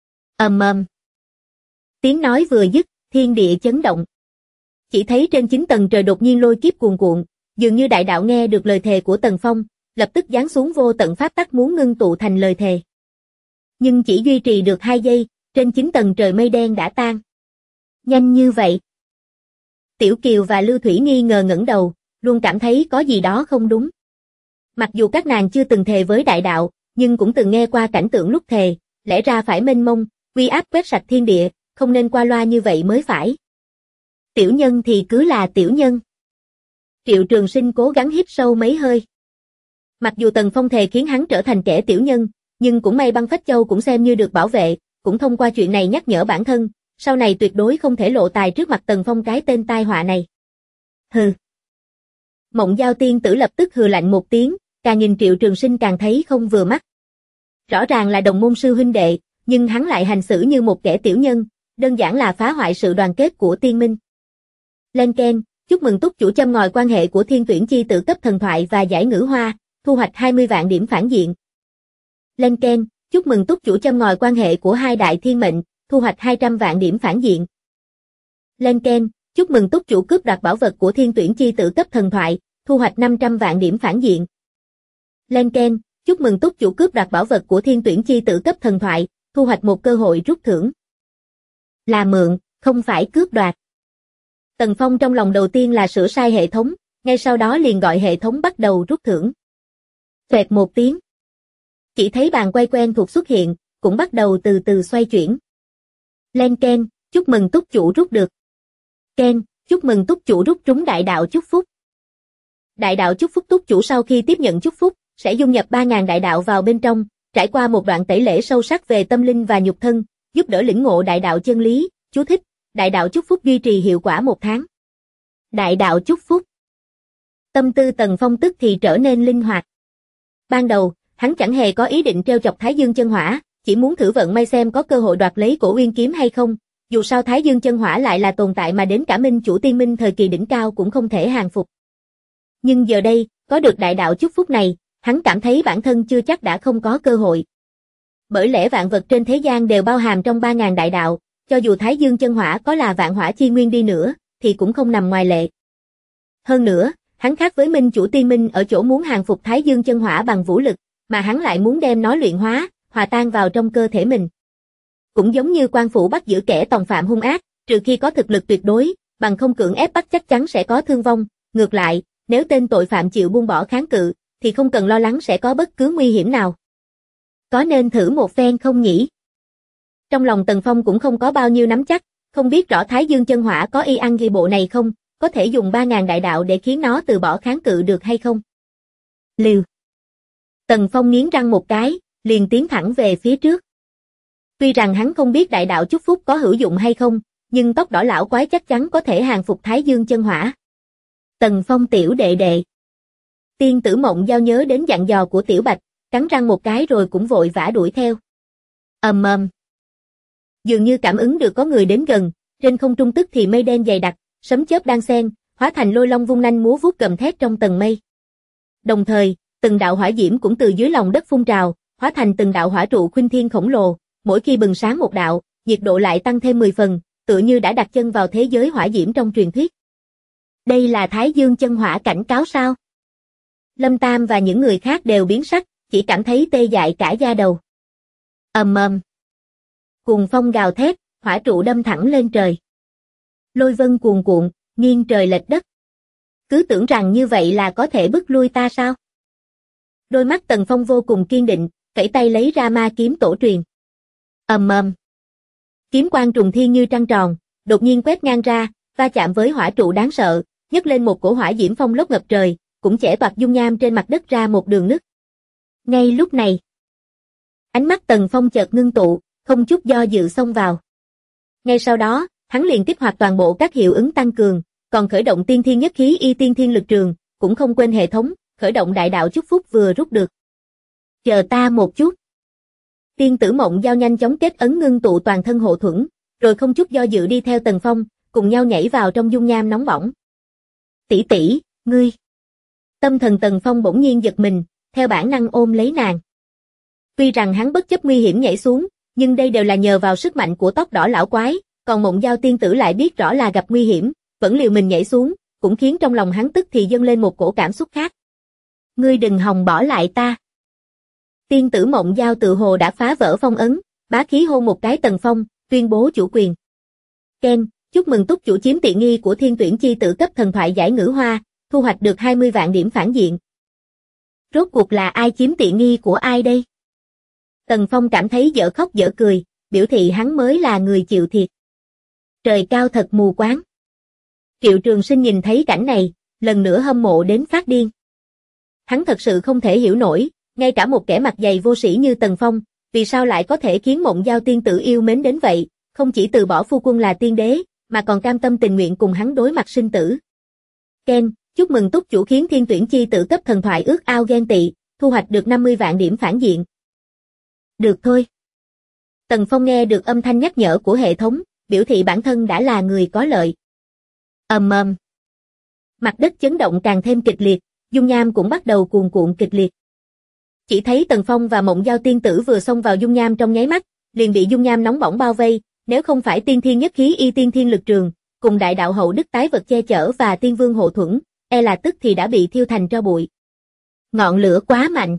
Tiếng nói vừa dứt, thiên địa chấn động. Chỉ thấy trên 9 tầng trời đột nhiên lôi kiếp cuồn cuộn, dường như đại đạo nghe được lời thề của Tần Phong, lập tức giáng xuống vô tận pháp tắc muốn ngưng tụ thành lời thề. Nhưng chỉ duy trì được 2 giây, trên 9 tầng trời mây đen đã tan. Nhanh như vậy. Tiểu Kiều và Lưu Thủy nghi ngờ ngẩng đầu, luôn cảm thấy có gì đó không đúng. Mặc dù các nàng chưa từng thề với đại đạo, nhưng cũng từng nghe qua cảnh tượng lúc thề, lẽ ra phải mênh mông, uy áp quét sạch thiên địa, không nên qua loa như vậy mới phải. Tiểu nhân thì cứ là tiểu nhân. Triệu Trường Sinh cố gắng hít sâu mấy hơi. Mặc dù Tần Phong thề khiến hắn trở thành kẻ tiểu nhân, nhưng cũng may băng phách châu cũng xem như được bảo vệ, cũng thông qua chuyện này nhắc nhở bản thân, sau này tuyệt đối không thể lộ tài trước mặt Tần Phong cái tên tai họa này. Hừ. Mộng Giao tiên tử lập tức hừ lạnh một tiếng, càng nhìn Triệu Trường Sinh càng thấy không vừa mắt. Rõ ràng là đồng môn sư huynh đệ, nhưng hắn lại hành xử như một kẻ tiểu nhân, đơn giản là phá hoại sự đoàn kết của tiên minh. Lên Ken, chúc mừng túc chủ châm ngòi quan hệ của thiên tuyển chi tử cấp thần thoại và giải ngữ hoa, thu hoạch 20 vạn điểm phản diện. Lên Ken, chúc mừng túc chủ châm ngòi quan hệ của hai đại thiên mệnh, thu hoạch 200 vạn điểm phản diện. Lên Ken, chúc mừng túc chủ cướp đoạt bảo vật của thiên tuyển chi tử cấp thần thoại, thu hoạch 500 vạn điểm phản diện. Lên Ken, chúc mừng túc chủ cướp đoạt bảo vật của thiên tuyển chi tử cấp thần thoại, thu hoạch một cơ hội rút thưởng. Là mượn, không phải cướp đoạt. Tần Phong trong lòng đầu tiên là sửa sai hệ thống, ngay sau đó liền gọi hệ thống bắt đầu rút thưởng. Xoẹt một tiếng. Chỉ thấy bàn quay quen thuộc xuất hiện, cũng bắt đầu từ từ xoay chuyển. Lên Ken, chúc mừng túc chủ rút được. Ken, chúc mừng túc chủ rút trúng đại đạo chúc phúc. Đại đạo chúc phúc túc chủ sau khi tiếp nhận chúc phúc, sẽ dung nhập 3.000 đại đạo vào bên trong, trải qua một đoạn tẩy lễ sâu sắc về tâm linh và nhục thân, giúp đỡ lĩnh ngộ đại đạo chân lý. Chú thích, đại đạo chúc phúc duy trì hiệu quả 1 tháng. Đại đạo chúc phúc. Tâm tư Tần Phong tức thì trở nên linh hoạt. Ban đầu, hắn chẳng hề có ý định trêu chọc Thái Dương chân hỏa, chỉ muốn thử vận may xem có cơ hội đoạt lấy Cổ Uyên kiếm hay không, dù sao Thái Dương chân hỏa lại là tồn tại mà đến cả minh chủ tiên minh thời kỳ đỉnh cao cũng không thể hàng phục. Nhưng giờ đây, có được đại đạo chúc phúc này, hắn cảm thấy bản thân chưa chắc đã không có cơ hội. Bởi lẽ vạn vật trên thế gian đều bao hàm trong 3.000 đại đạo, cho dù Thái Dương chân hỏa có là vạn hỏa chi nguyên đi nữa, thì cũng không nằm ngoài lệ. Hơn nữa, hắn khác với minh chủ tiên minh ở chỗ muốn hàng phục Thái Dương chân hỏa bằng vũ lực, mà hắn lại muốn đem nó luyện hóa, hòa tan vào trong cơ thể mình. Cũng giống như quan phủ bắt giữ kẻ tòng phạm hung ác, trừ khi có thực lực tuyệt đối, bằng không cưỡng ép bắt chắc chắn sẽ có thương vong. Ngược lại, nếu tên tội phạm chịu buông bỏ kháng cự, thì không cần lo lắng sẽ có bất cứ nguy hiểm nào. Có nên thử một phen không nhỉ? Trong lòng Tần Phong cũng không có bao nhiêu nắm chắc, không biết rõ Thái Dương chân hỏa có y ăn ghi bộ này không, có thể dùng 3.000 đại đạo để khiến nó từ bỏ kháng cự được hay không? Liều. Tần Phong nghiến răng một cái, liền tiến thẳng về phía trước. Tuy rằng hắn không biết đại đạo chúc phúc có hữu dụng hay không, nhưng tóc đỏ lão quái chắc chắn có thể hàng phục Thái Dương chân hỏa. Tần Phong tiểu đệ đệ. Tiên tử Mộng Giao nhớ đến dặn dò của Tiểu Bạch, cắn răng một cái rồi cũng vội vã đuổi theo. Dường như cảm ứng được có người đến gần, trên không trung tức thì mây đen dày đặc, sấm chớp đan xen, hóa thành lôi long vung nanh múa vuốt gầm thét trong tầng mây. Đồng thời, từng đạo hỏa diễm cũng từ dưới lòng đất phun trào, hóa thành từng đạo hỏa trụ khuynh thiên khổng lồ, mỗi khi bừng sáng một đạo, nhiệt độ lại tăng thêm 10 phần, tựa như đã đặt chân vào thế giới hỏa diễm trong truyền thuyết. Đây là Thái Dương chân hỏa cảnh cáo sao? Lâm Tam và những người khác đều biến sắc, chỉ cảm thấy tê dại cả da đầu. Cuồng phong gào thét, hỏa trụ đâm thẳng lên trời. Lôi vân cuồn cuộn, nghiêng trời lệch đất. Cứ tưởng rằng như vậy là có thể bức lui ta sao? Đôi mắt Tần Phong vô cùng kiên định, cẩy tay lấy ra ma kiếm tổ truyền. Ầm ầm. Kiếm quang trùng thiên như trăng tròn, đột nhiên quét ngang ra, va chạm với hỏa trụ đáng sợ, nhấc lên một cổ hỏa diễm phong lốc ngập trời, cũng chẻ toạc dung nham trên mặt đất ra một đường nứt. Ngay lúc này, ánh mắt Tần Phong chợt ngưng tụ, không chút do dự xông vào. Ngay sau đó, hắn liền kích hoạt toàn bộ các hiệu ứng tăng cường, còn khởi động tiên thiên nhất khí y tiên thiên lực trường, cũng không quên hệ thống, khởi động đại đạo chúc phúc vừa rút được. Chờ ta một chút. Tiên tử Mộng Giao nhanh chóng kết ấn ngưng tụ toàn thân hộ thuẫn, rồi không chút do dự đi theo Tần Phong, cùng nhau nhảy vào trong dung nham nóng bỏng. Tỷ tỷ, ngươi. Tâm thần Tần Phong bỗng nhiên giật mình, theo bản năng ôm lấy nàng. Tuy rằng hắn bất chấp nguy hiểm nhảy xuống, nhưng đây đều là nhờ vào sức mạnh của tóc đỏ lão quái, còn Mộng Giao tiên tử lại biết rõ là gặp nguy hiểm, vẫn liều mình nhảy xuống, cũng khiến trong lòng hắn tức thì dâng lên một cổ cảm xúc khác. Ngươi đừng hòng bỏ lại ta. Tiên tử Mộng Giao tự hồ đã phá vỡ phong ấn, bá khí hôn một cái Tần Phong, tuyên bố chủ quyền. Ken, chúc mừng túc chủ chiếm tiện nghi của Thiên Tuyển chi tử cấp thần thoại giải ngữ hoa, thu hoạch được 20 vạn điểm phản diện. Rốt cuộc là ai chiếm tiện nghi của ai đây? Tần Phong cảm thấy dở khóc dở cười, biểu thị hắn mới là người chịu thiệt. Trời cao thật mù quáng. Triệu Trường Sinh nhìn thấy cảnh này, lần nữa hâm mộ đến phát điên. Hắn thật sự không thể hiểu nổi, ngay cả một kẻ mặt dày vô sĩ như Tần Phong, vì sao lại có thể khiến Mộng Giao tiên tử yêu mến đến vậy, không chỉ từ bỏ phu quân là tiên đế, mà còn cam tâm tình nguyện cùng hắn đối mặt sinh tử. Ken, chúc mừng túc chủ khiến Thiên Tuyển chi tử cấp thần thoại ước ao ghen tị, thu hoạch được 50 vạn điểm phản diện. Được thôi. Tần Phong nghe được âm thanh nhắc nhở của hệ thống, biểu thị bản thân đã là người có lợi. Ầm ầm. Mặt đất chấn động càng thêm kịch liệt, dung nham cũng bắt đầu cuồn cuộn kịch liệt. Chỉ thấy Tần Phong và Mộng Giao tiên tử vừa xông vào dung nham trong nháy mắt, liền bị dung nham nóng bỏng bao vây, nếu không phải tiên thiên nhất khí y tiên thiên lực trường, cùng đại đạo hậu đức tái vật che chở và tiên vương hộ thuẫn, e là tức thì đã bị thiêu thành tro bụi. Ngọn lửa quá mạnh.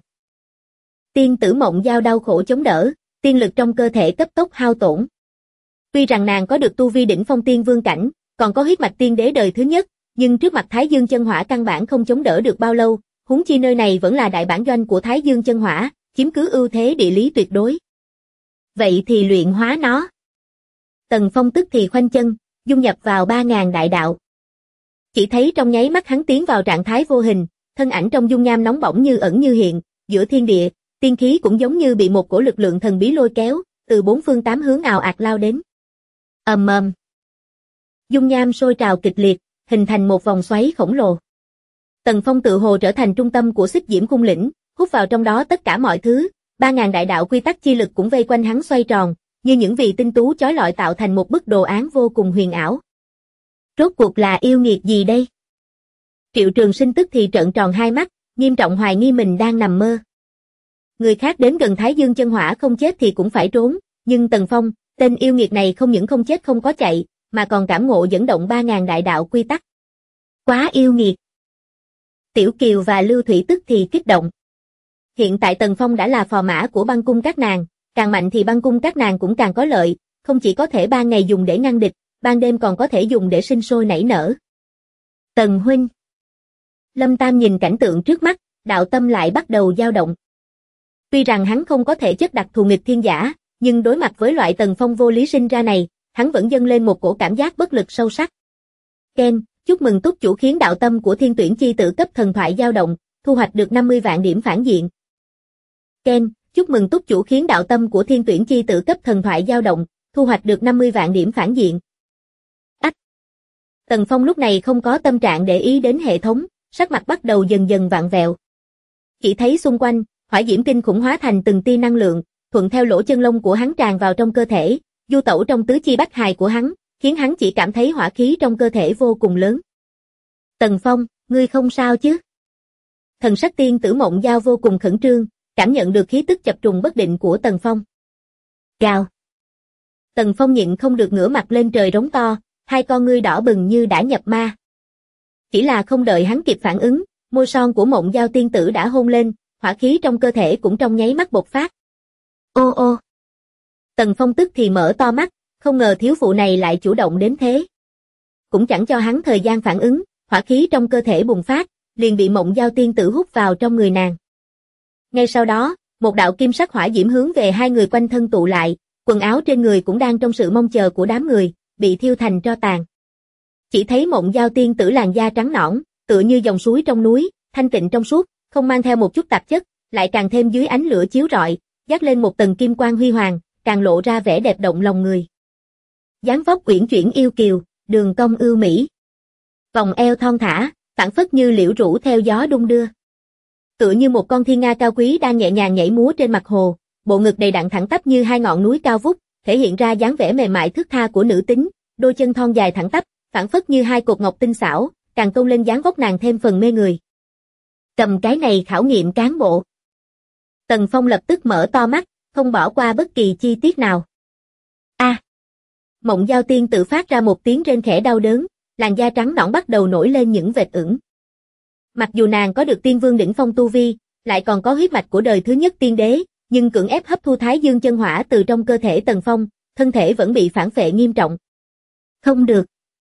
Tiên tử Mộng Giao đau khổ chống đỡ, tiên lực trong cơ thể cấp tốc hao tổn. Tuy rằng nàng có được tu vi đỉnh phong tiên vương cảnh, còn có huyết mạch tiên đế đời thứ nhất, nhưng trước mặt Thái Dương chân hỏa căn bản không chống đỡ được bao lâu, huống chi nơi này vẫn là đại bản doanh của Thái Dương chân hỏa, chiếm cứ ưu thế địa lý tuyệt đối. Vậy thì luyện hóa nó. Tần Phong tức thì khoanh chân, dung nhập vào 3.000 đại đạo. Chỉ thấy trong nháy mắt hắn tiến vào trạng thái vô hình, thân ảnh trong dung nham nóng bỏng như ẩn như hiện, giữa thiên địa, tiên khí cũng giống như bị một cổ lực lượng thần bí lôi kéo, từ bốn phương tám hướng ào ạt lao đến. Ầm ầm. Dung nham sôi trào kịch liệt, hình thành một vòng xoáy khổng lồ. Tần Phong tự hồ trở thành trung tâm của Xích Diễm Cung lĩnh, hút vào trong đó tất cả mọi thứ, 3.000 đại đạo quy tắc chi lực cũng vây quanh hắn xoay tròn, như những vì tinh tú chói lọi tạo thành một bức đồ án vô cùng huyền ảo. Rốt cuộc là yêu nghiệt gì đây? Triệu Trường Sinh tức thì trợn tròn hai mắt, nghiêm trọng hoài nghi mình đang nằm mơ. Người khác đến gần Thái Dương chân hỏa không chết thì cũng phải trốn, nhưng Tần Phong, tên yêu nghiệt này không những không chết không có chạy, mà còn cảm ngộ dẫn động 3.000 đại đạo quy tắc. Quá yêu nghiệt. Tiểu Kiều và Lưu Thủy tức thì kích động. Hiện tại Tần Phong đã là phò mã của băng cung các nàng, càng mạnh thì băng cung các nàng cũng càng có lợi, không chỉ có thể ban ngày dùng để ngăn địch, ban đêm còn có thể dùng để sinh sôi nảy nở. Tần huynh. Lâm Tam nhìn cảnh tượng trước mắt, đạo tâm lại bắt đầu dao động. Tuy rằng hắn không có thể chất đặc thù nghịch thiên giả, nhưng đối mặt với loại Tần Phong vô lý sinh ra này, hắn vẫn dâng lên một cổ cảm giác bất lực sâu sắc. Ken, chúc mừng túc chủ khiến đạo tâm của Thiên Tuyển chi tử cấp thần thoại dao động, thu hoạch được 50 vạn điểm phản diện. Ken, chúc mừng túc chủ khiến đạo tâm của Thiên Tuyển chi tử cấp thần thoại dao động, thu hoạch được 50 vạn điểm phản diện. Ách. Tần Phong lúc này không có tâm trạng để ý đến hệ thống, sắc mặt bắt đầu dần dần vặn vẹo. Chỉ thấy xung quanh, hỏa diễm kinh khủng hóa thành từng tia năng lượng, thuận theo lỗ chân lông của hắn tràn vào trong cơ thể, du tẩu trong tứ chi bách hài của hắn, khiến hắn chỉ cảm thấy hỏa khí trong cơ thể vô cùng lớn. Tần Phong, ngươi không sao chứ? Thần sắc tiên tử Mộng Giao vô cùng khẩn trương, cảm nhận được khí tức chập trùng bất định của Tần Phong. Gào. Tần Phong nhịn không được ngửa mặt lên trời rống to, hai con ngươi đỏ bừng như đã nhập ma. Chỉ là không đợi hắn kịp phản ứng, môi son của Mộng Giao tiên tử đã hôn lên, hỏa khí trong cơ thể cũng trong nháy mắt bộc phát. Ô ô. Tần Phong tức thì mở to mắt, không ngờ thiếu phụ này lại chủ động đến thế. Cũng chẳng cho hắn thời gian phản ứng, hỏa khí trong cơ thể bùng phát, liền bị Mộng Giao tiên tử hút vào trong người nàng. Ngay sau đó, Một đạo kim sắc hỏa diễm hướng về hai người quanh thân tụ lại, quần áo trên người cũng đang trong sự mong chờ của đám người, bị thiêu thành tro tàn. Chỉ thấy Mộng Giao tiên tử làn da trắng nõn, tựa như dòng suối trong núi, thanh tịnh trong suốt, không mang theo một chút tạp chất, lại càng thêm dưới ánh lửa chiếu rọi, dắt lên một tầng kim quang huy hoàng, càng lộ ra vẻ đẹp động lòng người. Dáng vóc uyển chuyển yêu kiều, đường cong ưu mỹ. Vòng eo thon thả, phảng phất như liễu rũ theo gió đung đưa. Tựa như một con thiên nga cao quý đang nhẹ nhàng nhảy múa trên mặt hồ, bộ ngực đầy đặn thẳng tắp như hai ngọn núi cao vút, thể hiện ra dáng vẻ mềm mại thướt tha của nữ tính, đôi chân thon dài thẳng tắp, phảng phất như hai cột ngọc tinh xảo, càng tôn lên dáng vóc nàng thêm phần mê người. Cầm cái này khảo nghiệm cán bộ. Tần Phong lập tức mở to mắt, không bỏ qua bất kỳ chi tiết nào. A! Mộng Giao tiên tự phát ra một tiếng rên khẽ đau đớn, làn da trắng nõn bắt đầu nổi lên những vệt ửng. Mặc dù nàng có được tiên vương đỉnh phong tu vi, lại còn có huyết mạch của đời thứ nhất tiên đế, nhưng cưỡng ép hấp thu Thái Dương chân hỏa từ trong cơ thể Tần Phong, thân thể vẫn bị phản phệ nghiêm trọng. Không được.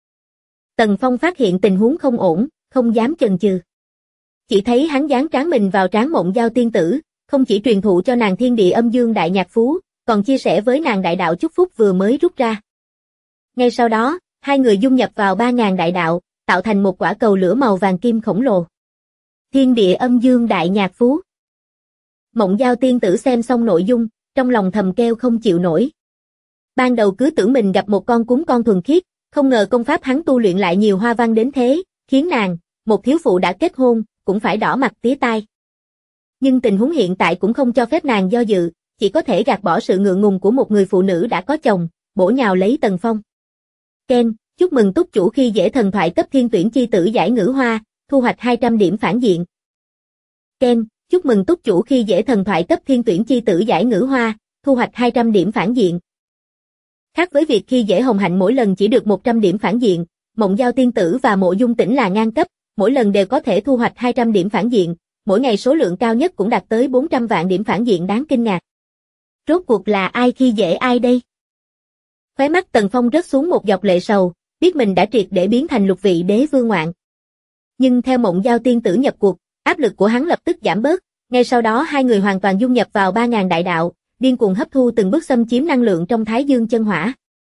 Tần Phong phát hiện tình huống không ổn, không dám chần chừ. Chỉ thấy hắn dán trán mình vào trán Mộng Giao tiên tử, không chỉ truyền thụ cho nàng thiên địa âm dương đại nhạc phú, còn chia sẻ với nàng đại đạo chúc phúc vừa mới rút ra. Ngay sau đó, hai người dung nhập vào 3.000 đại đạo, tạo thành một quả cầu lửa màu vàng kim khổng lồ. Thiên địa âm dương đại nhạc phú. Mộng Giao tiên tử xem xong nội dung, trong lòng thầm kêu không chịu nổi. Ban đầu cứ tưởng mình gặp một con cún con thuần khiết, không ngờ công pháp hắn tu luyện lại nhiều hoa văn đến thế, khiến nàng, một thiếu phụ đã kết hôn, cũng phải đỏ mặt tía tai. Nhưng tình huống hiện tại cũng không cho phép nàng do dự, chỉ có thể gạt bỏ sự ngượng ngùng của một người phụ nữ đã có chồng, bổ nhào lấy Tần Phong. Ken, chúc mừng túc chủ khi dễ thần thoại cấp thiên tuyển chi tử giải ngữ hoa, thu hoạch 200 điểm phản diện. Ken, chúc mừng túc chủ khi dễ thần thoại cấp thiên tuyển chi tử giải ngữ hoa, thu hoạch 200 điểm phản diện. Khác với việc khi dễ Hồng Hạnh mỗi lần chỉ được 100 điểm phản diện, Mộng Giao tiên tử và Mộ Dung Tĩnh là ngang cấp, mỗi lần đều có thể thu hoạch 200 điểm phản diện, mỗi ngày số lượng cao nhất cũng đạt tới 400 vạn điểm phản diện đáng kinh ngạc. Rốt cuộc là ai khi dễ ai đây? Khóe mắt Tần Phong rớt xuống một giọt lệ sầu, biết mình đã triệt để biến thành lục vị đế vương ngoạn. Nhưng theo Mộng Giao tiên tử nhập cuộc, áp lực của hắn lập tức giảm bớt, ngay sau đó hai người hoàn toàn dung nhập vào 3.000 đại đạo, điên cuồng hấp thu từng bước xâm chiếm năng lượng trong Thái Dương chân hỏa.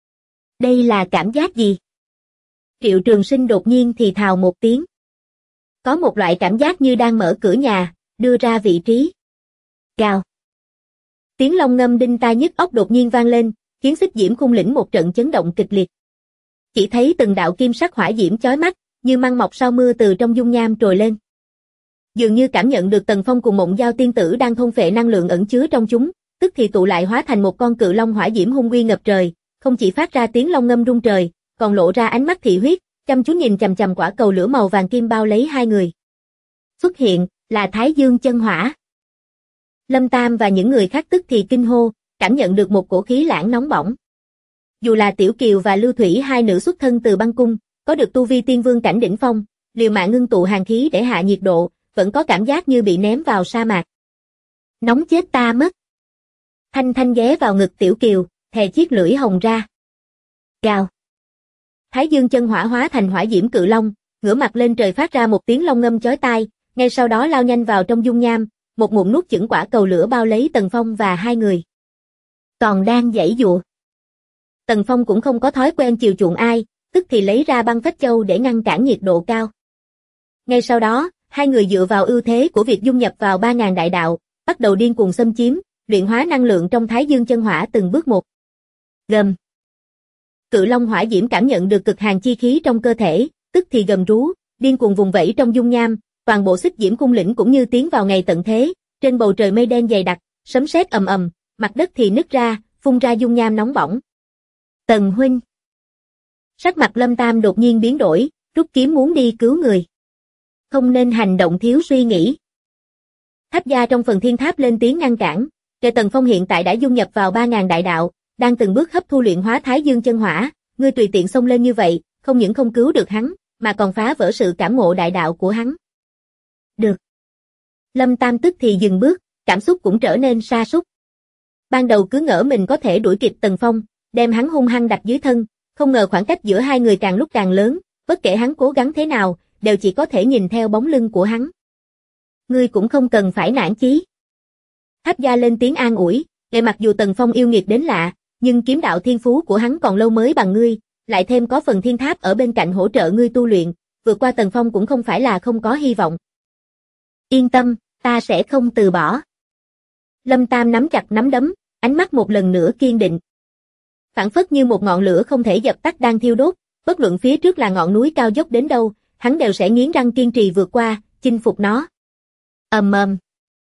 Đây là cảm giác gì? Triệu Trường Sinh đột nhiên thì thào một tiếng. Có một loại cảm giác như đang mở cửa nhà, đưa ra vị trí. Gào. Tiếng long ngâm đinh tai nhức óc đột nhiên vang lên, khiến Xích Diễm Khung lĩnh một trận chấn động kịch liệt. Chỉ thấy từng đạo kim sắc hỏa diễm chói mắt, như măng mọc sau mưa từ trong dung nham trồi lên. Dường như cảm nhận được Tần Phong cùng Mộng Giao tiên tử đang thôn phệ năng lượng ẩn chứa trong chúng, tức thì tụ lại hóa thành một con cự long hỏa diễm hung uy ngập trời, không chỉ phát ra tiếng long ngâm rung trời, còn lộ ra ánh mắt thị huyết, chăm chú nhìn chằm chằm quả cầu lửa màu vàng kim bao lấy hai người. Xuất hiện, là Thái Dương chân hỏa. Lâm Tam và những người khác tức thì kinh hô, cảm nhận được một cổ khí lãng nóng bỏng. Dù là Tiểu Kiều và Lưu Thủy hai nữ xuất thân từ băng cung, có được tu vi tiên vương cảnh đỉnh phong, liều mạng ngưng tụ hàn khí để hạ nhiệt độ, vẫn có cảm giác như bị ném vào sa mạc. Nóng chết ta mất. Thanh Thanh ghé vào ngực Tiểu Kiều, thè chiếc lưỡi hồng ra. Gào. Thái Dương chân hỏa hóa thành hỏa diễm cự long, ngửa mặt lên trời phát ra một tiếng long ngâm chói tai, ngay sau đó lao nhanh vào trong dung nham, một ngụm nuốt chửng quả cầu lửa bao lấy Tần Phong và hai người. Còn đang giãy giụa. Tần Phong cũng không có thói quen chiều chuộng ai, tức thì lấy ra băng phách châu để ngăn cản nhiệt độ cao. Ngay sau đó, hai người dựa vào ưu thế của việc dung nhập vào 3.000 đại đạo, bắt đầu điên cuồng xâm chiếm, luyện hóa năng lượng trong Thái Dương chân hỏa từng bước một. Gầm. Cự long hỏa diễm cảm nhận được cực hàn chi khí trong cơ thể, tức thì gầm rú, điên cuồng vùng vẫy trong dung nham, toàn bộ Xích Diễm Khung lĩnh cũng như tiến vào ngày tận thế, trên bầu trời mây đen dày đặc, sấm sét ầm ầm, mặt đất thì nứt ra, phun ra dung nham nóng bỏng. Tần huynh. Sắc mặt Lâm Tam đột nhiên biến đổi, rút kiếm muốn đi cứu người. Không nên hành động thiếu suy nghĩ. Tháp gia trong phần thiên tháp lên tiếng ngăn cản, kẻ Tần Phong hiện tại đã dung nhập vào 3.000 đại đạo, đang từng bước hấp thu luyện hóa Thái Dương chân hỏa, ngươi tùy tiện xông lên như vậy, không những không cứu được hắn, mà còn phá vỡ sự cảm ngộ đại đạo của hắn. Được. Lâm Tam tức thì dừng bước, cảm xúc cũng trở nên sa sút. Ban đầu cứ ngỡ mình có thể đuổi kịp Tần Phong, đem hắn hung hăng đặt dưới thân, không ngờ khoảng cách giữa hai người càng lúc càng lớn, bất kể hắn cố gắng thế nào, đều chỉ có thể nhìn theo bóng lưng của hắn. Ngươi cũng không cần phải nản chí. Tháp Gia lên tiếng an ủi, mặc dù Tần Phong yêu nghiệt đến lạ, nhưng kiếm đạo thiên phú của hắn còn lâu mới bằng ngươi, lại thêm có phần thiên tháp ở bên cạnh hỗ trợ ngươi tu luyện, vượt qua Tần Phong cũng không phải là không có hy vọng. Yên tâm, ta sẽ không từ bỏ. Lâm Tam nắm chặt nắm đấm, ánh mắt một lần nữa kiên định. Phảng phất như một ngọn lửa không thể dập tắt đang thiêu đốt, bất luận phía trước là ngọn núi cao dốc đến đâu, hắn đều sẽ nghiến răng kiên trì vượt qua, chinh phục nó. Ầm ầm.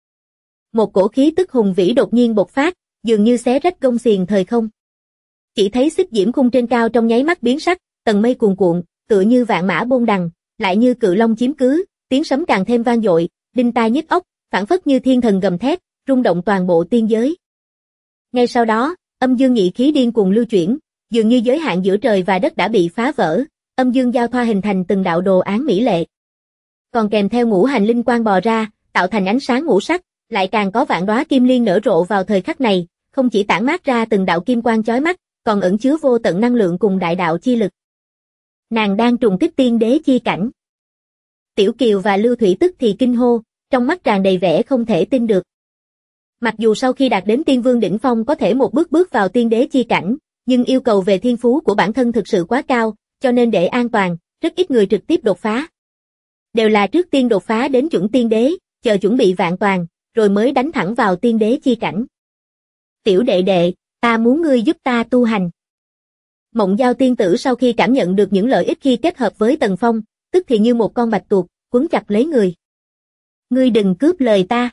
Một cổ khí tức hùng vĩ đột nhiên bộc phát, dường như xé rách gông xiềng thời không. Chỉ thấy xích diễm khung trên cao trong nháy mắt biến sắc, tầng mây cuồn cuộn, tựa như vạn mã bôn đằng, lại như cự long chiếm cứ, tiếng sấm càng thêm vang dội, đinh tai nhức óc, phảng phất như thiên thần gầm thét, rung động toàn bộ tiên giới. Ngay sau đó, âm dương nhị khí điên cuồng lưu chuyển, dường như giới hạn giữa trời và đất đã bị phá vỡ, âm dương giao thoa hình thành từng đạo đồ án mỹ lệ. Còn kèm theo ngũ hành linh quang bò ra, tạo thành ánh sáng ngũ sắc, lại càng có vạn đóa kim liên nở rộ vào thời khắc này, không chỉ tản mát ra từng đạo kim quang chói mắt, còn ẩn chứa vô tận năng lượng cùng đại đạo chi lực. Nàng đang trùng kích tiên đế chi cảnh. Tiểu Kiều và Lưu Thủy tức thì kinh hô, trong mắt tràn đầy vẻ không thể tin được. Mặc dù sau khi đạt đến tiên vương đỉnh phong có thể một bước bước vào tiên đế chi cảnh, nhưng yêu cầu về thiên phú của bản thân thực sự quá cao, cho nên để an toàn, rất ít người trực tiếp đột phá. Đều là trước tiên đột phá đến chuẩn tiên đế, chờ chuẩn bị vạn toàn, rồi mới đánh thẳng vào tiên đế chi cảnh. Tiểu đệ đệ, ta muốn ngươi giúp ta tu hành. Mộng Giao tiên tử sau khi cảm nhận được những lợi ích khi kết hợp với Tần Phong, tức thì như một con bạch tuộc, quấn chặt lấy người. Ngươi đừng cướp lời ta.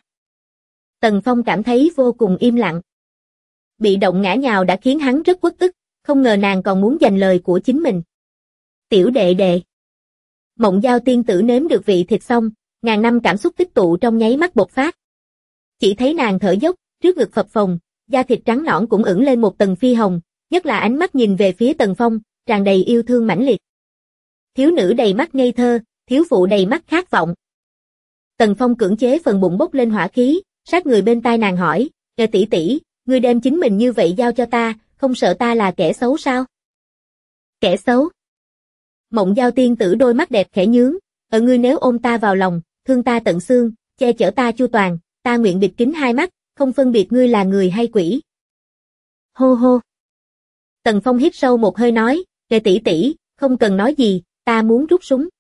Tần Phong cảm thấy vô cùng im lặng. Bị động ngã nhào đã khiến hắn rất uất ức, không ngờ nàng còn muốn giành lời của chính mình. Tiểu đệ đệ. Mộng Giao tiên tử nếm được vị thịt xong, ngàn năm cảm xúc tích tụ trong nháy mắt bộc phát. Chỉ thấy nàng thở dốc, trước ngực phập phồng, da thịt trắng nõn cũng ửng lên một tầng phi hồng, nhất là ánh mắt nhìn về phía Tần Phong, tràn đầy yêu thương mãnh liệt. Thiếu nữ đầy mắt ngây thơ, thiếu phụ đầy mắt khát vọng. Tần Phong cưỡng chế phần bụng bốc lên hỏa khí, sát người bên tai nàng hỏi, tỷ tỷ, ngươi đem chính mình như vậy giao cho ta, không sợ ta là kẻ xấu sao? Kẻ xấu? Mộng Giao tiên tử đôi mắt đẹp khẽ nhướng, ngươi nếu ôm ta vào lòng, thương ta tận xương, che chở ta chu toàn, ta nguyện bịt kín hai mắt, không phân biệt ngươi là người hay quỷ. Hô hô. Tần Phong hít sâu một hơi nói, tỷ tỷ, không cần nói gì, ta muốn rút súng.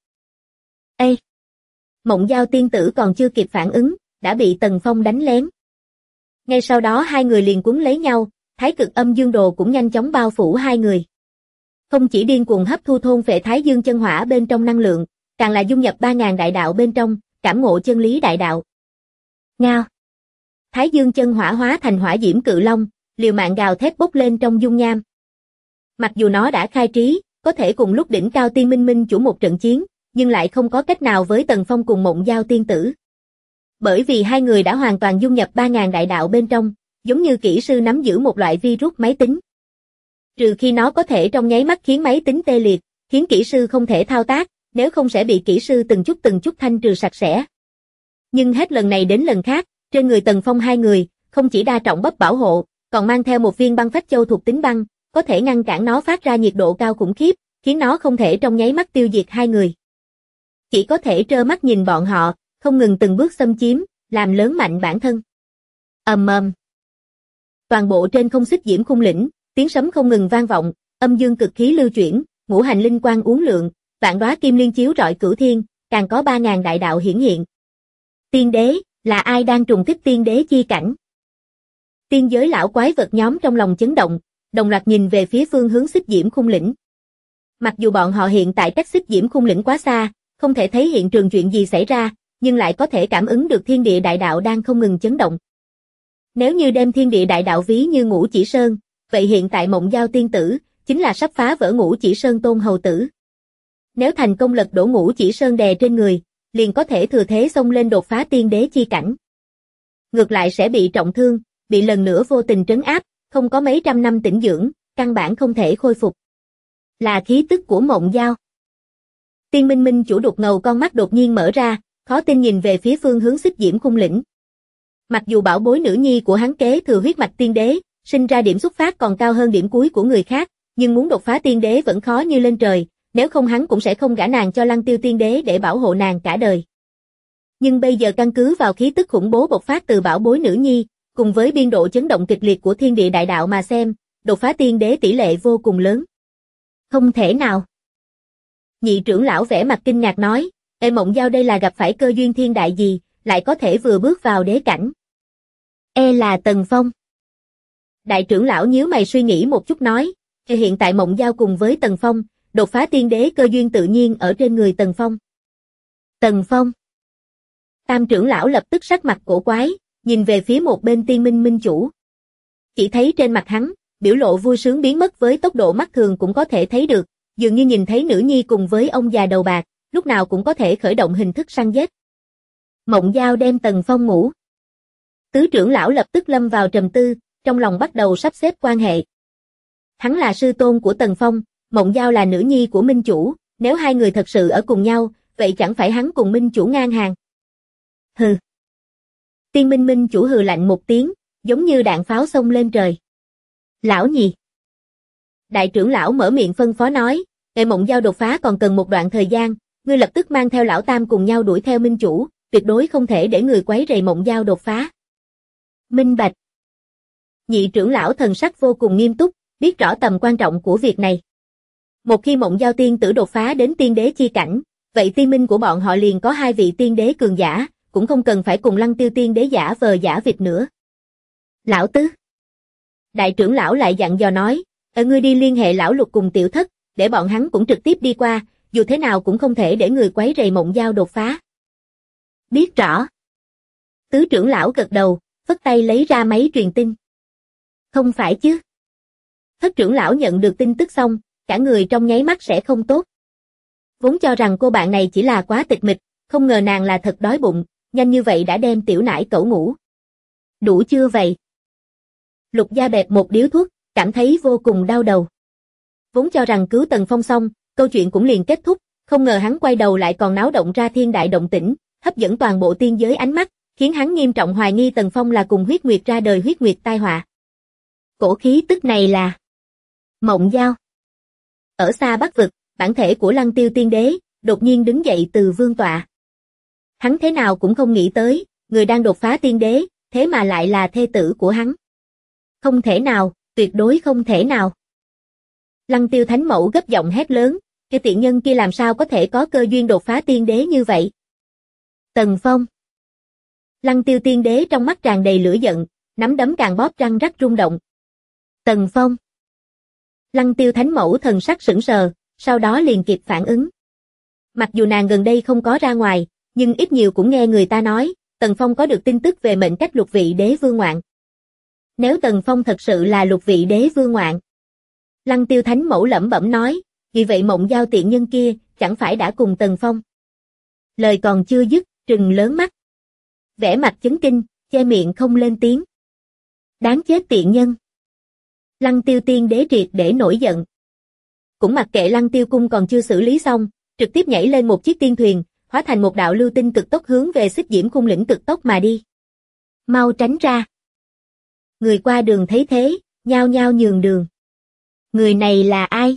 Ê! Mộng Giao tiên tử còn chưa kịp phản ứng, đã bị Tần Phong đánh lén. Ngay sau đó hai người liền quấn lấy nhau, thái cực âm dương đồ cũng nhanh chóng bao phủ hai người. Không chỉ điên cuồng hấp thu thôn phệ thái dương chân hỏa bên trong năng lượng, càng là dung nhập 3.000 đại đạo bên trong, cảm ngộ chân lý đại đạo. Ngao! Thái dương chân hỏa hóa thành hỏa diễm cự long, liều mạng gào thét bốc lên trong dung nham. Mặc dù nó đã khai trí, có thể cùng lúc đỉnh cao tiên minh minh chủ một trận chiến, nhưng lại không có cách nào với Tần Phong cùng Mộng Giao tiên tử. Bởi vì hai người đã hoàn toàn dung nhập 3.000 đại đạo bên trong, giống như kỹ sư nắm giữ một loại virus máy tính. Trừ khi nó có thể trong nháy mắt khiến máy tính tê liệt, khiến kỹ sư không thể thao tác, nếu không sẽ bị kỹ sư từng chút thanh trừ sạch sẽ. Nhưng hết lần này đến lần khác, trên người Tần Phong hai người, không chỉ đa trọng bắp bảo hộ, còn mang theo một viên băng phách châu thuộc tính băng, có thể ngăn cản nó phát ra nhiệt độ cao khủng khiếp, khiến nó không thể trong nháy mắt tiêu diệt hai người. Chỉ có thể trơ mắt nhìn bọn họ, không ngừng từng bước xâm chiếm, làm lớn mạnh bản thân. Ầm ầm. Toàn bộ trên không xích diễm khung lĩnh, tiếng sấm không ngừng vang vọng, âm dương cực khí lưu chuyển, ngũ hành linh quang uốn lượn, vạn đóa kim liên chiếu rọi cửu thiên, càng có 3.000 đại đạo hiển hiện. Tiên đế, là ai đang trùng kích tiên đế chi cảnh? Tiên giới lão quái vật nhóm trong lòng chấn động, đồng loạt nhìn về phía phương hướng xích diễm khung lĩnh. Mặc dù bọn họ hiện tại cách xích diễm khung lĩnh quá xa, không thể thấy hiện trường chuyện gì xảy ra, nhưng lại có thể cảm ứng được thiên địa đại đạo đang không ngừng chấn động. Nếu như đem thiên địa đại đạo ví như Ngũ Chỉ Sơn, vậy hiện tại Mộng Giao tiên tử chính là sắp phá vỡ Ngũ Chỉ Sơn tôn hầu tử. Nếu thành công lật đổ Ngũ Chỉ Sơn đè trên người, liền có thể thừa thế xông lên đột phá tiên đế chi cảnh. Ngược lại sẽ bị trọng thương, bị lần nữa vô tình trấn áp, không có mấy trăm năm tĩnh dưỡng, căn bản không thể khôi phục. Là khí tức của Mộng Giao. Tiên Minh Minh chủ đục ngầu con mắt đột nhiên mở ra, khó tin nhìn về phía phương hướng xích diễm khung lĩnh. Mặc dù bảo bối nữ nhi của hắn kế thừa huyết mạch tiên đế, sinh ra điểm xuất phát còn cao hơn điểm cuối của người khác, nhưng muốn đột phá tiên đế vẫn khó như lên trời, nếu không hắn cũng sẽ không gả nàng cho Lăng Tiêu tiên đế để bảo hộ nàng cả đời. Nhưng bây giờ căn cứ vào khí tức khủng bố bộc phát từ bảo bối nữ nhi, cùng với biên độ chấn động kịch liệt của thiên địa đại đạo mà xem, đột phá tiên đế tỷ lệ vô cùng lớn. Không thể nào. Nhị trưởng lão vẻ mặt kinh ngạc nói, Ê Mộng Giao đây là gặp phải cơ duyên thiên đại gì, lại có thể vừa bước vào đế cảnh. Là Tần Phong. Đại trưởng lão nhíu mày suy nghĩ một chút nói, hiện tại Mộng Giao cùng với Tần Phong, đột phá tiên đế cơ duyên tự nhiên ở trên người Tần Phong. Tần Phong. Tam trưởng lão lập tức sắc mặt cổ quái, nhìn về phía một bên Tiên Minh Minh chủ. Chỉ thấy trên mặt hắn, biểu lộ vui sướng biến mất với tốc độ mắt thường cũng có thể thấy được, dường như nhìn thấy nữ nhi cùng với ông già đầu bạc, lúc nào cũng có thể khởi động hình thức săn giết. Mộng Giao đem Tần Phong ngủ. Tứ trưởng lão lập tức lâm vào trầm tư, trong lòng bắt đầu sắp xếp quan hệ. Hắn là sư tôn của Tần Phong, Mộng Giao là nữ nhi của Minh chủ, nếu hai người thật sự ở cùng nhau, vậy chẳng phải hắn cùng Minh chủ ngang hàng. Hừ. Tiên Minh Minh chủ hừ lạnh một tiếng, giống như đạn pháo xông lên trời. Lão nhị. Đại trưởng lão mở miệng phân phó nói, Mộng Giao đột phá còn cần một đoạn thời gian, ngươi lập tức mang theo lão tam cùng nhau đuổi theo Minh chủ, tuyệt đối không thể để người quấy rầy Mộng Giao đột phá. Minh bạch. Nhị trưởng lão thần sắc vô cùng nghiêm túc, biết rõ tầm quan trọng của việc này. Một khi Mộng Giao tiên tử đột phá đến tiên đế chi cảnh, vậy tiên minh của bọn họ liền có 2 vị tiên đế cường giả, cũng không cần phải cùng Lăng Tiêu tiên đế giả vờ giả vịt nữa. Lão tứ. Đại trưởng lão lại dặn dò nói, ngươi đi liên hệ lão Lục cùng Tiểu Thất, để bọn hắn cũng trực tiếp đi qua, dù thế nào cũng không thể để người quấy rầy Mộng Giao đột phá. Biết rõ. Tứ trưởng lão gật đầu, phất tay lấy ra máy truyền tin. Không phải chứ. Thất trưởng lão nhận được tin tức xong, cả người trong nháy mắt sẽ không tốt. Vốn cho rằng cô bạn này chỉ là quá tịch mịch, không ngờ nàng là thật đói bụng, nhanh như vậy đã đem tiểu nải cẩu ngủ. Đủ chưa vậy? Lục Gia bẹp một điếu thuốc, cảm thấy vô cùng đau đầu. Vốn cho rằng cứu Tần Phong xong, câu chuyện cũng liền kết thúc, không ngờ hắn quay đầu lại còn náo động ra thiên đại động tĩnh, hấp dẫn toàn bộ tiên giới ánh mắt, khiến hắn nghiêm trọng hoài nghi Tần Phong là cùng huyết nguyệt ra đời huyết nguyệt tai họa. Cổ khí tức này là Mộng Giao. Ở xa Bắc vực, bản thể của Lăng Tiêu tiên đế, đột nhiên đứng dậy từ vương tọa. Hắn thế nào cũng không nghĩ tới, người đang đột phá tiên đế, thế mà lại là thê tử của hắn. Không thể nào, tuyệt đối không thể nào. Lăng Tiêu thánh mẫu gấp giọng hét lớn, cái tiện nhân kia làm sao có thể có cơ duyên đột phá tiên đế như vậy? Tần Phong. Lăng Tiêu tiên đế trong mắt tràn đầy lửa giận, nắm đấm càng bóp răng rắc rung động. Tần Phong. Lăng Tiêu thánh mẫu thần sắc sững sờ, sau đó liền kịp phản ứng. Mặc dù nàng gần đây không có ra ngoài, nhưng ít nhiều cũng nghe người ta nói, Tần Phong có được tin tức về mệnh cách lục vị đế vương ngoạn. Nếu Tần Phong thật sự là lục vị đế vương ngoạn. Lăng Tiêu thánh mẫu lẩm bẩm nói, vì vậy Mộng Giao tiện nhân kia, chẳng phải đã cùng Tần Phong. Lời còn chưa dứt, trừng lớn mắt. Vẻ mặt chấn kinh, che miệng không lên tiếng. Đáng chết tiện nhân. Lăng Tiêu tiên đế triệt để nổi giận. Cũng mặc kệ Lăng Tiêu cung còn chưa xử lý xong, trực tiếp nhảy lên một chiếc tiên thuyền, hóa thành một đạo lưu tinh cực tốc hướng về Xích Diễm khung lĩnh cực tốc mà đi. Mau tránh ra. Người qua đường thấy thế, nhao nhao nhường đường. Người này là ai?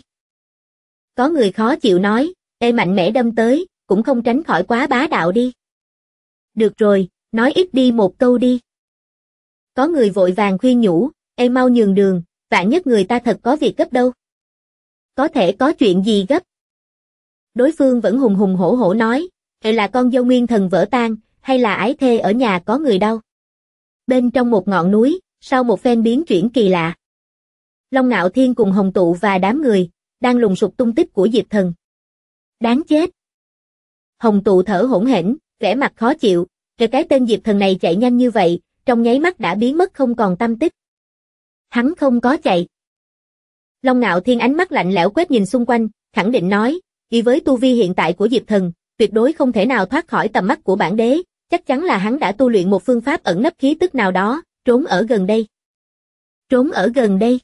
Có người khó chịu nói, mạnh mẽ đâm tới, cũng không tránh khỏi quá bá đạo đi. Được rồi, nói ít đi một câu đi. Có người vội vàng khuyên nhủ, mau nhường đường, vạn nhất người ta thật có việc gấp đâu. Có thể có chuyện gì gấp? Đối phương vẫn hùng hùng hổ hổ nói, là con dâu nguyên thần vỡ tan, hay là ái thê ở nhà có người đau. Bên trong một ngọn núi, sau một phen biến chuyển kỳ lạ. Long Ngạo Thiên cùng Hồng Tụ và đám người, đang lùng sục tung tích của Diệp Thần. Đáng chết. Hồng Tụ thở hổn hển, vẻ mặt khó chịu, cái tên Diệp Thần này chạy nhanh như vậy, trong nháy mắt đã biến mất không còn tăm tích. Hắn không có chạy. Long Ngạo Thiên ánh mắt lạnh lẽo quét nhìn xung quanh, khẳng định nói, vì với tu vi hiện tại của Diệp Thần, tuyệt đối không thể nào thoát khỏi tầm mắt của bản đế, chắc chắn là hắn đã tu luyện một phương pháp ẩn nấp khí tức nào đó, trốn ở gần đây. Trốn ở gần đây.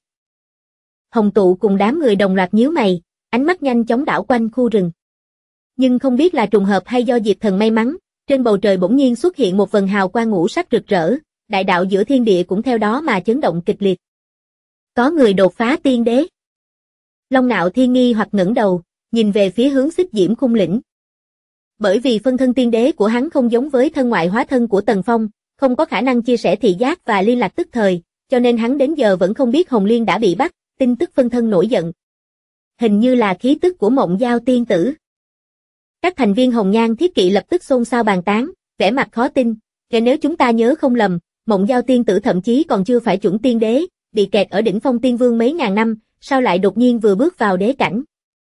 Hồng Tụ cùng đám người đồng loạt nhíu mày, ánh mắt nhanh chóng đảo quanh khu rừng. Nhưng không biết là trùng hợp hay do Diệp Thần may mắn, trên bầu trời bỗng nhiên xuất hiện một vần hào quang ngũ sắc rực rỡ, đại đạo giữa thiên địa cũng theo đó mà chấn động kịch liệt. Có người đột phá tiên đế. Long Nạo Thiên nghi hoặc ngẩng đầu, nhìn về phía hướng Xích Diễm khung lĩnh. Bởi vì phân thân tiên đế của hắn không giống với thân ngoại hóa thân của Tần Phong, không có khả năng chia sẻ thị giác và liên lạc tức thời, cho nên hắn đến giờ vẫn không biết Hồng Liên đã bị bắt, tin tức phân thân nổi giận. Hình như là khí tức của Mộng Giao tiên tử. Các thành viên Hồng Nhan Thiết Kỵ lập tức xôn xao bàn tán, vẻ mặt khó tin, kể nếu chúng ta nhớ không lầm, Mộng Giao tiên tử thậm chí còn chưa phải chuẩn tiên đế, bị kẹt ở đỉnh phong tiên vương mấy ngàn năm, sao lại đột nhiên vừa bước vào đế cảnh?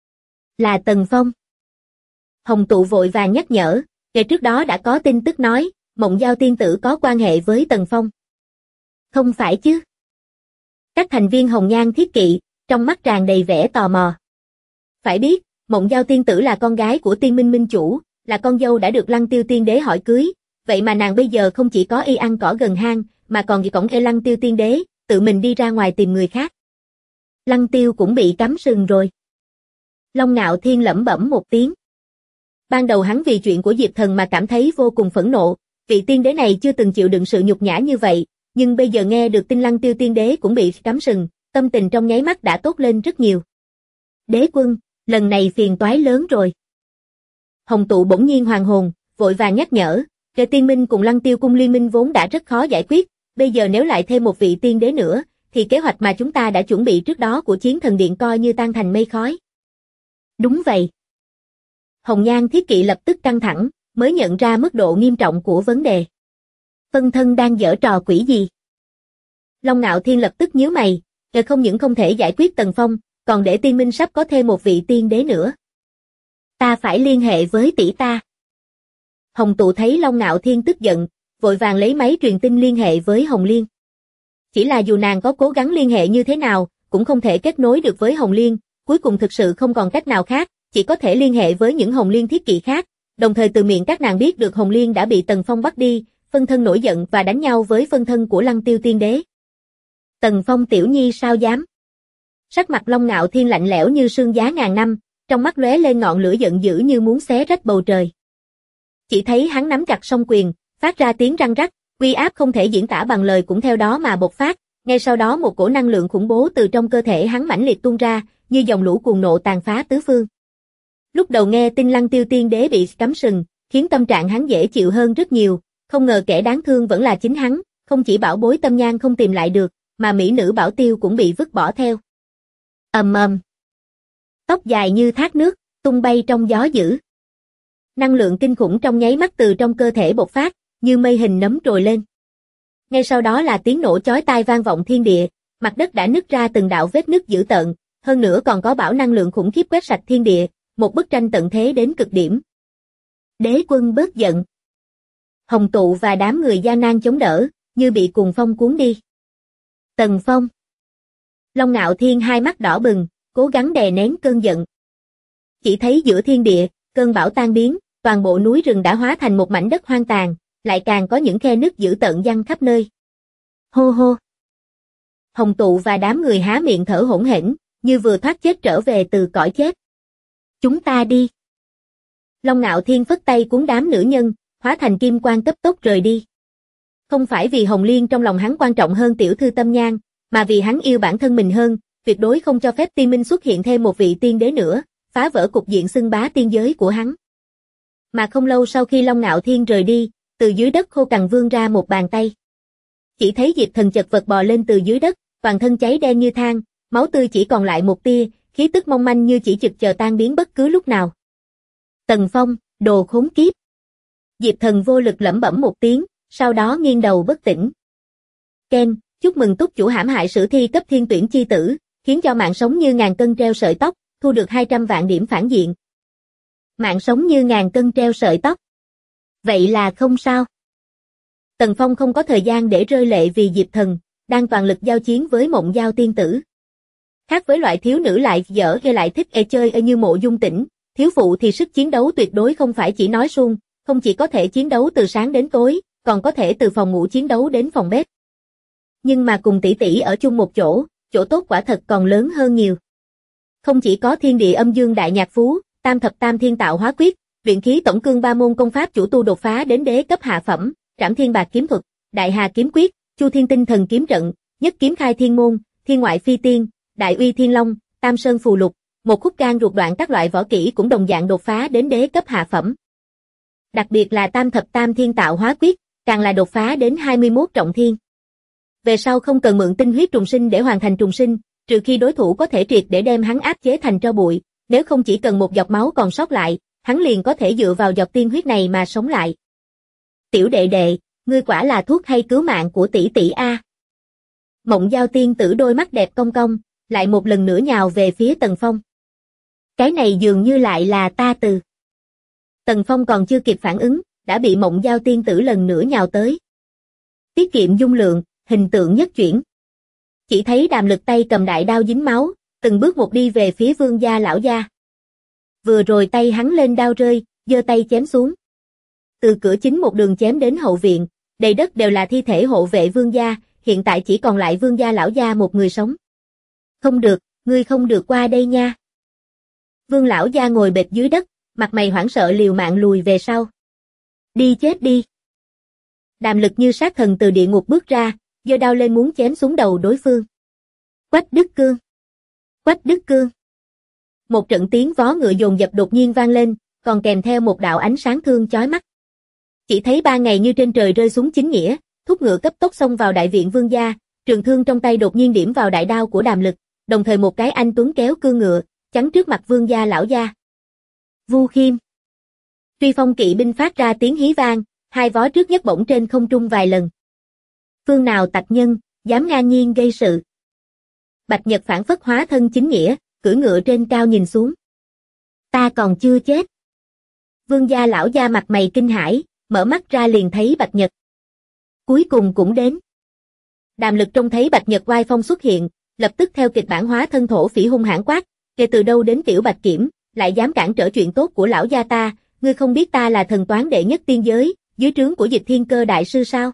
Là Tần Phong. Hồng Tụ vội vàng nhắc nhở, kể trước đó đã có tin tức nói, Mộng Giao tiên tử có quan hệ với Tần Phong. Không phải chứ? Các thành viên Hồng Nhan Thiết Kỵ, trong mắt tràn đầy vẻ tò mò. Phải biết, Mộng Giao tiên tử là con gái của Tiên Minh Minh chủ, là con dâu đã được Lăng Tiêu tiên đế hỏi cưới, vậy mà nàng bây giờ không chỉ có y ăn cỏ gần hang, mà còn vì cổng e Lăng Tiêu tiên đế, tự mình đi ra ngoài tìm người khác. Lăng Tiêu cũng bị cắm sừng rồi. Long Ngạo Thiên lẩm bẩm một tiếng. Ban đầu hắn vì chuyện của Diệp Thần mà cảm thấy vô cùng phẫn nộ, vị tiên đế này chưa từng chịu đựng sự nhục nhã như vậy, nhưng bây giờ nghe được tin Lăng Tiêu tiên đế cũng bị cắm sừng, tâm tình trong nháy mắt đã tốt lên rất nhiều. Đế quân, lần này phiền toái lớn rồi. Hồng Tụ bỗng nhiên hoàn hồn, vội vàng nhắc nhở, Kề Tiên Minh cùng Lăng Tiêu cung liên minh vốn đã rất khó giải quyết, bây giờ nếu lại thêm một vị tiên đế nữa, thì kế hoạch mà chúng ta đã chuẩn bị trước đó của Chiến Thần Điện coi như tan thành mây khói. Đúng vậy. Hồng Nhan Thiết Kỵ lập tức căng thẳng, mới nhận ra mức độ nghiêm trọng của vấn đề. Phân thân đang giở trò quỷ gì? Long Ngạo Thiên lập tức nhíu mày, không những không thể giải quyết Tần Phong, còn để Tiên Minh sắp có thêm một vị tiên đế nữa. Ta phải liên hệ với tỷ ta. Hồng Tụ thấy Long Ngạo Thiên tức giận, vội vàng lấy máy truyền tin liên hệ với Hồng Liên. Chỉ là dù nàng có cố gắng liên hệ như thế nào, cũng không thể kết nối được với Hồng Liên, cuối cùng thực sự không còn cách nào khác, chỉ có thể liên hệ với những Hồng Liên Thiết Kỵ khác, đồng thời từ miệng các nàng biết được Hồng Liên đã bị Tần Phong bắt đi, phân thân nổi giận và đánh nhau với phân thân của Lăng Tiêu tiên đế. Tần Phong tiểu nhi sao dám? Sắc mặt Long Ngạo Thiên lạnh lẽo như sương giá ngàn năm, trong mắt lóe lên ngọn lửa giận dữ như muốn xé rách bầu trời. Chỉ thấy hắn nắm chặt song quyền, phát ra tiếng răng rắc, uy áp không thể diễn tả bằng lời cũng theo đó mà bộc phát, ngay sau đó một cổ năng lượng khủng bố từ trong cơ thể hắn mãnh liệt tuôn ra, như dòng lũ cuồng nộ tàn phá tứ phương. Lúc đầu nghe tin Lăng Tiêu tiên đế bị cắm sừng, khiến tâm trạng hắn dễ chịu hơn rất nhiều, không ngờ kẻ đáng thương vẫn là chính hắn, không chỉ bảo bối Tâm Nhan không tìm lại được, mà mỹ nữ Bảo Tiêu cũng bị vứt bỏ theo. Ầm ầm. Tóc dài như thác nước, tung bay trong gió dữ. Năng lượng kinh khủng trong nháy mắt từ trong cơ thể bộc phát, như mây hình nấm trồi lên. Ngay sau đó là tiếng nổ chói tai vang vọng thiên địa, mặt đất đã nứt ra từng đạo vết nứt dữ tợn, hơn nữa còn có bão năng lượng khủng khiếp quét sạch thiên địa, một bức tranh tận thế đến cực điểm. Đế quân bớt giận. Hồng Tụ và đám người gian nan chống đỡ, như bị cuồng phong cuốn đi. Tần Phong. Long Ngạo Thiên hai mắt đỏ bừng, cố gắng đè nén cơn giận. Chỉ thấy giữa thiên địa, cơn bão tan biến, toàn bộ núi rừng đã hóa thành một mảnh đất hoang tàn, lại càng có những khe nứt dữ tợn giăng khắp nơi. Hô hô. Hồng Tụ và đám người há miệng thở hổn hển, như vừa thoát chết trở về từ cõi chết. Chúng ta đi. Long Ngạo Thiên phất tay cuốn đám nữ nhân, hóa thành kim quang cấp tốc rời đi. Không phải vì Hồng Liên trong lòng hắn quan trọng hơn tiểu thư Tâm Nhan, mà vì hắn yêu bản thân mình hơn, tuyệt đối không cho phép Tiên Minh xuất hiện thêm một vị tiên đế nữa, phá vỡ cục diện xưng bá tiên giới của hắn. Mà không lâu sau khi Long Ngạo Thiên rời đi, từ dưới đất khô cằn vươn ra một bàn tay. Chỉ thấy Diệp Thần chật vật bò lên từ dưới đất, toàn thân cháy đen như than, máu tươi chỉ còn lại một tia, khí tức mong manh như chỉ chực chờ tan biến bất cứ lúc nào. Tần Phong, đồ khốn kiếp. Diệp Thần vô lực lẩm bẩm một tiếng, sau đó nghiêng đầu bất tỉnh. Ken, chúc mừng túc chủ hãm hại sử thi cấp thiên tuyển chi tử, khiến cho mạng sống như ngàn cân treo sợi tóc, thu được 200 vạn điểm phản diện. Mạng sống như ngàn cân treo sợi tóc. Vậy là không sao. Tần Phong không có thời gian để rơi lệ vì Diệp Thần, đang toàn lực giao chiến với Mộng Giao tiên tử. Khác với loại thiếu nữ lại dở hay lại thích chơi như Mộ Dung Tĩnh, thiếu phụ thì sức chiến đấu tuyệt đối không phải chỉ nói suông, không chỉ có thể chiến đấu từ sáng đến tối, còn có thể từ phòng ngủ chiến đấu đến phòng bếp. Nhưng mà cùng tỷ tỷ ở chung một chỗ, chỗ tốt quả thật còn lớn hơn nhiều. Không chỉ có Thiên Địa Âm Dương Đại Nhạc Phú, Tam Thập Tam Thiên Tạo Hóa Quyết, luyện khí tổng cương 3 môn công pháp chủ tu đột phá đến đế cấp hạ phẩm, Trảm Thiên Bạc kiếm thuật, Đại Hà kiếm quyết, Chu Thiên Tinh Thần kiếm trận, Nhất kiếm khai thiên môn, Thiên ngoại phi tiên, Đại uy thiên long, Tam sơn phù lục, một khúc gan ruột đoạn các loại võ kỹ cũng đồng dạng đột phá đến đế cấp hạ phẩm. Đặc biệt là Tam Thập Tam Thiên Tạo Hóa Quyết, càng là đột phá đến 21 trọng thiên. Về sau không cần mượn tinh huyết trùng sinh để hoàn thành trùng sinh, trừ khi đối thủ có thể triệt để đem hắn áp chế thành tro bụi, nếu không chỉ cần một giọt máu còn sót lại, hắn liền có thể dựa vào giọt tiên huyết này mà sống lại. Tiểu đệ đệ, ngươi quả là thuốc hay cứu mạng của tỷ tỷ a. Mộng Giao tiên tử đôi mắt đẹp cong cong, lại một lần nữa nhào về phía Tần Phong. Cái này dường như lại là ta từ. Tần Phong còn chưa kịp phản ứng, đã bị Mộng Giao tiên tử lần nữa nhào tới. Tiết kiệm dung lượng, hình tượng nhất chuyển. Chỉ thấy Đàm Lực tay cầm đại đao dính máu, từng bước một đi về phía Vương gia lão gia. Vừa rồi tay hắn lên đao rơi, giơ tay chém xuống. Từ cửa chính một đường chém đến hậu viện, đầy đất đều là thi thể hộ vệ Vương gia, hiện tại chỉ còn lại Vương gia lão gia một người sống. Không được, ngươi không được qua đây nha. Vương lão gia ngồi bệt dưới đất, mặt mày hoảng sợ liều mạng lùi về sau. Đi chết đi. Đàm Lực như sát thần từ địa ngục bước ra, giơ đao lên muốn chém xuống đầu đối phương. Quách Đức Cương. Quách Đức Cương. Một trận tiếng vó ngựa dồn dập đột nhiên vang lên, còn kèm theo một đạo ánh sáng thương chói mắt. Chỉ thấy ba ngày như trên trời rơi xuống chính nghĩa, thúc ngựa cấp tốc xông vào đại viện Vương gia, trường thương trong tay đột nhiên điểm vào đại đao của Đàm Lực, đồng thời một cái anh tuấn kéo cương ngựa, chắn trước mặt Vương gia lão gia. Vu Khiêm. Truy Phong kỵ binh phát ra tiếng hí vang, hai vó trước nhấc bổng trên không trung vài lần. Phương nào tặc nhân, dám ngang nhiên gây sự. Bạch Nhật phản phất hóa thân chính nghĩa, cưỡi ngựa trên cao nhìn xuống. Ta còn chưa chết. Vương gia lão gia mặt mày kinh hãi, mở mắt ra liền thấy Bạch Nhật. Cuối cùng cũng đến. Đàm Lực trông thấy Bạch Nhật oai phong xuất hiện, lập tức theo kịch bản hóa thân thổ phỉ hung hãn quát, kể từ đâu đến tiểu Bạch Kiểm, lại dám cản trở chuyện tốt của lão gia ta, ngươi không biết ta là thần toán đệ nhất tiên giới, dưới trướng của Dịch Thiên Cơ đại sư sao?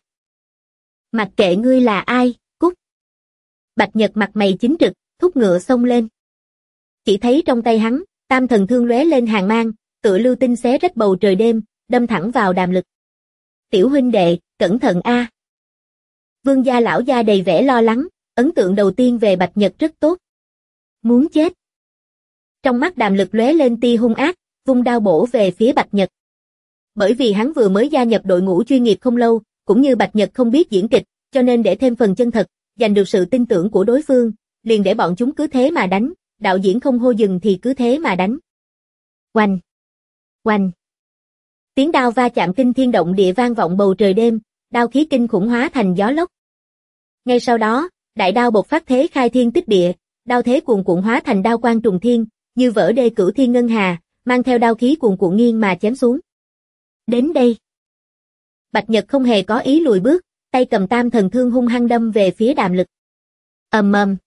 Mặc kệ ngươi là ai, cút. Bạch Nhật mặt mày chính trực, thúc ngựa xông lên. Chỉ thấy trong tay hắn, tam thần thương lóe lên hàn mang, tựa lưu tinh xé rách bầu trời đêm, đâm thẳng vào Đàm Lực. Tiểu huynh đệ, cẩn thận a. Vương gia lão gia đầy vẻ lo lắng, ấn tượng đầu tiên về Bạch Nhật rất tốt. Muốn chết. Trong mắt Đàm Lực lóe lên tia hung ác, vung đao bổ về phía Bạch Nhật. Bởi vì hắn vừa mới gia nhập đội ngũ chuyên nghiệp không lâu, cũng như Bạch Nhật không biết diễn kịch, cho nên để thêm phần chân thật, giành được sự tin tưởng của đối phương, liền để bọn chúng cứ thế mà đánh, đạo diễn không hô dừng thì cứ thế mà đánh. Oanh! Oanh! Tiếng đao va chạm kinh thiên động địa vang vọng bầu trời đêm, đao khí kinh khủng hóa thành gió lốc. Ngay sau đó, đại đao bộc phát thế khai thiên tích địa, đao thế cuồn cuộn hóa thành đao quang trùng thiên, như vỡ đê cửu thiên ngân hà, mang theo đao khí cuồn cuộn nghiêng mà chém xuống. Đến đây. Bạch Nhật không hề có ý lùi bước, tay cầm tam thần thương hung hăng đâm về phía Đàm Lực. Ầm ầm.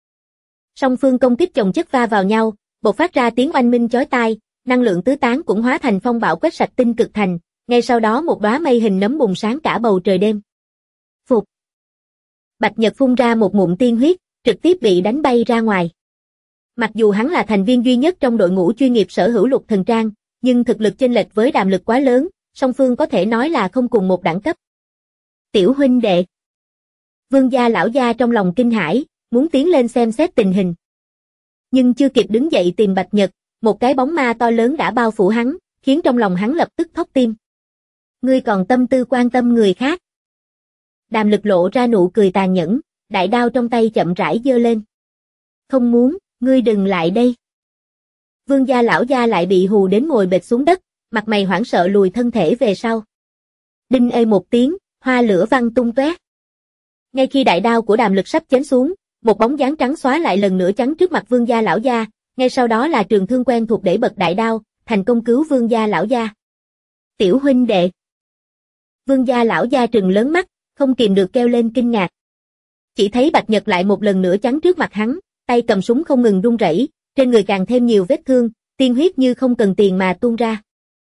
Song phương công kích chồng chất va vào nhau, bộc phát ra tiếng oanh minh chói tai, năng lượng tứ tán cũng hóa thành phong bạo quét sạch tinh cực thành, ngay sau đó một đóa mây hình nấm bùng sáng cả bầu trời đêm. Phục. Bạch Nhật phun ra một ngụm tiên huyết, trực tiếp bị đánh bay ra ngoài. Mặc dù hắn là thành viên duy nhất trong đội ngũ chuyên nghiệp sở hữu lục thần trang, nhưng thực lực chênh lệch với Đàm Lực quá lớn, song phương có thể nói là không cùng một đẳng cấp. Tiểu huynh đệ. Vương gia lão gia trong lòng kinh hãi, muốn tiến lên xem xét tình hình. Nhưng chưa kịp đứng dậy tìm Bạch Nhật, một cái bóng ma to lớn đã bao phủ hắn, khiến trong lòng hắn lập tức thót tim. Ngươi còn tâm tư quan tâm người khác. Đàm Lực lộ ra nụ cười tàn nhẫn, đại đao trong tay chậm rãi giơ lên. Không muốn, ngươi đừng lại đây. Vương gia lão gia lại bị hù đến ngồi bệt xuống đất, mặt mày hoảng sợ lùi thân thể về sau. Đinh ê một tiếng, hoa lửa văng tung tóe. Ngay khi đại đao của Đàm Lực sắp chém xuống, một bóng dáng trắng xóa lại lần nữa chắn trước mặt Vương gia lão gia, ngay sau đó là trường thương quen thuộc để bật đại đao, thành công cứu Vương gia lão gia. Tiểu huynh đệ. Vương gia lão gia trừng lớn mắt, không kìm được kêu lên kinh ngạc. Chỉ thấy Bạch Nhật lại một lần nữa chắn trước mặt hắn, tay cầm súng không ngừng run rẩy, trên người càng thêm nhiều vết thương, tiên huyết như không cần tiền mà tuôn ra.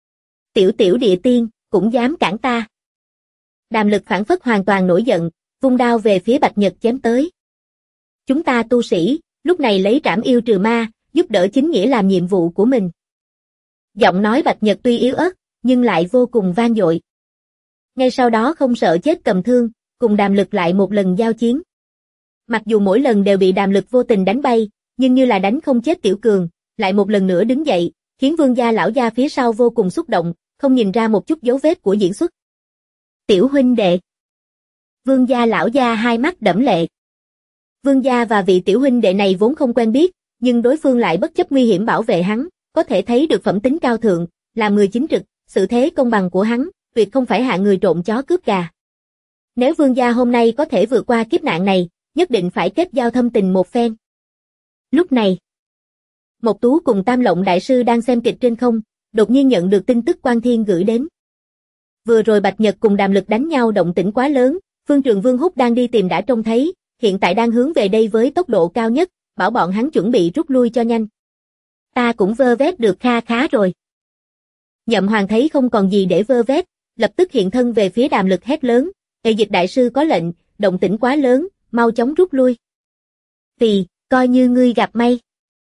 Tiểu địa tiên, cũng dám cản ta. Đàm Lực phản phất hoàn toàn nổi giận, vung đao về phía Bạch Nhật chém tới. Chúng ta tu sĩ, lúc này lấy trảm yêu trừ ma, giúp đỡ chính nghĩa làm nhiệm vụ của mình. Giọng nói Bạch Nhật tuy yếu ớt, nhưng lại vô cùng vang dội. Ngay sau đó không sợ chết cầm thương, cùng Đàm Lực lại một lần giao chiến. Mặc dù mỗi lần đều bị Đàm Lực vô tình đánh bay, nhưng như là đánh không chết tiểu cường, lại một lần nữa đứng dậy, khiến Vương gia lão gia phía sau vô cùng xúc động, không nhìn ra một chút dấu vết của diễn xuất. Tiểu huynh đệ. Vương gia lão gia hai mắt đẫm lệ. Vương gia và vị tiểu huynh đệ này vốn không quen biết, nhưng đối phương lại bất chấp nguy hiểm bảo vệ hắn, có thể thấy được phẩm tính cao thượng, làm người chính trực, sự thế công bằng của hắn, tuyệt không phải hạ người trộm chó cướp gà. Nếu vương gia hôm nay có thể vượt qua kiếp nạn này, nhất định phải kết giao thâm tình một phen. Lúc này, Mộc Tú cùng Tam Lộng đại sư đang xem kịch trên không, đột nhiên nhận được tin tức Quan Thiên gửi đến. Vừa rồi Bạch Nhật cùng Đàm Lực đánh nhau động tĩnh quá lớn, Phương Trường Vương Húc đang đi tìm đã trông thấy, hiện tại đang hướng về đây với tốc độ cao nhất, bảo bọn hắn chuẩn bị rút lui cho nhanh. Ta cũng vơ vét được kha khá rồi. Nhậm Hoàng thấy không còn gì để vơ vét, lập tức hiện thân về phía Đàm Lực hét lớn, "Ê Dịch đại sư có lệnh, động tĩnh quá lớn, mau chóng rút lui." "Vì, coi như ngươi gặp may."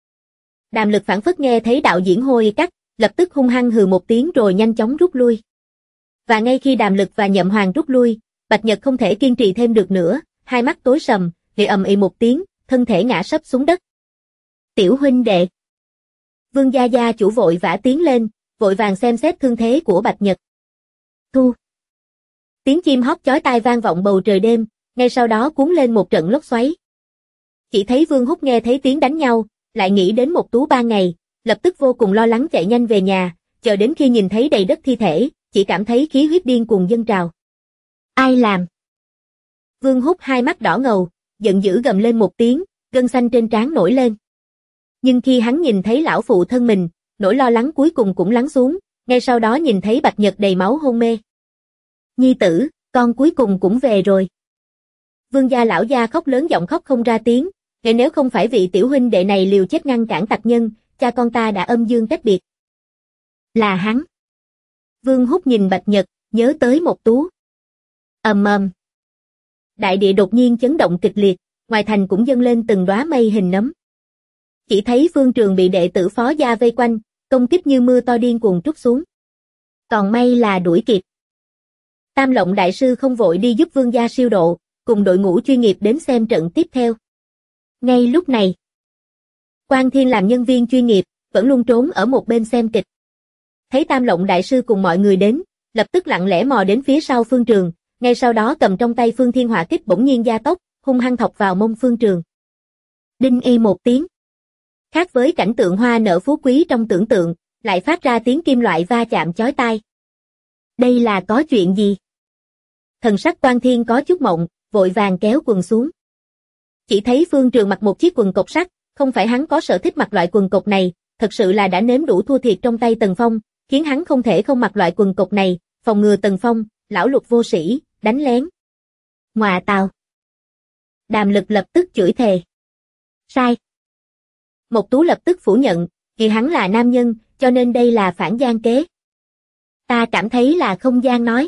Đàm Lực phảng phất nghe thấy đạo diễn hôi cắt, lập tức hung hăng hừ một tiếng rồi nhanh chóng rút lui. Và ngay khi Đàm Lực và Nhậm Hoàng rút lui, Bạch Nhật không thể kiên trì thêm được nữa, hai mắt tối sầm, thì ầm ĩ một tiếng, thân thể ngã sấp xuống đất. "Tiểu huynh đệ." Vương gia gia chủ vội vã tiến lên, vội vàng xem xét thương thế của Bạch Nhật. Thu. Tiếng chim hót chói tai vang vọng bầu trời đêm, ngay sau đó cuốn lên một trận lốc xoáy. Chỉ thấy Vương Húc nghe thấy tiếng đánh nhau, lại nghĩ đến Mộc Tú ban ngày, lập tức vô cùng lo lắng chạy nhanh về nhà, chờ đến khi nhìn thấy đầy đất thi thể, chỉ cảm thấy khí huyết điên cuồng dâng trào. Ai làm? Vương Húc hai mắt đỏ ngầu, giận dữ gầm lên một tiếng, gân xanh trên trán nổi lên. Nhưng khi hắn nhìn thấy lão phụ thân mình, nỗi lo lắng cuối cùng cũng lắng xuống, ngay sau đó nhìn thấy Bạch Nhật đầy máu hôn mê. Nhi tử, con cuối cùng cũng về rồi. Vương gia lão gia khóc lớn giọng khóc không ra tiếng, nếu không phải vị tiểu huynh đệ này liều chết ngăn cản tặc nhân, cha con ta đã âm dương cách biệt. Là hắn. Vương Húc nhìn Bạch Nhật, nhớ tới Mộc Tú. Ầm ầm. Đại địa đột nhiên chấn động kịch liệt, ngoài thành cũng dâng lên từng đóa mây hình nấm. Chỉ thấy Phương Trường bị đệ tử Phó gia vây quanh, công kích như mưa to điên cuồng trút xuống. Còn may là đuổi kịp. Tam Lộng đại sư không vội đi giúp Vương gia siêu độ, cùng đội ngũ chuyên nghiệp đến xem trận tiếp theo. Ngay lúc này, Quan Thiên làm nhân viên chuyên nghiệp, vẫn luôn trốn ở một bên xem kịch. Thấy Tam Lộng đại sư cùng mọi người đến, lập tức lặng lẽ mò đến phía sau Phương Trường, ngay sau đó cầm trong tay Phương Thiên Hỏa Kích bỗng nhiên gia tốc, hung hăng thọc vào mông Phương Trường. Đinh y một tiếng. Khác với cảnh tượng hoa nở phú quý trong tưởng tượng, lại phát ra tiếng kim loại va chạm chói tai. Đây là có chuyện gì? Thần sắc Quan Thiên có chút mộng, vội vàng kéo quần xuống. Chỉ thấy Phương Trường mặc một chiếc quần cộc sắt, không phải hắn có sở thích mặc loại quần cộc này, thật sự là đã nếm đủ thua thiệt trong tay Tần Phong, khiến hắn không thể không mặc loại quần cộc này, phòng ngừa Tần Phong, lão lục vô sĩ, đánh lén. Ngoà tào. Đàm Lực lập tức chửi thề. Sai. Mộc Tú lập tức phủ nhận, vì hắn là nam nhân, cho nên đây là phản gian kế. Ta cảm thấy là không gian nói.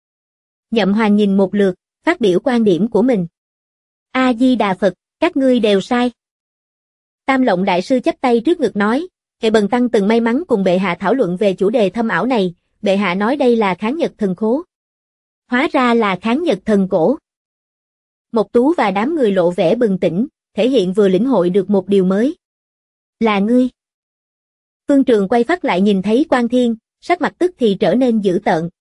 Nhậm Hoàng nhìn một lượt, phát biểu quan điểm của mình. A-di-đà Phật, các ngươi đều sai. Tam Lộng đại sư chắp tay trước ngực nói, Hệ Bần Tăng từng may mắn cùng bệ hạ thảo luận về chủ đề thâm ảo này, bệ hạ nói đây là kháng nhật thần khố. Hóa ra là kháng nhật thần cổ. Mộc Tú và đám người lộ vẻ bừng tỉnh, thể hiện vừa lĩnh hội được một điều mới. Là ngươi. Phương Trường quay phát lại nhìn thấy Quan Thiên, sắc mặt tức thì trở nên dữ tợn.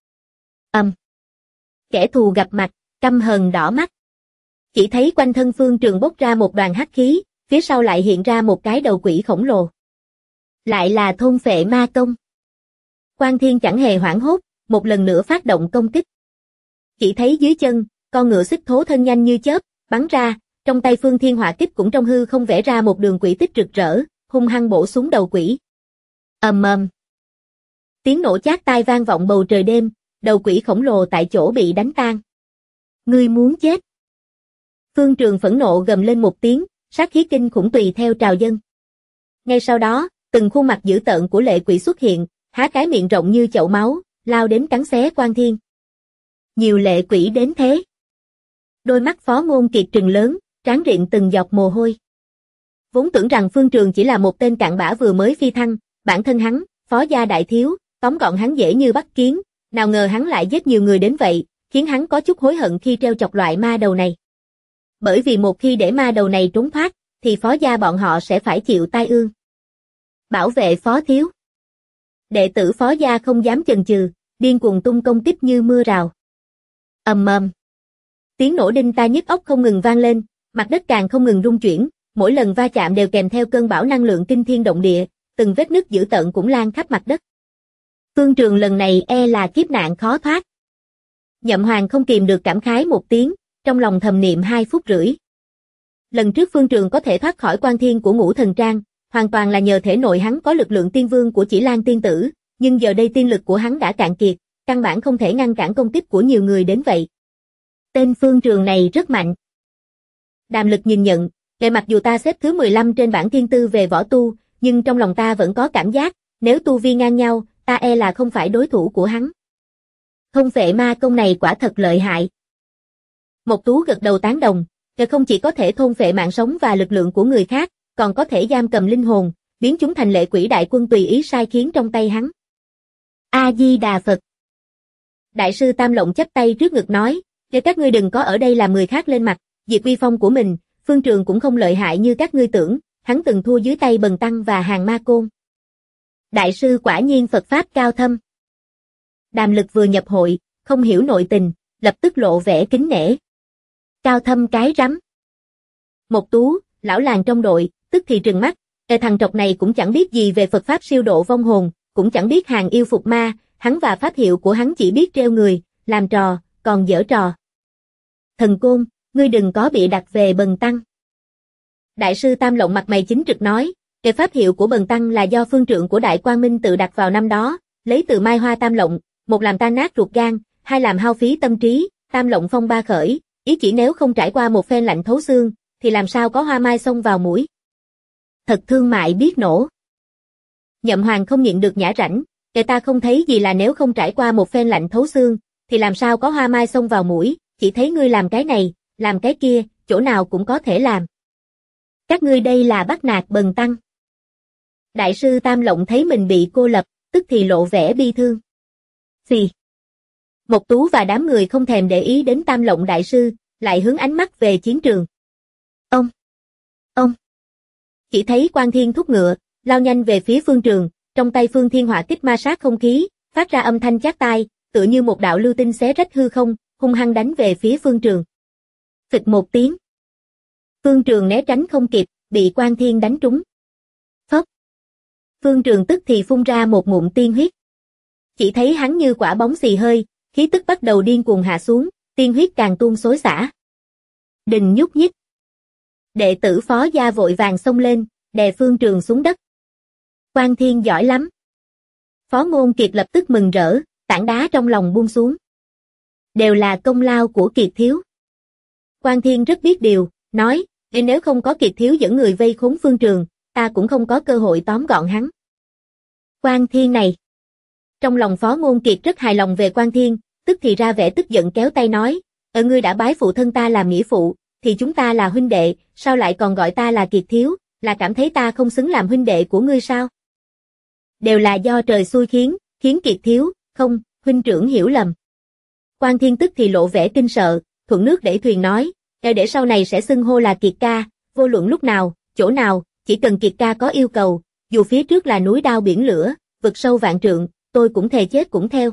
Kẻ thù gặp mặt, căm hờn đỏ mắt. Chỉ thấy quanh thân Phương Trường bốc ra một đoàn hắc khí, phía sau lại hiện ra một cái đầu quỷ khổng lồ. Lại là thôn phệ ma công. Quan Thiên chẳng hề hoảng hốt, một lần nữa phát động công kích. Chỉ thấy dưới chân, con ngựa xích thố thân nhanh như chớp, bắn ra, trong tay Phương Thiên Hỏa Kích cũng trong hư không vẽ ra một đường quỷ tích rực rỡ, hung hăng bổ xuống đầu quỷ. Ầm ầm. Tiếng nổ chát tai vang vọng bầu trời đêm, đầu quỷ khổng lồ tại chỗ bị đánh tan. Ngươi muốn chết. Phương Trường phẫn nộ gầm lên một tiếng, sát khí kinh khủng tùy theo trào dâng. Ngay sau đó, từng khuôn mặt dữ tợn của lệ quỷ xuất hiện, há cái miệng rộng như chậu máu, lao đến cắn xé Quan Thiên. Nhiều lệ quỷ đến thế. Đôi mắt Phó Ngôn Kiệt trừng lớn, trán riện từng giọt mồ hôi. Vốn tưởng rằng Phương Trường chỉ là một tên cặn bã vừa mới phi thăng, bản thân hắn, Phó gia đại thiếu, tóm gọn hắn dễ như bắt kiến, nào ngờ hắn lại giết nhiều người đến vậy, khiến hắn có chút hối hận khi treo chọc loại ma đầu này. Bởi vì một khi để ma đầu này trốn thoát, thì Phó gia bọn họ sẽ phải chịu tai ương. Bảo vệ Phó thiếu. Đệ tử Phó gia không dám chần chừ, điên cuồng tung công kích như mưa rào. Ầm ầm. Tiếng nổ đinh tai nhức óc không ngừng vang lên, mặt đất càng không ngừng rung chuyển, mỗi lần va chạm đều kèm theo cơn bão năng lượng kinh thiên động địa, từng vết nứt dữ tợn cũng lan khắp mặt đất. Phương Trường lần này e là kiếp nạn khó thoát. Nhậm Hoàng không kìm được cảm khái một tiếng, trong lòng thầm niệm 2 phút rưỡi. Lần trước Phương Trường có thể thoát khỏi quan thiên của Ngũ Thần Trang, hoàn toàn là nhờ thể nội hắn có lực lượng tiên vương của Chỉ Lan tiên tử, nhưng giờ đây tiên lực của hắn đã cạn kiệt, căn bản không thể ngăn cản công kích của nhiều người đến vậy. Tên Phương Trường này rất mạnh. Đàm Lực nhìn nhận, mặc dù ta xếp thứ 15 trên bảng thiên tư về võ tu, nhưng trong lòng ta vẫn có cảm giác, nếu tu vi ngang nhau, ta e là không phải đối thủ của hắn. Thôn phệ ma công này quả thật lợi hại. Mộc Tú gật đầu tán đồng, không chỉ có thể thôn phệ mạng sống và lực lượng của người khác, còn có thể giam cầm linh hồn, biến chúng thành lệ quỷ đại quân tùy ý sai khiến trong tay hắn. A Di Đà Phật. Đại sư Tam Lộng chắp tay trước ngực nói, các ngươi đừng có ở đây làm người khác lên mặt, diệt uy phong của mình, Phương Trường cũng không lợi hại như các ngươi tưởng, hắn từng thua dưới tay Bần Tăng và Hàng Ma Côn. Đại sư quả nhiên Phật Pháp cao thâm. Đàm Lực vừa nhập hội, không hiểu nội tình, lập tức lộ vẻ kính nể. Cao thâm cái rắm. Mộc Tú, lão làng trong đội, tức thì trừng mắt, thằng trọc này cũng chẳng biết gì về Phật Pháp siêu độ vong hồn, cũng chẳng biết hàng yêu phục ma, hắn và pháp hiệu của hắn chỉ biết trêu người, làm trò, còn giở trò. Thần Côn, ngươi đừng có bịa đặt về Bần Tăng. Đại sư Tam Lộng mặt mày chính trực nói, pháp hiệu của Bần Tăng là do phương trượng của Đại Quang Minh tự đặt vào năm đó, lấy từ Mai Hoa Tam Lộng, một làm ta nát ruột gan, hai làm hao phí tâm trí, Tam Lộng phong ba khởi, ý chỉ nếu không trải qua một phen lạnh thấu xương, thì làm sao có hoa mai xông vào mũi. Thật thương mại biết nổ. Nhậm Hoàng không nhịn được nhả rãnh, ta không thấy gì là nếu không trải qua một phen lạnh thấu xương, thì làm sao có hoa mai xông vào mũi, chỉ thấy ngươi làm cái này, làm cái kia, chỗ nào cũng có thể làm. Các ngươi đây là bắt nạt Bần Tăng. Đại sư Tam Lộng thấy mình bị cô lập, tức thì lộ vẻ bi thương. Xì. Mộc Tú và đám người không thèm để ý đến Tam Lộng đại sư, lại hướng ánh mắt về chiến trường. Ông. Chỉ thấy Quan Thiên thúc ngựa, lao nhanh về phía Phương Trường, trong tay Phương Thiên hỏa kích ma sát không khí, phát ra âm thanh chát tai, tựa như một đạo lưu tinh xé rách hư không, hung hăng đánh về phía Phương Trường. Phịch một tiếng. Phương Trường né tránh không kịp, bị Quan Thiên đánh trúng. Phốc. Phương Trường tức thì phun ra một ngụm tiên huyết. Chỉ thấy hắn như quả bóng xì hơi, khí tức bắt đầu điên cuồng hạ xuống, tiên huyết càng tuôn xối xả. Đình nhúc nhích. Đệ tử Phó gia vội vàng xông lên, đè Phương Trường xuống đất. Quan Thiên giỏi lắm. Phó Ngôn Kiệt lập tức mừng rỡ, tảng đá trong lòng buông xuống. Đều là công lao của Kiệt thiếu. Quan Thiên rất biết điều, nói, nếu không có Kiệt thiếu dẫn người vây khốn Phương Trường, ta cũng không có cơ hội tóm gọn hắn. Quan Thiên này. Trong lòng Phó Ngôn Kiệt rất hài lòng về Quan Thiên, tức thì ra vẻ tức giận kéo tay nói, ngươi đã bái phụ thân ta làm nghĩa phụ, thì chúng ta là huynh đệ, sao lại còn gọi ta là Kiệt thiếu, là cảm thấy ta không xứng làm huynh đệ của ngươi sao? Đều là do trời xui khiến Kiệt thiếu, không, huynh trưởng hiểu lầm. Quan Thiên tức thì lộ vẻ kinh sợ, thuận nước đẩy thuyền nói, để sau này sẽ xưng hô là Kiệt ca, vô luận lúc nào, chỗ nào, chỉ cần Kiệt ca có yêu cầu, dù phía trước là núi đao biển lửa, vực sâu vạn trượng, tôi cũng thề chết cũng theo.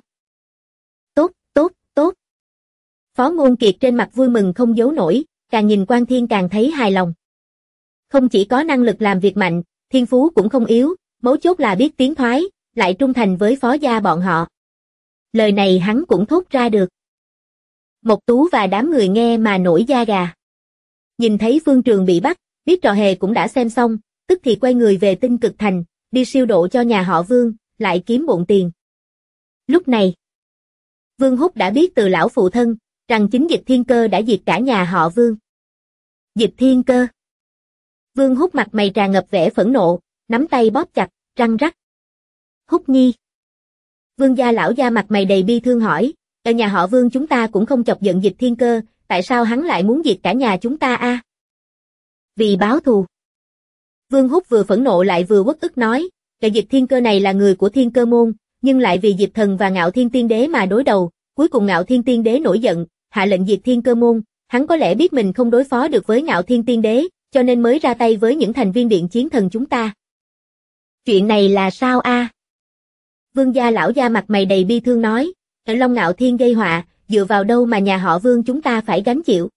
Tốt. Phó Ngôn Kiệt trên mặt vui mừng không giấu nổi, càng nhìn Quan Thiên càng thấy hài lòng. Không chỉ có năng lực làm việc mạnh, thiên phú cũng không yếu, mấu chốt là biết tiến thoái, lại trung thành với Phó gia bọn họ. Lời này hắn cũng thốt ra được. Mộc Tú và đám người nghe mà nổi da gà. Nhìn thấy Phương Trường bị bắt, biết trò hề cũng đã xem xong, tức thì quay người về Tinh Cực Thành, đi siêu độ cho nhà họ Vương, lại kiếm bộn tiền. Lúc này, Vương Húc đã biết từ lão phụ thân, rằng chính Dịch Thiên Cơ đã diệt cả nhà họ Vương. Dịch Thiên Cơ. Vương Húc mặt mày tràn ngập vẻ phẫn nộ, nắm tay bóp chặt, răng rắc. Húc Nhi. Vương gia lão gia mặt mày đầy bi thương hỏi, ở nhà họ Vương chúng ta cũng không chọc giận Dịch Thiên Cơ, tại sao hắn lại muốn diệt cả nhà chúng ta a? Vì báo thù. Vương Húc vừa phẫn nộ lại vừa uất ức nói, Dịch Thiên Cơ này là người của Thiên Cơ môn, nhưng lại vì Diệp Thần và Ngạo Thiên Tiên Đế mà đối đầu, cuối cùng Ngạo Thiên Tiên Đế nổi giận, hạ lệnh diệt Thiên Cơ môn, hắn có lẽ biết mình không đối phó được với Ngạo Thiên Tiên Đế, cho nên mới ra tay với những thành viên Điện Chiến Thần chúng ta. Chuyện này là sao a? Vương gia lão gia mặt mày đầy bi thương nói, Long Ngạo Thiên gây họa, dựa vào đâu mà nhà họ Vương chúng ta phải gánh chịu.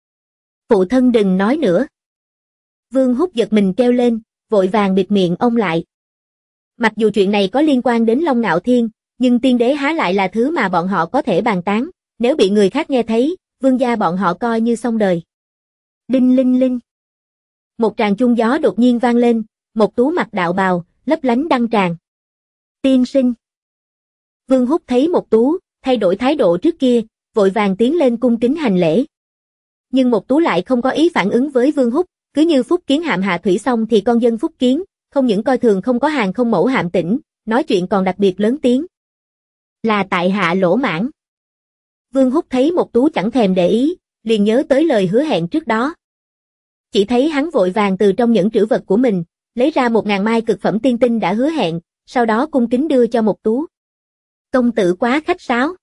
Phụ thân đừng nói nữa. Vương Húc giật mình kêu lên, vội vàng bịt miệng ông lại. Mặc dù chuyện này có liên quan đến Long Ngạo Thiên, nhưng tiên đế há lại là thứ mà bọn họ có thể bàn tán, nếu bị người khác nghe thấy, Vương gia bọn họ coi như xong đời. Đinh linh linh. Một tràng chuông gió đột nhiên vang lên, Mộc Tú mặc đạo bào, lấp lánh đăng tràng. Tiên sinh. Vương Húc thấy Mộc Tú, thay đổi thái độ trước kia, vội vàng tiến lên cung kính hành lễ. Nhưng Mộc Tú lại không có ý phản ứng với Vương Húc, cứ như Phúc Kiến hạm hạ thủy xong thì con dân Phúc Kiến, không những coi thường không có hàng không mẫu hạm tỉnh, nói chuyện còn đặc biệt lớn tiếng. Là tại hạ lỗ mãn. Vương Húc thấy Mộc Tú chẳng thèm để ý, liền nhớ tới lời hứa hẹn trước đó. Chỉ thấy hắn vội vàng từ trong những trữ vật của mình, lấy ra 1000 mai cực phẩm tiên tinh đã hứa hẹn, sau đó cung kính đưa cho Mộc Tú. Công tử quá khách sáo.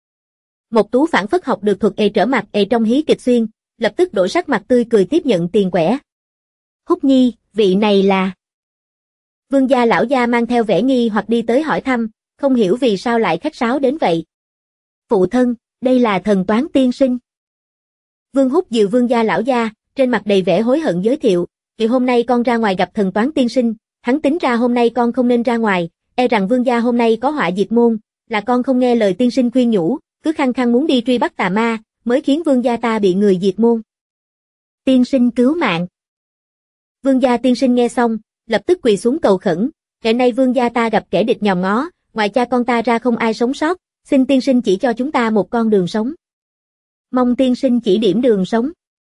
Mộc Tú phảng phất học được thuật trở mặt trong hí kịch xuyên, lập tức đổi sắc mặt tươi cười tiếp nhận tiền quẻ. Húc nhi, vị này là... Vương gia lão gia mang theo vẻ nghi hoặc đi tới hỏi thăm, không hiểu vì sao lại khách sáo đến vậy. Phụ thân, đây là Thần Toán tiên sinh. Vương Húc dìu Vương gia lão gia, trên mặt đầy vẻ hối hận giới thiệu, vì hôm nay con ra ngoài gặp Thần Toán tiên sinh, hắn tính ra hôm nay con không nên ra ngoài, e rằng Vương gia hôm nay có họa diệt môn, là con không nghe lời tiên sinh khuyên nhủ, cứ khăng khăng muốn đi truy bắt tà ma, mới khiến Vương gia ta bị người diệt môn. Tiên sinh cứu mạng. Vương gia tiên sinh nghe xong, lập tức quỳ xuống cầu khẩn, ngày nay Vương gia ta gặp kẻ địch nhòm ngó, ngoài cha con ta ra không ai sống sót, xin tiên sinh chỉ cho chúng ta một con đường sống. Mong tiên sinh chỉ điểm đường sống.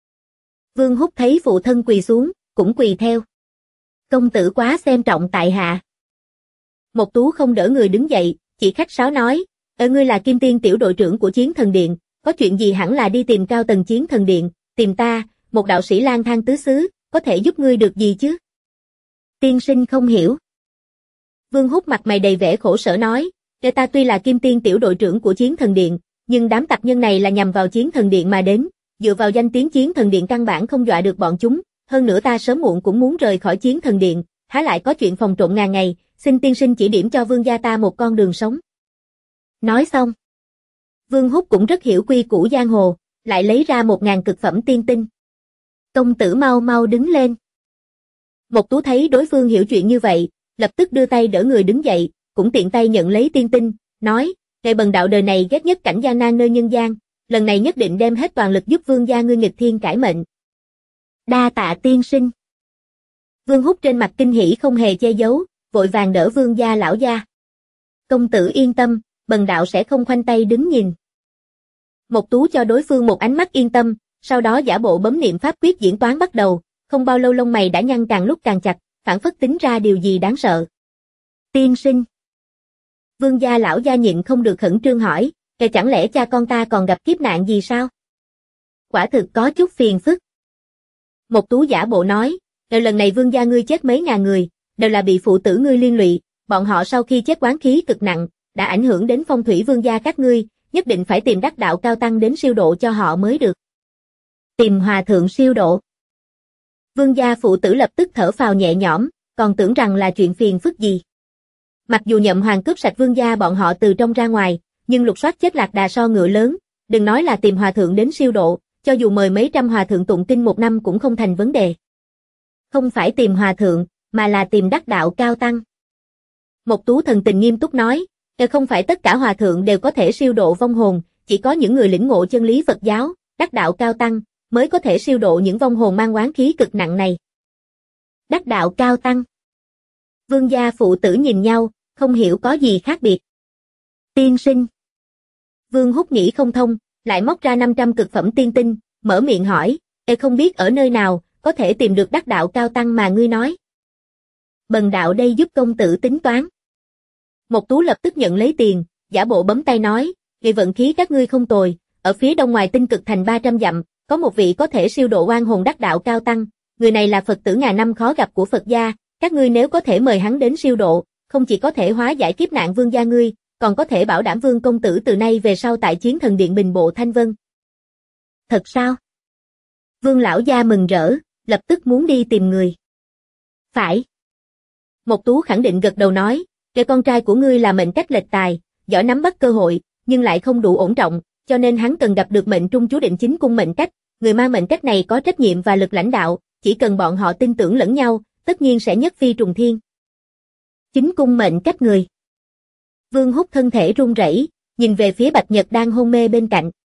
Vương Húc thấy phụ thân quỳ xuống, cũng quỳ theo. Công tử quá xem trọng tại hạ. Mộc Tú không đỡ người đứng dậy, chỉ khách sáo nói, ngươi là Kim Tiên tiểu đội trưởng của Chiến Thần Điện, có chuyện gì hẳn là đi tìm cao tầng Chiến Thần Điện, tìm ta, một đạo sĩ lang thang tứ xứ, có thể giúp ngươi được gì chứ? Tiên sinh không hiểu. Vương Húc mặt mày đầy vẻ khổ sở nói, ta tuy là Kim Tiên tiểu đội trưởng của Chiến Thần Điện, nhưng đám tặc nhân này là nhằm vào Chiến Thần Điện mà đến, dựa vào danh tiếng Chiến Thần Điện căn bản không dọa được bọn chúng, hơn nữa ta sớm muộn cũng muốn rời khỏi Chiến Thần Điện, há lại có chuyện phòng trộm ngàn ngày, xin tiên sinh chỉ điểm cho Vương gia ta một con đường sống. Nói xong, Vương Húc cũng rất hiểu quy củ giang hồ, lại lấy ra 1000 cực phẩm tiên tinh. Công tử mau mau đứng lên. Mộc Tú thấy đối phương hiểu chuyện như vậy, lập tức đưa tay đỡ người đứng dậy, cũng tiện tay nhận lấy tiên tinh, nói, ngày bần đạo đời này ghét nhất cảnh gian nan nơi nhân gian, lần này nhất định đem hết toàn lực giúp Vương gia ngươi nghịch thiên cải mệnh. Đa tạ tiên sinh. Vương Húc trên mặt kinh hỉ không hề che giấu, vội vàng đỡ Vương gia lão gia. Công tử yên tâm, bần đạo sẽ không khoanh tay đứng nhìn. Mộc Tú cho đối phương một ánh mắt yên tâm, sau đó giả bộ bấm niệm pháp quyết diễn toán bắt đầu, không bao lâu lông mày đã nhăn càng lúc càng chặt, phảng phất tính ra điều gì đáng sợ. Tiên sinh. Vương gia lão gia nhịn không được khẩn trương hỏi, chẳng lẽ cha con ta còn gặp kiếp nạn gì sao? Quả thực có chút phiền phức. Mộc Tú giả bộ nói, lần này Vương gia ngươi chết mấy ngàn người, đều là bị phụ tử ngươi liên lụy, bọn họ sau khi chết oán khí cực nặng, đã ảnh hưởng đến phong thủy Vương gia các ngươi, nhất định phải tìm đắc đạo cao tăng đến siêu độ cho họ mới được. Tìm hòa thượng siêu độ. Vương gia phụ tử lập tức thở phào nhẹ nhõm, còn tưởng rằng là chuyện phiền phức gì. Mặc dù Nhậm Hoàng cướp sạch Vương gia bọn họ từ trong ra ngoài, nhưng lục soát chết lạc đà so ngựa lớn, đừng nói là tìm hòa thượng đến siêu độ, cho dù mời mấy trăm hòa thượng tụng kinh một năm cũng không thành vấn đề. Không phải tìm hòa thượng, mà là tìm đắc đạo cao tăng. Mộc Tú thần tình nghiêm túc nói, không phải tất cả hòa thượng đều có thể siêu độ vong hồn, chỉ có những người lĩnh ngộ chân lý Phật giáo, đắc đạo cao tăng, mới có thể siêu độ những vong hồn mang oán khí cực nặng này. Đắc đạo cao tăng. Vương gia phụ tử nhìn nhau, không hiểu có gì khác biệt. Tiên sinh. Vương Húc nghĩ không thông, lại móc ra 500 cực phẩm tiên tinh, mở miệng hỏi, không biết ở nơi nào, có thể tìm được đắc đạo cao tăng mà ngươi nói. Bần đạo đây giúp công tử tính toán. Mộc Tú lập tức nhận lấy tiền, giả bộ bấm tay nói, vì vận khí các ngươi không tồi, ở phía đông ngoài tinh cực thành 300 dặm, có một vị có thể siêu độ oan hồn đắc đạo cao tăng, người này là Phật tử ngàn năm khó gặp của Phật gia, các ngươi nếu có thể mời hắn đến siêu độ, không chỉ có thể hóa giải kiếp nạn Vương gia ngươi, còn có thể bảo đảm Vương công tử từ nay về sau tại Chiến Thần Điện bình bộ thanh vân. Thật sao? Vương lão gia mừng rỡ, lập tức muốn đi tìm người. Phải. Mộc Tú khẳng định gật đầu nói, con trai của ngươi là mệnh cách lệch tài, giỏi nắm bắt cơ hội, nhưng lại không đủ ổn trọng, cho nên hắn cần gặp được mệnh trung chú định chính cung mệnh cách, người mang mệnh cách này có trách nhiệm và lực lãnh đạo, chỉ cần bọn họ tin tưởng lẫn nhau, tất nhiên sẽ nhất phi trùng thiên. Chính cung mệnh cách người. Vương Húc thân thể run rẩy, nhìn về phía Bạch Nhật đang hôn mê bên cạnh.